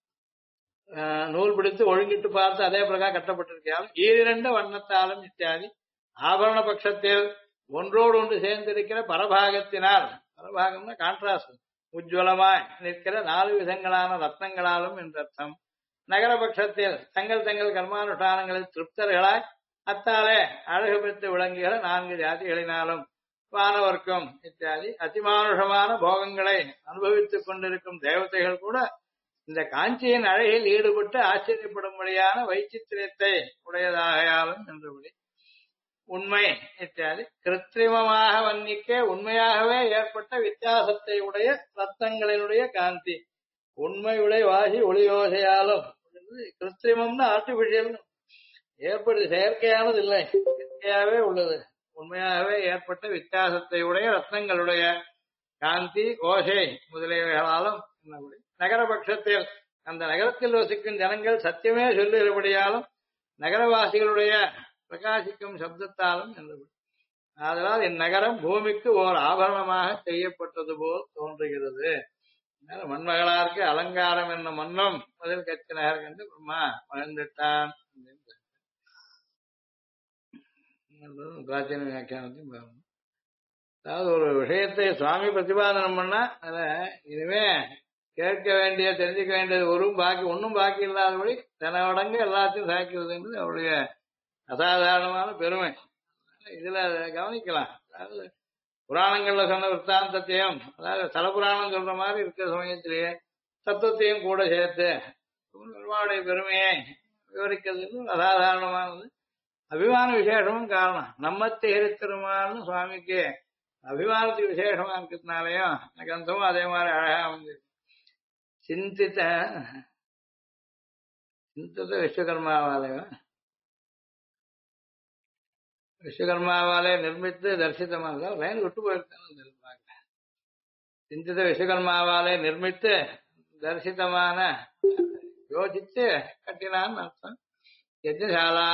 நூல் பிடித்து ஒழுங்கிட்டு பார்த்து அதே பிரகாரம் கட்டப்பட்டிருக்காலும் ஈரிரண்ட வண்ணத்தாலும் இத்தியாதி ஆபரண பட்சத்தில் ஒன்றோடு ஒன்று சேர்ந்திருக்கிற பரபாகத்தினால், பரபாகம்னா கான்ட்ராஸ்ட், உஜ்வலமாய் நிற்கிற 4 விதங்களான ரத்னங்களாலும் என்றர்த்தம். நகரபட்சத்தில் தங்கள் தங்கள் கர்மானுஷ்டானங்களில் திருப்தர்களாய் அத்தாலே அழகு பெற்று விளங்குகிற 4 ஜாதிகளினாலும் வானவர்க்கம் இத்தியாதி அதிமானுஷமான போகங்களை அனுபவித்துக் கொண்டிருக்கும் தேவதைகள் கூட இந்த காஞ்சியின் அழகில் ஈடுபட்டு ஆச்சரியப்படும்படியான வைச்சித்திரத்தை உடையதாகையாலும் என்றபடி உண்மை இத்தியாதி கிருத்திரிமமாக வர்ணிக்க உண்மையாகவே ஏற்பட்ட வித்தியாசத்தை உடைய ரத்தங்களினுடைய காந்தி உண்மையுடைய வாசி ஒளியோசையாலும். கிருத்திரிமம்னு ஆர்டிபிஷியல் ஏற்படுது, செயற்கையானது இல்லை, இயற்கையாகவே உள்ளது. உண்மையாகவே ஏற்பட்ட வித்தியாசத்தை உடைய ரத்னங்களுடைய காந்தி ஓசை முதலியவைகளாலும் என்னபடி நகரபட்சத்தில் அந்த நகரத்தில் வசிக்கும் ஜனங்கள் சத்தியமே சொல்லுகிறபடியாலும் நகரவாசிகளுடைய பிரகாசிக்கும் சப்தத்தாலும் என்றபடி. அதனால் இந்நகரம் பூமிக்கு ஓர் ஆபரணமாக செய்யப்பட்டது போல் தோன்றுகிறது. மண்மகளாருக்கு அலங்காரம் என்ன மன்னம் முதல் கட்சி நகர் என்று பிரம்மா மகிழ்ந்துட்டான். பிராச்சீன வியாக்கியானத்தையும் பாருங்க. அதாவது ஒரு விஷயத்தை சுவாமி பிரதிபாதனம் பண்ணா அத இனிமே கேட்க வேண்டிய தெரிஞ்சுக்க வேண்டியது ஒன்னும் பாக்கி இல்லாதபடி தனவடங்கு எல்லாத்தையும் சாய்க்கிறதுன்றது அவருடைய அசாதாரணமான பெருமை. இதுல கவனிக்கலாம். அதாவது புராணங்கள்ல சொன்ன விற்த்தாந்தத்தையும், அதாவது தல புராணம் சொல்ற மாதிரி இருக்கிற சமயத்திலேயே தத்துவத்தையும் கூட சேர்த்து பெருமாளுடைய பெருமையை விவரிக்கிறது அசாதாரணமானது. அபிமான விசேஷமும் காரணம். நம்ம தேரித்திருமான்னு சுவாமிக்கு அபிமானத்துக்கு விசேஷமா இருக்கிறதுனாலயும் கந்தமும் அதே மாதிரி அழகா வந்து சிந்தித்த விஸ்வகர்மாவாலே நிர்மித்து தரிசித்தமாக லைன் விட்டு போயிருக்காங்க. சிந்தித்த விஸ்வகர்மாவாலே நிர்மித்து தரிசித்தமான யோசித்து கட்டினான்னு அர்த்தம். யஜ்ஞசாலா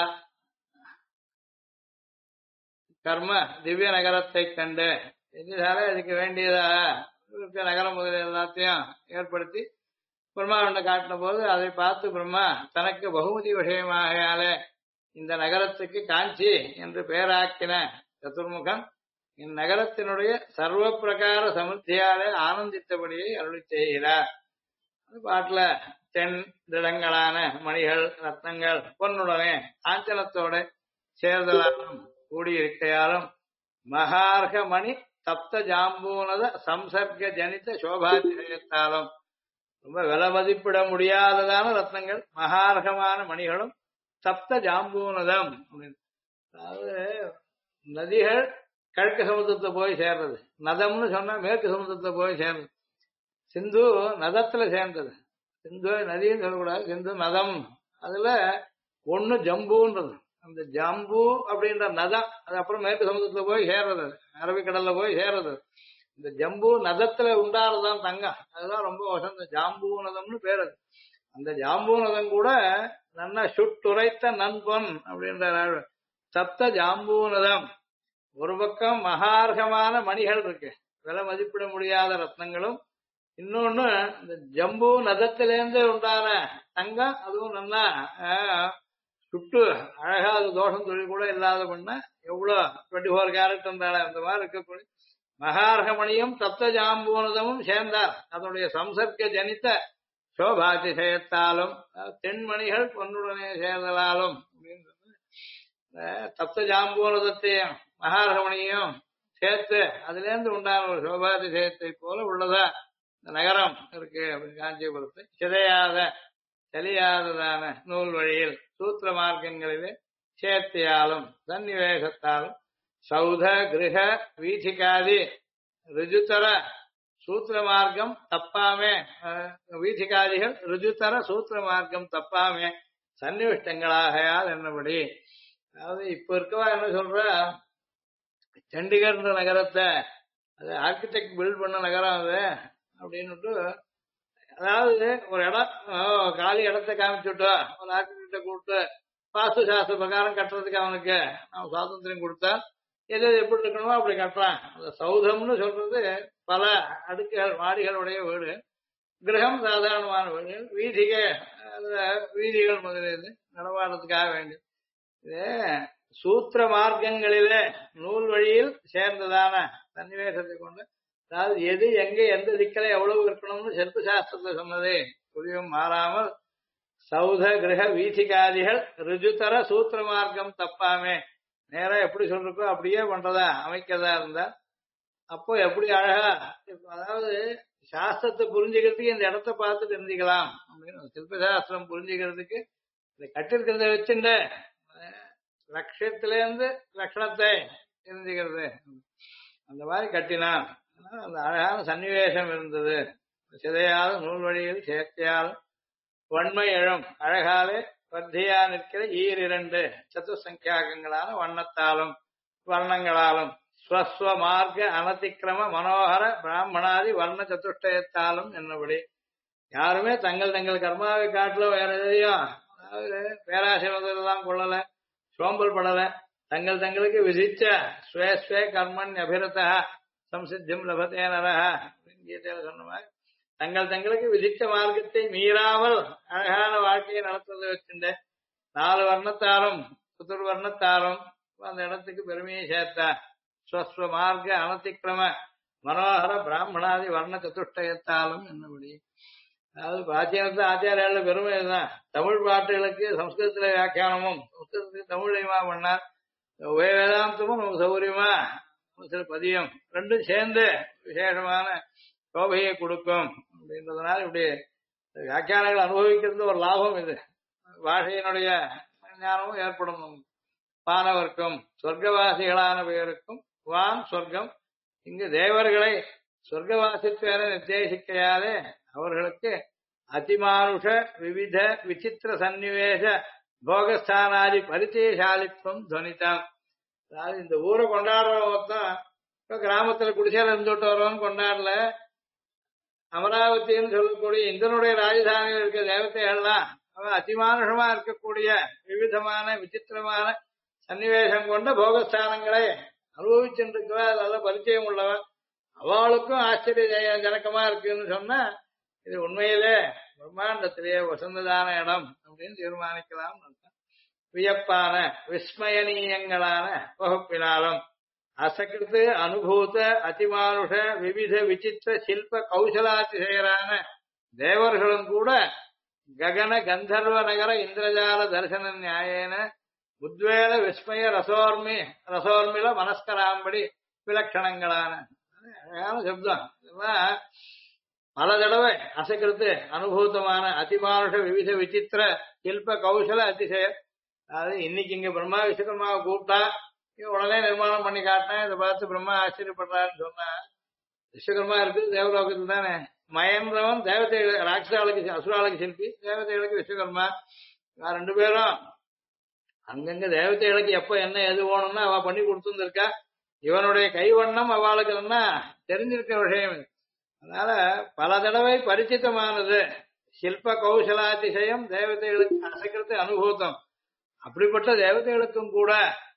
கர்ம திவ்ய நகரத்தை கண்டு யஜ்ஞசாலை அதுக்கு வேண்டியதா நகரம் முதலிய எல்லாத்தையும் ஏற்படுத்தி பிரம்மாவண்ட காட்டின போது அதை பார்த்து பிரம்மா தனக்கு பகுமதி விஷயமாகையாலே இந்த நகரத்துக்கு காஞ்சி என்று பெயராக்கின சதுர்முகன் இந்நகரத்தினுடைய சர்வ பிரகார சமுத்தியாலே ஆனந்தித்தபடியை அருளி செய்கிறார். பாட்டுல தென் திடங்களான மணிகள் ரத்னங்கள் பொன்னுடனே காஞ்சனத்தோட சேர்தலாலும் கூடியிருக்கையாலும் மகார்க மணி தப்த ஜாம்பூனத சம்சர்க ஜனித சோபாதிசயத்தாலும் ரொம்ப விலை மதிப்பிட முடியாததான ரத்னங்கள் மகார்கமான மணிகளும் சப்த ஜாம்பூனதம். அதாவது நதிகள் கிழக்கு சமுத்திரத்தை போய் சேர்றது, நதம்னு சொன்னா மேற்கு சமுத்திரத்தை போய் சேர்றது. சிந்து நதத்துல சேர்ந்தது, சிந்து நதின்னு சொல்லக்கூடாது, சிந்து நதம். அதுல ஒண்ணு ஜம்பூன்றது, அந்த ஜம்பு அப்படின்ற நதம் அது அப்புறம் மேற்கு சமுத்திரத்துல போய் சேர்றது, அரபிக்கடல்ல போய் சேர்றது. இந்த ஜம்பு நதத்துல உண்டாறதுதான் தங்கம், அதுதான் ரொம்ப வசந்த ஜாம்பூ நதம்னு பேரு. அந்த ஜாம்பூ நதம் கூட நல்லா சுட்டுரைத்த நண்பன் அப்படின்ற சப்த ஜாம்பூனதம். ஒரு பக்கம் மகார்கமான மணிகள் இருக்கு, விலை மதிப்பிட முடியாத ரத்னங்களும். இன்னொன்னு இந்த ஜம்பு நதத்திலேருந்து உண்டான தங்கம், அதுவும் நல்லா சுட்டு அழகா, அது தோஷம் தொழில் கூட இல்லாத பண்ண எவ்வளவு 24 கேரட் இருந்தாலும் அந்த மாதிரி இருக்கக்கூடிய மகார்கமணியும் சப்த ஜாம்பூனதமும் சேர்ந்தார். அதனுடைய சம்சர்க்க ஜனித்த சோபாதிசயத்தாலும் தென்மணிகள் பொன்னுடனே சேர்தலாலும் அப்படின்னு சொல்லி, சப்த ஜாம்பூனதத்தையும் மகார்கமணியும் சேர்த்து அதுல இருந்து உண்டான ஒரு சோபாதிசயத்தை போல உள்ளதா இந்த நகரம் இருக்கு அப்படின்னு காஞ்சிபுரத்தை. சிதையாத தெளியாததான நூல் வழியில் சூத்திர மார்க்கங்களிலே சேர்த்தியாலும் சன்னிவேசத்தாலும் சௌத கிரக வீதிகாதி ருஜுத்தர சூத்திர மார்க்கம் தப்பாமே, வீதிகாதிகள் ருஜுத்தர சூத்திர மார்க்கம் தப்பாமே சன்னிவிஷ்டங்களாகையால் என்னபடி. அதாவது இப்ப இருக்கவா என்ன சொல்ற, சண்டிகர் நகரத்தை அது ஆர்கிடெக்ட் பில்ட் பண்ண நகரம் அது அப்படின்னுட்டு, அதாவது ஒரு இடம் காலி இடத்தை காமிச்சுட்டா ஒரு ஆர்கிடெக்ட கூப்பிட்டு வாஸ்து சாஸ்திர பிரகாரம் கட்டுறதுக்கு அவனுக்கு அவன் சுவாதந்திரம் கொடுத்தா எது எப்படி இருக்கணுமோ அப்படி கட்டுறான். அந்த சௌதம்னு சொல்றது பல அடுக்குகள் மாடிகளுடைய வீடு, கிரகம் சாதாரணமான வீடு, வீதிகள் முதலியது நடமாடுறதுக்காக வேண்டியது. இது சூத்திர மார்க்கங்களிலே நூல் வழியில் சேர்ந்ததான சன்னிவேசத்தை கொண்டு, அதாவது எது எங்க எந்த திக்கலை எவ்வளவு இருக்கணும்னு சிற்ப சாஸ்திரத்தை சொன்னதே புரியும் மாறாமல் சௌத கிரக வீதிகாதிகள் ருஜுத்தர சூத்திர மார்க்கம் தப்பாமே, நேரா எப்படி சொல்றக்கோ அப்படியே பண்றதா அமைக்கிறதா இருந்தா அப்போ எப்படி அழகா, அதாவது சாஸ்திரத்தை புரிஞ்சுக்கிறதுக்கு இந்த இடத்த பார்த்து தெரிஞ்சுக்கலாம் அப்படின்னு, சிற்ப சாஸ்திரம் புரிஞ்சுக்கிறதுக்கு இந்த கட்டிருக்கிறத வச்சுட்டு லட்சியத்திலேருந்து லட்சணத்தை தெரிஞ்சுக்கிறது அந்த மாதிரி கட்டினான். அந்த அழகான சன்னிவேசம் இருந்தது. சிதையாத நூல் வழியில் சேர்த்தியால் வன்மை எழும் அழகாலே வர்த்தியா நிற்கிற ஈரிரண்டு சதுசங்கியாகங்களான வண்ணத்தாலும் வர்ணங்களாலும் ஸ்வஸ்வ மார்க்க அனதிக்கிரம மனோகர பிராமணாதி வர்ண சதுஷ்டயத்தாலும் என்னபடி. யாருமே தங்கள் தங்கள் கர்மாவை காட்டில வேற எதையும், அதாவது பேராசிரியெல்லாம் கொள்ளல, சோம்பல் படல, தங்கள் தங்களுக்கு விதிச்ச ஸ்வே கர்மன் அபிரதா சம்சித்தியம் லபத்தே நரஹ அப்படின்னு கீதையில சொன்ன மாதிரி தங்கள் தங்களுக்கு விதித்த மார்க்கத்தை மீறாமல் அழகான வாழ்க்கையை நடத்துவதை வச்சுட்டு 4 வர்ணத்தாலும் புத்தூர் வர்ணத்தாலும் அந்த இடத்துக்கு பெருமையை சேர்த்தா. ஸ்வஸ்வ மார்க்க அனதிக்கிரம மனோகர பிராமணாதி வர்ண சதுஷ்டயத்தாலும் என்னபடி. அதாவது பிராச்சீனத்து ஆச்சாரியால பெருமை இதுதான். தமிழ் பாட்டுகளுக்கு சம்ஸ்கிருதத்துல வியாக்கியானமும் சம்ஸ்கிருதத்துக்கு தமிழையுமா பண்ணார். வேதாந்தமும் நமக்கு சௌகரியமா சில பதியம் ரெண்டும் சேர்ந்து விசேஷமான சோபையை கொடுக்கும் அப்படின்றதுனால இப்படி வியாக்கியானங்கள் அனுபவிக்கிறது ஒரு லாபம். இது பாஷையினுடைய ஞானமும் ஏற்படும். பானவர்க்கும் சொர்க்கவாசிகளான பெயருக்கும் வான் சொர்க்கம். இங்கு தேவர்களை சொர்க்கவாசித்வேன நிர்தேசிக்கையாலே அவர்களுக்கு அதிமானுஷ விவித விசித்திர சன்னிவேச போகஸ்தானாதி பரிச்சயசாலித்வம் துவனித்தான். அதாவது இந்த ஊரை கொண்டாடுறவத்தான் இப்ப கிராமத்துல குடிசையில இருந்துட்டு வரவன் கொண்டாடல, அமராவதினு சொல்லக்கூடிய இந்திரனுடைய ராஜதானியில் இருக்க தேவதைகள்லாம் அவன் அதிமானுஷமா இருக்கக்கூடிய விவிதமான விசித்திரமான சன்னிவேசம் கொண்ட போகஸ்தானங்களை அனுபவிச்சுருக்கவ, நல்ல பரிச்சயம் உள்ளவன், அவளுக்கும் ஆச்சரிய ஜனக்கமா இருக்குன்னு சொன்னா இது உண்மையிலே பிரம்மாண்டத்திலேயே வசந்ததான இடம் அப்படின்னு தீர்மானிக்கலாம். வியப்பான விஸ்மயனீயங்களான வகுப்பினாலும் அசகிருத்து அனுபூத அதிமானுஷ விவித விசித்திர சில்ப கௌசலாதிசயரான தேவர்களும் கூட ககன கந்தர்வ நகர இந்திரஜால தரிசன நியாயேன உத்வேல விஸ்மய ரசோர்மில மனஸ்கராம்படி விலட்சணங்களான அழகான சப்தம். இதெல்லாம் பல தடவை அசகிருத்து அனுபூதமான அதிமானுஷ விவித விசித்திர சில்ப கௌசல அதிசய. அதாவது இன்னைக்கு இங்க பிரம்மா விஸ்வகர்மாவை கூப்பிட்டா உடனே நிர்மாணம் பண்ணி காட்டினேன், இதை பார்த்து பிரம்மா ஆச்சரியப்படுறாருன்னு சொன்னா, விஸ்வகர்மா இருக்குது தேவலோகத்தில் தானே, மயன்றவன் தேவதைகள் ராட்சாளுக்கு அசுராளுக்கு சிற்பி, தேவதைகளுக்கு விஸ்வகர்மா. 2 பேரும் அங்கங்க தேவதைகளுக்கு எப்ப என்ன எது வேணும்னா அவ பண்ணி கொடுத்துருக்கா. இவனுடைய கைவண்ணம் அவளுக்கு என்ன தெரிஞ்சிருக்க விஷயம். அதனால பல தடவை பரிச்சித்தமானது சில்ப கௌசலாதிசயம் தேவதைகளுக்கு அசைக்கிறது அனுபூதம். அப்படிப்பட்ட தேவதைகளுக்கும் கூட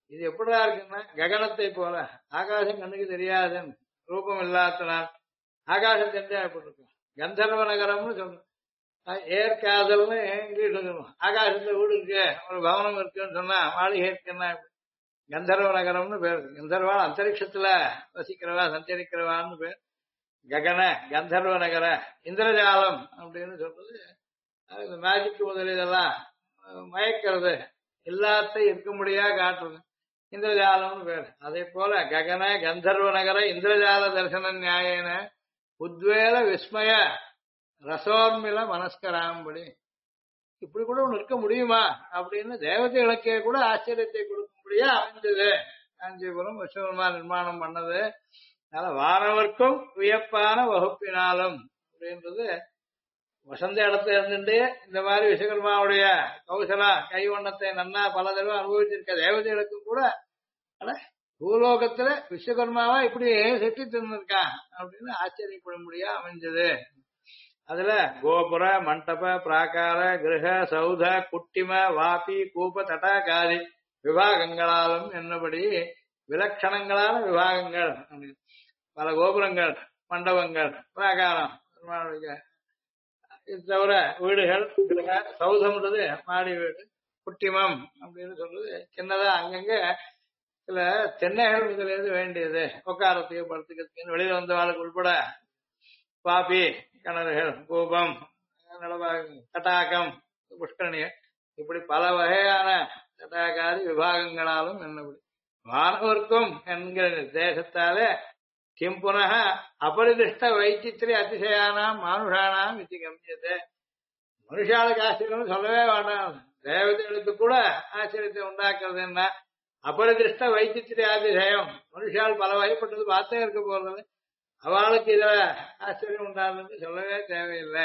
இது எப்படிதான் இருக்குன்னா ககனத்தை போல ஆகாசம் கண்ணுக்கு தெரியாதுன்னு ரூபம் இல்லாதனால் ஆகாசம் தெரிஞ்சா எப்படி இருக்கும். கந்தர்வ நகரம்னு சொல்லணும். ஏற்காதல்னு இங்கிலீஷ் சொல்லணும். ஆகாசத்துல வீடு இருக்கு, ஒரு பவனம் இருக்குன்னு சொன்னா மாளிகை இருக்குன்னா கந்தர்வ நகரம்னு பேர். கந்தர்வா அந்தரிக்ஷத்துல வசிக்கிறவா சஞ்சரிக்கிறவான்னு பேர். ககன கந்தர்வ நகர இந்திரஜாலம் அப்படின்னு சொல்றது மேஜிக் முதல் இதெல்லாம் மயக்கிறது, எல்லாத்தையும் இருக்க முடியா காட்டுறது இந்திரஜாலம்னு பேர். அதே போல ககன கந்தர்வ நகர இந்திரஜால தரிசன நியாயன உத்வேல விஸ்மய ரசோர்மில மனஸ்கராம்படி இப்படி கூட ஒண்ணு இருக்க முடியுமா அப்படின்னு தேவதைகளுக்கே கூட ஆச்சரியத்தை கொடுக்கும்படியா அமைந்தது காஞ்சிபுரம் விஸ்வகர்மா நிர்மாணம் பண்ணது. அதனால வானவர்க்கும் வியப்பான வகுப்பினாலும் அப்படின்றது வசந்த இடத்துல இருந்துட்டு இந்த மாதிரி விஸ்வகர்மாவுடைய கௌசலா கைவண்ணத்தை நன்னா பல தடவை அனுபவிச்சிருக்க தேவதைகளுக்கும் கூட அட பூலோகத்துல விஸ்வகர்மாவா இப்படி செட்டி தந்திருக்கான் அப்படின்னு ஆச்சரியப்படும்படியா அமைஞ்சது. அதுல கோபுர மண்டப பிராகார கிரக சௌத குட்டிம வாபி கூப தட்டாகாரி விபாகங்களாலும் என்னபடி விலட்சணங்களான விபாகங்கள், பல கோபுரங்கள் மண்டபங்கள் பிராகாரம் இது தவிர வீடுகள் கிரக சௌதம்ன்றது மாடி வீடு, குட்டிமம் அப்படின்னு சொல்றது சின்னதா அங்கங்க சில தென்னைகள் முதலியது வேண்டியது உட்காரத்துக்கு படுத்துக்கிறதுக்கு வெளியில வந்தவாளுக்கு உட்பட பாப்பி கிணறுகள் கூபம் தட்டாகம் புஷ்கரணி இப்படி பல வகையான தட்டாகாரி விபாகங்களாலும் என்னபடி மாணவர்க்கும் என்கிற தேசத்தாலே கிம் புனக அபரிதிஷ்ட வைச்சித்திரி அதிசயானாம் மானுஷானாம் இது கம்யதே. மனுஷாளுக்கு ஆச்சரியம் சொல்லவே வேண்டாம், தேவதைகளுக்கு கூட ஆச்சரியத்தை உண்டாக்குறது என்ன அபரிதிஷ்ட வைச்சித்திரி அதிசயம். மனுஷால் பல வகைப்பட்டது பார்த்தே இருக்க போறது, அவளுக்கு இதுல ஆச்சரியம் உண்டாதுன்னு சொல்லவே தேவையில்லை.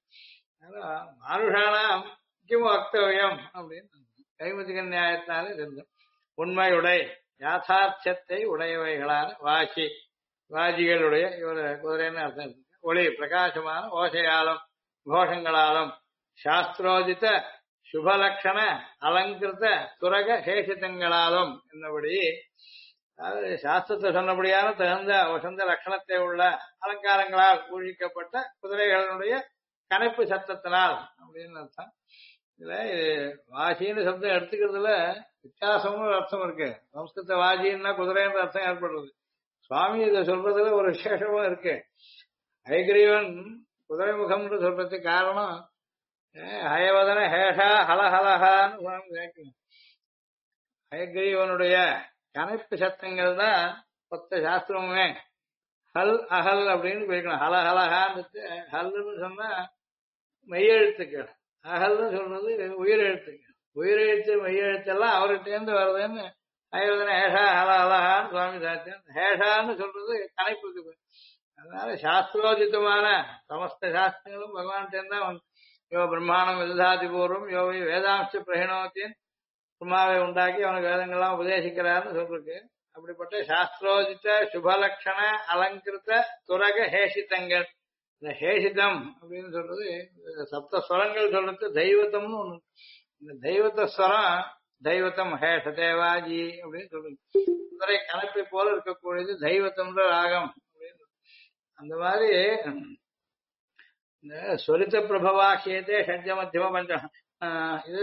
மானுஷானாம் கிம் வக்தவியம் அப்படின்னு கைமுதிக நியாயத்தினாலே இருந்தோம். உண்மையுடை யாதார்த்தத்தை உடையவைகளான வாசி வாஜிகளுடைய இவர குதிரைன்னு அர்த்தம் ஒளி பிரகாசமான ஓசையாலும் கோஷங்களாலும் சாஸ்திரோதித்த சுபலக்ஷண அலங்கிருத்த துரக சேஷித்தங்களாலும் என்னபடி அதாவது சாஸ்திரத்தை சொன்னபடியான தகுந்த வசந்த லட்சணத்தை உள்ள அலங்காரங்களால் பூஜிக்கப்பட்ட குதிரைகளுடைய கனைப்பு சத்தத்தினால் அப்படின்னு அர்த்தம். இதுல வாசின்னு சப்தம் எடுத்துக்கிறதுல வித்தியாசம்னு ஒரு அர்த்தம் இருக்கு. சம்ஸ்கிருத வாஜின்னா குதிரைன்ற அர்த்தம் ஏற்படுறது. சுவாமி இதை சொல்றதுல ஒரு விசேஷமும் இருக்கு. ஹயகிரீவன் குதிரை முகம்னு சொல்றதுக்கு காரணம் ஹயவதன ஹேஷா ஹலஹலஹான்னு சுவாமி கேட்கணும். ஹயகிரீவனுடைய கனைப்பு சத்தங்கள் தான் மொத்த சாஸ்திரமுமே. ஹல் அகல் அப்படின்னு போயிருக்கணும். ஹலஹலஹான்னு ஹல்னு சொன்னா மெய்யெழுத்துக்கள், அகல்னு சொல்றது உயிரெழுத்துக்கள். உயிரெழுத்து மெய்யெழுத்தெல்லாம் அவர்கிட்ட இருந்து வருதுன்னு ஐவதன ஹேஷா ஹல அலஹான்னு சுவாமி சாத்தியம். ஹேஷான்னு சொல்றது கனைப்புக்கு. அதனால சாஸ்திரோஜிதமான சமஸ்த சாஸ்திரங்களும் பகவான் தான் வந்து யோ பிரம்மாணம் விதாதி பூர்வம் யோவை வேதாம்ச பிரகிணோத்தின் பிரம்மாவை உண்டாக்கி அவனுக்கு வேதங்கள்லாம் உபதேசிக்கிறார்னு சொல்லிருக்கு. அப்படிப்பட்ட சாஸ்திரோஜித சுபலட்சண அலங்கிருத்த துரக ஹேஷித்தங்கள். இந்த ஹேஷிதம் அப்படின்னு சொல்றது சப்தஸ்வரங்கள் சொல்றது தெய்வத்தம்னு ஒண்ணு. இந்த தெய்வத்த ஸ்வரம் தெய்வத்தம் ஹேஷதேவாஜி அப்படின்னு சொல்றது. குதிரை கலப்பை போல இருக்கக்கூடியது தெய்வத்தம்ன்ற ராகம் அப்படின்னு. அந்த மாதிரி இந்த ஸ்வரித பிரபவாக்கியத்தே ஷட்ஜ மத்தியம பஞ்சம் இது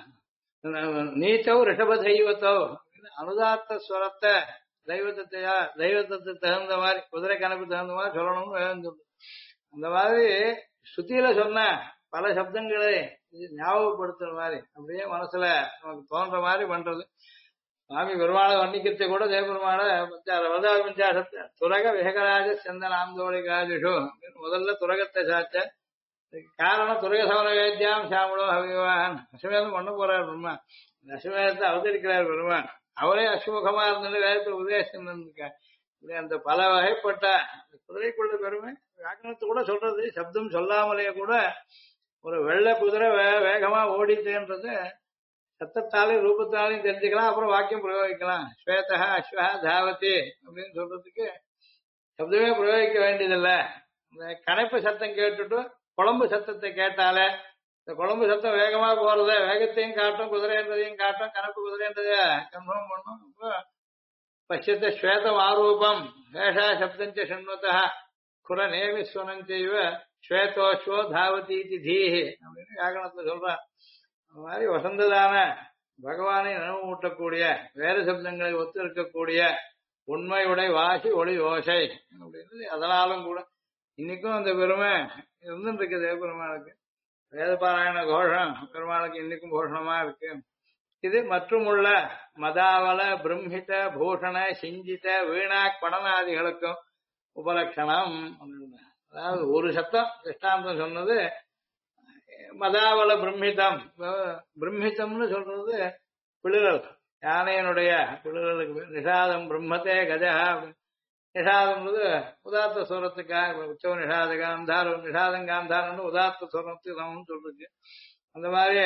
நீத்தோ ரிஷப தெய்வத்தோ அனுதாத்த ஸ்வரத்தை தெய்வத்தையா தெய்வத்துக்கு தகுந்த மாதிரி குதிரை கணக்கு தகுந்த மாதிரி சொல்லணும்னு வேணும் சொல்லு. அந்த மாதிரி ஸ்ருதியில சொன்ன பல சப்தங்களை ஞாபகப்படுத்துற மாதிரி அப்படியே மனசுல நமக்கு தோன்ற மாதிரி பண்றது. சுவாமி பெருமாளை வர்ணிக்கிறத கூட தேவபெருமாளை பஞ்சாசத்தை துரக விஹகராஜ சந்தன ஆந்தோளிகாதிஷு முதல்ல துரகத்தை சாச்ச. காரணம் துரக சவன வேத்தியாம் சாமுடோ ஹவிவான் அஸ்வமேதம் பண்ண போறார் பெருமா. இந்த அஸ்வமேதத்தை அவதரிக்கிறார் பெருமான். அவரே அசுமுகமா இருந்துட்டு வேதத்தை உபதேசம் இருந்திருக்கார். இப்படி அந்த பல வகைப்பட்ட குதிரைக்குள்ள பெருமை வியாக்கணத்தை கூட சொல்றது. சப்தம் சொல்லாமலேயே கூட ஒரு வெள்ளை குதிரை வேகமா ஓடிச்சுன்றது சத்தத்தாலையும் ரூபத்தாலையும் தெரிஞ்சுக்கலாம். அப்புறம் வாக்கியம் பிரயோகிக்கலாம். ஸ்வேதா அஸ்வா தாவதி அப்படின்னு சொல்றதுக்கு சப்தமே பிரயோகிக்க வேண்டியதில்லை. இந்த கனைப்பு சத்தம் கேட்டுட்டு குழம்பு சத்தத்தை கேட்டாலே இந்த குழம்பு சத்தம் வேகமா போறத வேகத்தையும் காட்டும் குதிரைன்றதையும் காட்டும் கணக்கு குதிரைன்றத கன்ஃபார்ம் பண்ணும். இப்போ பசியத்தை ஸ்வேதம் ஆரூபம் வேஷா சப்தஞ்ச ஷண்மதா குர நேமிஸ்வனஞ்சைவ ஸ்வேதோஸ்வோ தாவதி தீஹி அப்படின்னு வியாகரணத்தை சொல்றான். அந்த மாதிரி வசந்ததான பகவானை நினைவு ஊட்டக்கூடிய வேறு சப்தங்களை ஒத்து இருக்கக்கூடிய உண்மையுடைய வாசி ஒளி ஓசை அப்படின்னு அதனாலும் கூட இன்னைக்கும் அந்த பெருமை இருந்துட்டு இருக்குது பெருமாளுக்கு. வேத பாராயண கோஷம் பெருமாளுக்கு இன்னைக்கும் கோஷணமா இருக்கு. இது மற்றும் உள்ள மதாவல பிரம்மித பூஷண சிஞ்சித வீணா படனாதிகளுக்கும் உபலட்சணம். அதாவது ஒரு சத்தம் திஷ்டாந்தம் சொன்னது மதாவல பிரம்மிதம். பிரம்மிதம்னு சொல்றது பிளிரல், யானையனுடைய பிளிரலுக்கு நிஷாதம் பிரம்மத்தே கஜா. நிஷாதம்ன்றது உதாத்த சுரத்துக்காக உச்சவ நிஷாத காந்தாரம் நிஷாதம் காந்தாரம்னு உதாத்த சுரத்துக்கு சமம்னு சொல்றது. அந்த மாதிரி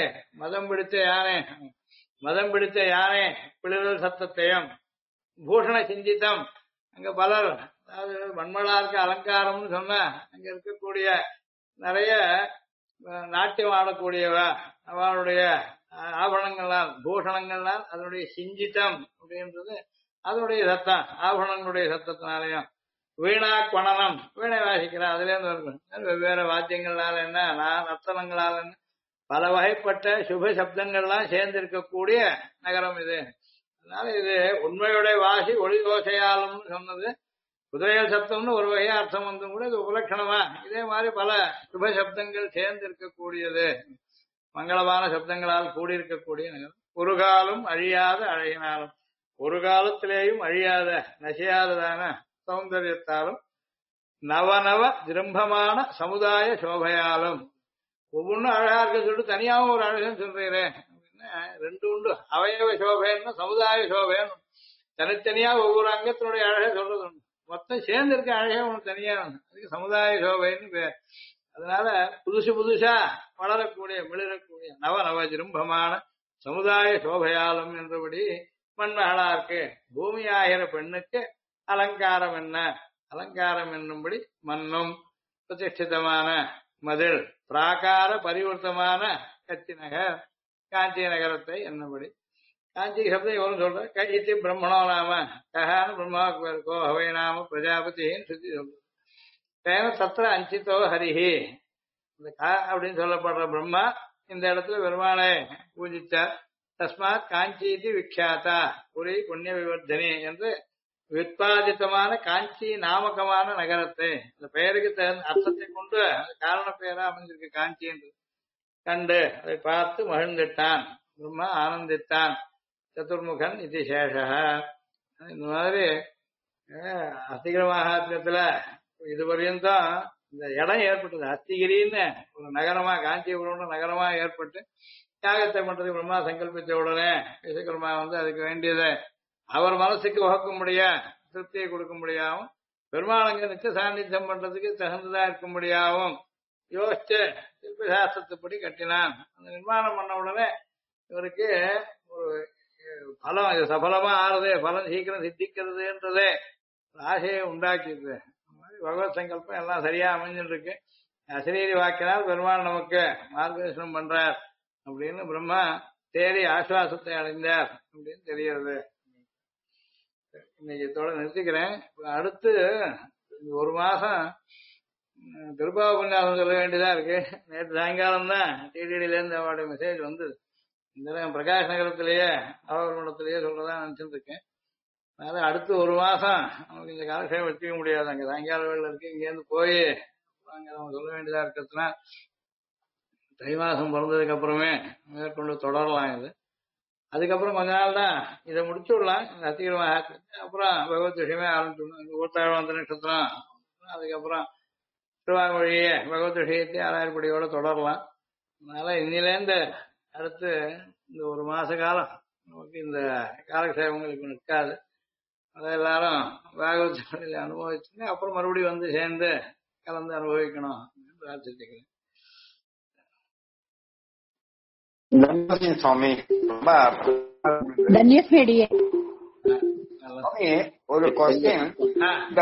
மதம் பிடித்த யானை பிளிரல் சத்தத்தையும் பூஷண சிஞ்சித்தம் அங்க பலர் அதாவது மண்மலார்க்கு அலங்காரம்னு சொன்னா அங்க இருக்கக்கூடிய நிறைய நாட்டியம் ஆடக்கூடியவ அவளுடைய ஆபரணங்கள்லாம் பூஷணங்கள்லாம் அதனுடைய சிஞ்சித்தம் அப்படின்றது அதனுடைய சத்தம் ஆபரணங்களுடைய சத்தத்தினாலையும் வீணா கொணனம் வீணை வாசிக்கிறா அதுல இருந்து இருக்கும் வெவ்வேறு வாத்தியங்களால என்ன நர்த்தனங்களால என்ன பல வகைப்பட்ட சுப சப்தங்கள்லாம் சேர்ந்து இருக்கக்கூடிய நகரம் இது. அதனால இது உண்மையுடைய வாசி ஒளி ஓசையாலும்னு சொன்னது குதிரையல் சப்தம்னு ஒரு வகையா அர்த்தம் வந்து கூட இது உபலட்சணமா இதே மாதிரி பல சுப சப்தங்கள் சேர்ந்து இருக்கக்கூடியது மங்களமான சப்தங்களால் கூடியிருக்கக்கூடிய நகரம். ஒரு காலம் அழியாத அழகினாலும் ஒரு காலத்திலேயும் அழியாத நசியாததான சௌந்தரியத்தாலும் நவநவ திரும்பமான சமுதாய சோபையாலும் ஒவ்வொன்றும் அழகா இருக்க சொல்லிட்டு தனியாவும் ஒரு அழகுன்னு சொல்றேன் அப்படின்னா ரெண்டு உண்டு. அவயவ சோபைன்னு சமுதாய சோபைன்னு தனித்தனியா ஒவ்வொரு அங்கத்தினுடைய அழகை சொல்றது உண்டு. மொத்தம் சேர்ந்து இருக்க அழகே ஒன்று தனியா அதுக்கு சமுதாய சோபைன்னு பேர். அதனால புதுசா வளரக்கூடிய மிளரக்கூடிய நவநவ திரும்பமான சமுதாய சோபையாலும் என்றபடி மண்மகளாருக்கு பூமியாகிற பெண்ணுக்கு அலங்காரம் என்ன அலங்காரம் என்னும்படி மண்ணும் பிரதிஷ்டிதமான மதில் பிராகார பரிவர்த்தமான கச்சி நகர் காஞ்சி நகரத்தை என்னபடி காஞ்சி சப்தம் எவ்வளவு சொல்ற கைத்தி பிரம்மணோ நாம கஹான்னு பிரம்மாவுக்கு பேர் கோ ஹவை நாம பிரஜாபதின்னு சுத்தி சொல்றது. தேவ சத்திர அஞ்சித்தோ ஹரிஹி இந்த கா அப்படின்னு சொல்லப்படுற பிரம்மா இந்த இடத்துல பெருமாளை பூஜித்தார். தஸ்மாத் காஞ்சிதி விக்யாத்தா புரி புண்ணிய விவர்தனி என்று விற்பாதித்தமான காஞ்சி நாமகமான நகரத்தை இந்த பெயருக்கு தகுந்த அர்த்தத்தை கொண்டு காரண பெயரா அமைஞ்சிருக்கு காஞ்சி என்று கண்டு அதை பார்த்து மகிழ்ந்துட்டான் பிரம்மா ஆனந்தித்தான். சதுர்முகன் இது சேஷா. இந்த மாதிரி அஸ்திகிர மகாத்மியத்துல இதுவரையும் தான் இந்த இடம் ஏற்பட்டது. அஸ்திகிரின்னு ஒரு நகரமா காஞ்சிபுரம் நகரமா ஏற்பட்டு தியாகத்தை பண்றதுக்கு பிரம்மா சங்கல்பித்த உடனே விஸ்வகர்மா வந்து அதுக்கு வேண்டியதை அவர் மனசுக்கு வகுக்க முடிய திருப்தியை கொடுக்க முடியாவும் பெருமாளங்க நிச்சய சாநித்தியம் பண்றதுக்கு தகுந்ததா இருக்க முடியாவும் யோசிச்சு சிற்பி சாஸ்திரத்தைப்படி கட்டினான். அந்த நிர்மாணம் பண்ண உடனே இவருக்கு ஒரு பலம் இது சபலமா ஆறுது பலம் சீக்கிரம் சித்திக்கிறதுன்றதே ஆசையை உண்டாக்கிடுது. பகவத் சங்கல்பம் எல்லாம் சரியா அமைஞ்சுட்டு இருக்கு. அசரீரி வாக்கினால் பெருமாள் நமக்கு மார்கதர்சனம் பண்றார் அப்படின்னு பிரம்மா தேடி ஆசுவாசத்தை அடைந்தார் அப்படின்னு தெரிகிறது. இன்னைக்கு இதோட நிறுத்திக்கிறேன். அடுத்து ஒரு மாசம் திருப்பாவுபன்யாசம் சொல்ல வேண்டியதா இருக்கு. நேற்று சாயங்காலம் தான் டிடிடில இருந்து அவருடைய மெசேஜ் வந்தது. இந்த பிரகாஷ் நகரத்திலேயே அவர்மண்டத்திலேயே சொல்றதா நினைச்சிட்டு இருக்கேன். அதனால அடுத்து ஒரு மாசம் நமக்கு இந்த காலக்ஷேபம் வச்சுக்க முடியாது. அங்க சாயங்கால வேலை இருக்கு. இங்கேருந்து போய் அங்க நம்ம சொல்ல வேண்டியதா இருக்கிறதுனா தை மாசம் பிறந்ததுக்கு அப்புறமே மேற்கொண்டு தொடரலாம். இது அதுக்கப்புறம் கொஞ்ச நாள் தான் இதை முடிச்சு விடலாம். அத்திகரமாக அப்புறம் பகவத் விஷயமே ஆரம்பிச்சுடணும். ஊர்த்தாழ்வாந்த நட்சத்திரம் அதுக்கப்புறம் திருவாமொழியே பகவத் விஷயத்தை ஆராயப்படியோட தொடரலாம். அதனால இன்னிலேருந்து அடுத்து இந்த ஒரு மாச காலம் நமக்கு இந்த காலக்ஷேபங்களுக்கு நிற்காது. அதை எல்லாரும் பாகவத் அனுபவிச்சுங்க அப்புறம் மறுபடியும் வந்து சேர்ந்து கலந்து அனுபவிக்கணும் அப்படின்னு பிரார்த்திச்சுக்கிறேன். சுவாமி ரொம்ப ஒரு கொஸ்டின். இந்த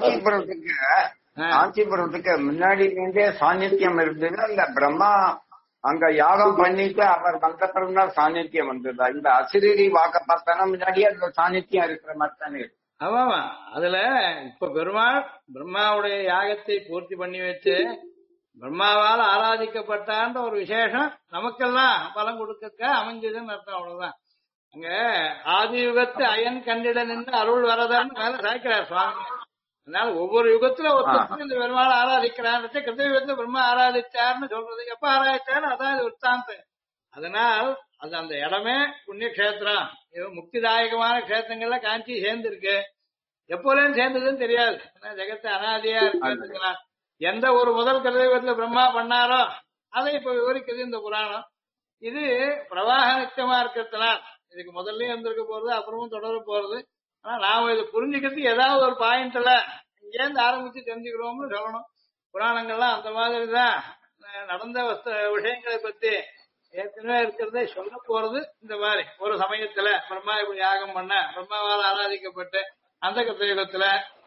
காஞ்சிபுரத்துக்கு முன்னாடி இருந்தே சாநித்தியம் இருந்தது. இந்த பிரம்மா அங்க யாகம் பண்ணிட்டு அவர் வந்தப்புறம் தான் சாநித்தியம் வந்ததா? இந்த அசிரீரி வாக்க பார்த்தா முன்னாடியே அந்த சாநித்தியம் இருக்கிற மாதிரி தானே இருக்கு. ஆமாமா. அதுல இப்ப பெருமாள் பிரம்மாவுடைய யாகத்தை பூர்த்தி பண்ணி வச்சு பிரம்மாவால் ஆராதிக்கப்பட்டான்ற ஒரு விசேஷம் நமக்கெல்லாம் பலம் கொடுக்க அமைஞ்சதுன்னு அர்த்தம். அவ்வளவுதான். அங்க ஆதி யுகத்து அயன் கண்டிட நின்று அருள் வரதான்னு மேல சாய்க்கிறார் சுவாமி. அதனால ஒவ்வொரு யுகத்துல ஒருத்தர் இந்த பெருமாள் ஆராதிக்கிறார். கிருத்த யுகத்துல பிரம்மா ஆராதிச்சார்னு சொல்றது எப்ப ஆராதிச்சாரு அதான் இது விற்த்தாந்தம். அதனால் அது அந்த இடமே புண்ணிய கஷேத்திரம். முக்திதாயகமான கஷேத்திரங்கள்ல காஞ்சி சேர்ந்திருக்கு. எப்போலேயும் சேர்ந்ததுன்னு தெரியாது. ஜெகத்து அனாதியா இருக்கிறதுங்களா எந்த ஒரு முதல் கருதயுகத்துல பிரம்மா பண்ணாரோ அதை இப்ப விவரிக்கிறது இந்த புராணம். இது பிரவாக நிச்சயமா இருக்கிறதுனால் இதுக்கு முதல்லயும் இருந்திருக்க போறது, அப்புறமும் தொடர போறது. ஆனா நாம இதை புரிஞ்சுக்கிறதுக்கு ஏதாவது ஒரு பாயிண்ட்ல இங்கேருந்து ஆரம்பிச்சு தெரிஞ்சுக்கிறோம்னு சொல்லணும். புராணங்கள்லாம் அந்த மாதிரிதான் நடந்த விஷயங்களை பத்தி ஏற்கனவே இருக்கிறதே சொல்ல போறது. இந்த மாதிரி ஒரு சமயத்துல பிரம்மா இப்படி யாகம் பண்ண பிரம்மாவால் ஆராதிக்கப்பட்டு அந்த கத்தியுகத்துல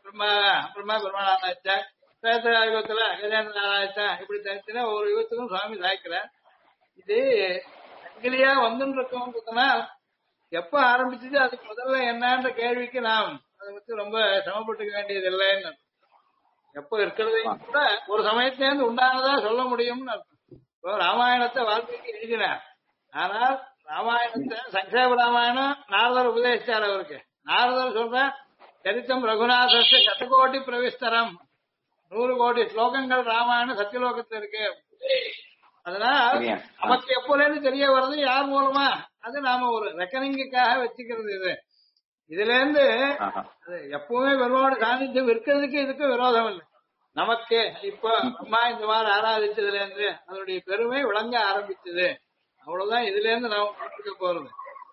பிரம்மா ஆராய்ச்சா, சேத்திர யுகத்துல கஜேந்திர ஆராய்ச்சா, இப்படி தனித்தன ஒவ்வொரு யுகத்துக்கும் சுவாமி சாய்க்கிறார். இது சங்கிலியா வந்துன்னு இருக்கோம்ன்றதுனால் எப்ப ஆரம்பிச்சது அதுக்கு முதல்ல என்னன்ற கேள்விக்கு நாம் அதை பத்தி ரொம்ப சிரமப்பட்டுக்க வேண்டியது இல்லைன்னு. எப்ப இருக்கிறதையும் கூட ஒரு சமயத்திலேருந்து உண்டானதா சொல்ல முடியும்னு அர்த்தம். இப்போ ராமாயணத்தை வால்மீகி எழுதினார். ஆனால் ராமாயணத்தை சங்கேப ராமாயணம் நாரதர் உபதேசிச்சார் அவருக்கு. நாரதர் சொல்ற சரித்தம் ரகுநாதர்ஷ சதகோட்டி பிரவிஸ்தரம், 100 கோடி ஸ்லோகங்கள் ராமாயணம் சத்தியலோகத்துல இருக்கு. அதனால் நமக்கு எப்போலேருந்து தெரிய வர்றது யார் மூலமா அது நாம ஒரு ரெக்கனிங்குக்காக வச்சுக்கிறது. இதுல இருந்து எப்பவுமே பெருமாவோட சாநித்தியம் இருக்கிறதுக்கு இதுக்கு விரோதம் இல்லை. நமக்கு இப்போ அம்மா இந்த மாதிரி ஆராதிச்சதுல இருந்து அதனுடைய பெருமை விளங்க ஆரம்பிச்சது. அவ்வளவுதான் இதுல இருந்து நாம பார்த்துக்க போறது.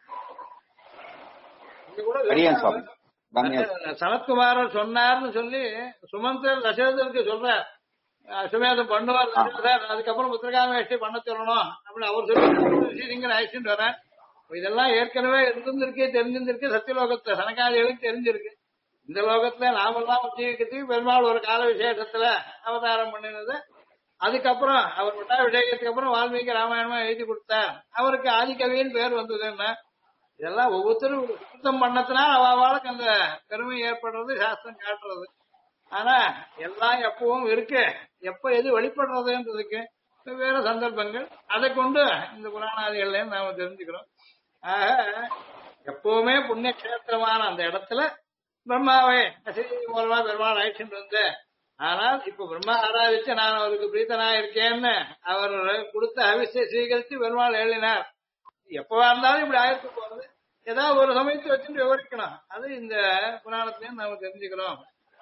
சனத்குமாரர் சொன்னார்னு சொல்லி சுமந்திரன் தசரதருக்கு சொல்றார். அசுமேதம் பண்ணுவார் தசரதர், அதுக்கப்புறம் புத்திரகாமேஷ்டி பண்ண சொல்லணும் அப்படின்னு அவர் சொல்லி ஆயிடுச்சுட்டு வர. இதெல்லாம் ஏற்கனவே இருந்திருக்கே தெரிஞ்சிருக்கு. சத்தியலோகத்துல சனகாதிகளுக்கு தெரிஞ்சிருக்கு. இந்த லோகத்துல நாமெல்லாம் ஜீவிக்கிறதுக்கு பெருமாள் ஒரு கால விசேஷத்துல அவதாரம் பண்ணினது. அதுக்கப்புறம் அவர் பட்டாபிஷேகத்துக்கு அப்புறம் வால்மீகி ராமாயணமா எழுதி கொடுத்தார். அவருக்கு ஆதிகவின்னு பேர் வந்ததுன்னா இதெல்லாம் ஒவ்வொருத்தரும் சுத்தம் பண்ணத்தினா அவளுக்கு அந்த பெருமை ஏற்படுறது சாஸ்திரம் காட்டுறது. ஆனா எல்லாம் எப்பவும் இருக்கு. எப்ப எது வெளிப்படுறதுன்றதுக்கு வேற சந்தர்ப்பங்கள் அதை கொண்டு இந்த புராணாதிகள்ல நாம தெரிஞ்சுக்கிறோம். ஆக எப்பவுமே புண்ணிய கஷேத்திரமான அந்த இடத்துல பிரம்மாவை மூலமா பெருமாள் அழைச்சிட்டு வந்து, ஆனால் இப்ப பிரம்மா ஆராதிச்சு நான் அவருக்கு பிரீத்தனா இருக்கேன்னு அவர் கொடுத்த அவிசை ஸ்வீகரித்து பெருமாள் எழுதினார். எப்பவா இருந்தாலும் இப்படி ஆயிருக்கு போறது. ஏதாவது ஒரு சமயத்தை வச்சுட்டு விவரிக்கணும். அது இந்த புராணத்திலையும் நாம தெரிஞ்சுக்கிறோம்.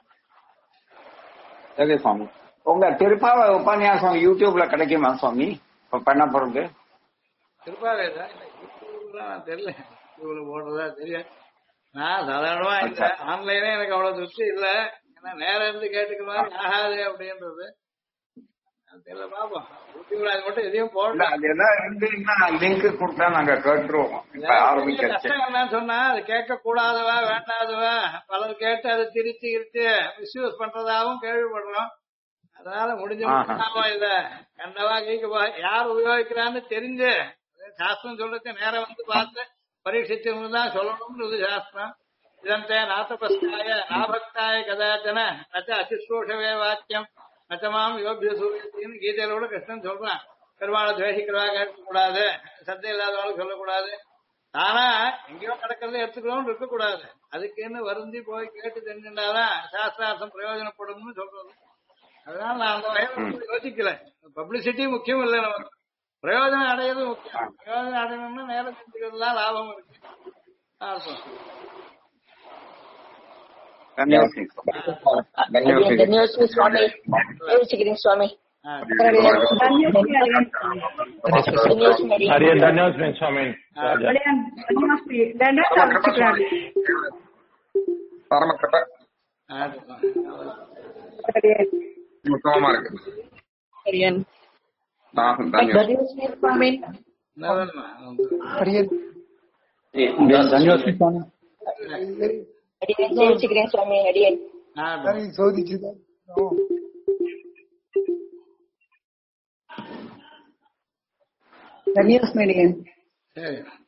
சரி சுவாமி, உங்க திருப்பாவை உபன்யாசம் யூடியூப்ல கிடைக்குமா சுவாமி? இப்ப பண்ண போறது திருப்பாவேதா யூடியூப்லாம் தெரியல. யூடியூப்ல போடுறதா தெரியாது. நான் சாதாரணமா இல்ல ஆன்லைனே எனக்கு அவ்வளவு திருப்தி இல்ல. ஏன்னா நேரம் இருந்து கேட்டுக்க மாதிரி ஆகாது அப்படின்றது தெரியல. பாப்போம். யூடியூப்ல அது மட்டும் எதையும் போடல. அது ஏதாவது லிங்க் கொடுத்தா நாங்க கேட்டுருவோம். கஷ்டம் என்னன்னு சொன்னா அது கேட்க கூடாதவா வேண்டாதவா பலர் கேட்டு அதை திருத்தி இருத்து மிஸ்யூஸ் பண்றதாவும் கேள்விப்படுறோம். அதனால முடிஞ்ச இத கண்டவா கேட்க யார் உபயோகிக்கிறான்னு தெரிஞ்சு சாஸ்திரம் சொல்றது நேரம் வந்து பார்த்து பரீட்சிச்சு தான் சொல்லணும்னு சாஸ்திரம். இதந்தே நாத்தபஸ்தாய நாபக்தாய கதாச்சன நச்ச அசிஸ்ரோஷவே வாக்கியம் நச்சமாம் யோபிய சூரியத்தின்னு கீதையிலோட கிருஷ்ணன் சொல்றான். பெருமாளை துவேஷிக்கிறவா கேட்கக்கூடாது, சத்தை இல்லாதவாளும் சொல்லக்கூடாது, ஆனா எங்கேயோ நடக்கிறத எடுத்துக்கிறோம்னு இருக்கக்கூடாது. அதுக்குன்னு வருந்தி போய் கேட்டு தெரிஞ்சுட்டாதான் சாஸ்திரார்த்தம் பிரயோஜனப்படும்னு சொல்றது. அதனால நான் அந்த வகையில யோசிக்கல. பப்ளிசிட்டி முக்கியம் இல்லை, நமக்கு பிரயோஜனம் அடையிறது முக்கியம். பிரயோஜனம் அடையணும்னா நேரம் தெரிஞ்சுக்கிறது தான் லாபம் இருக்கு. சுவாமி பரமக்கட்ட உத்தமமா இருக்கு. சேவிச்சுக்கிறேன் சுவாமி. அடியேன் சோதிச்சுதான் தன்யோஸ்மி அடியன். சரி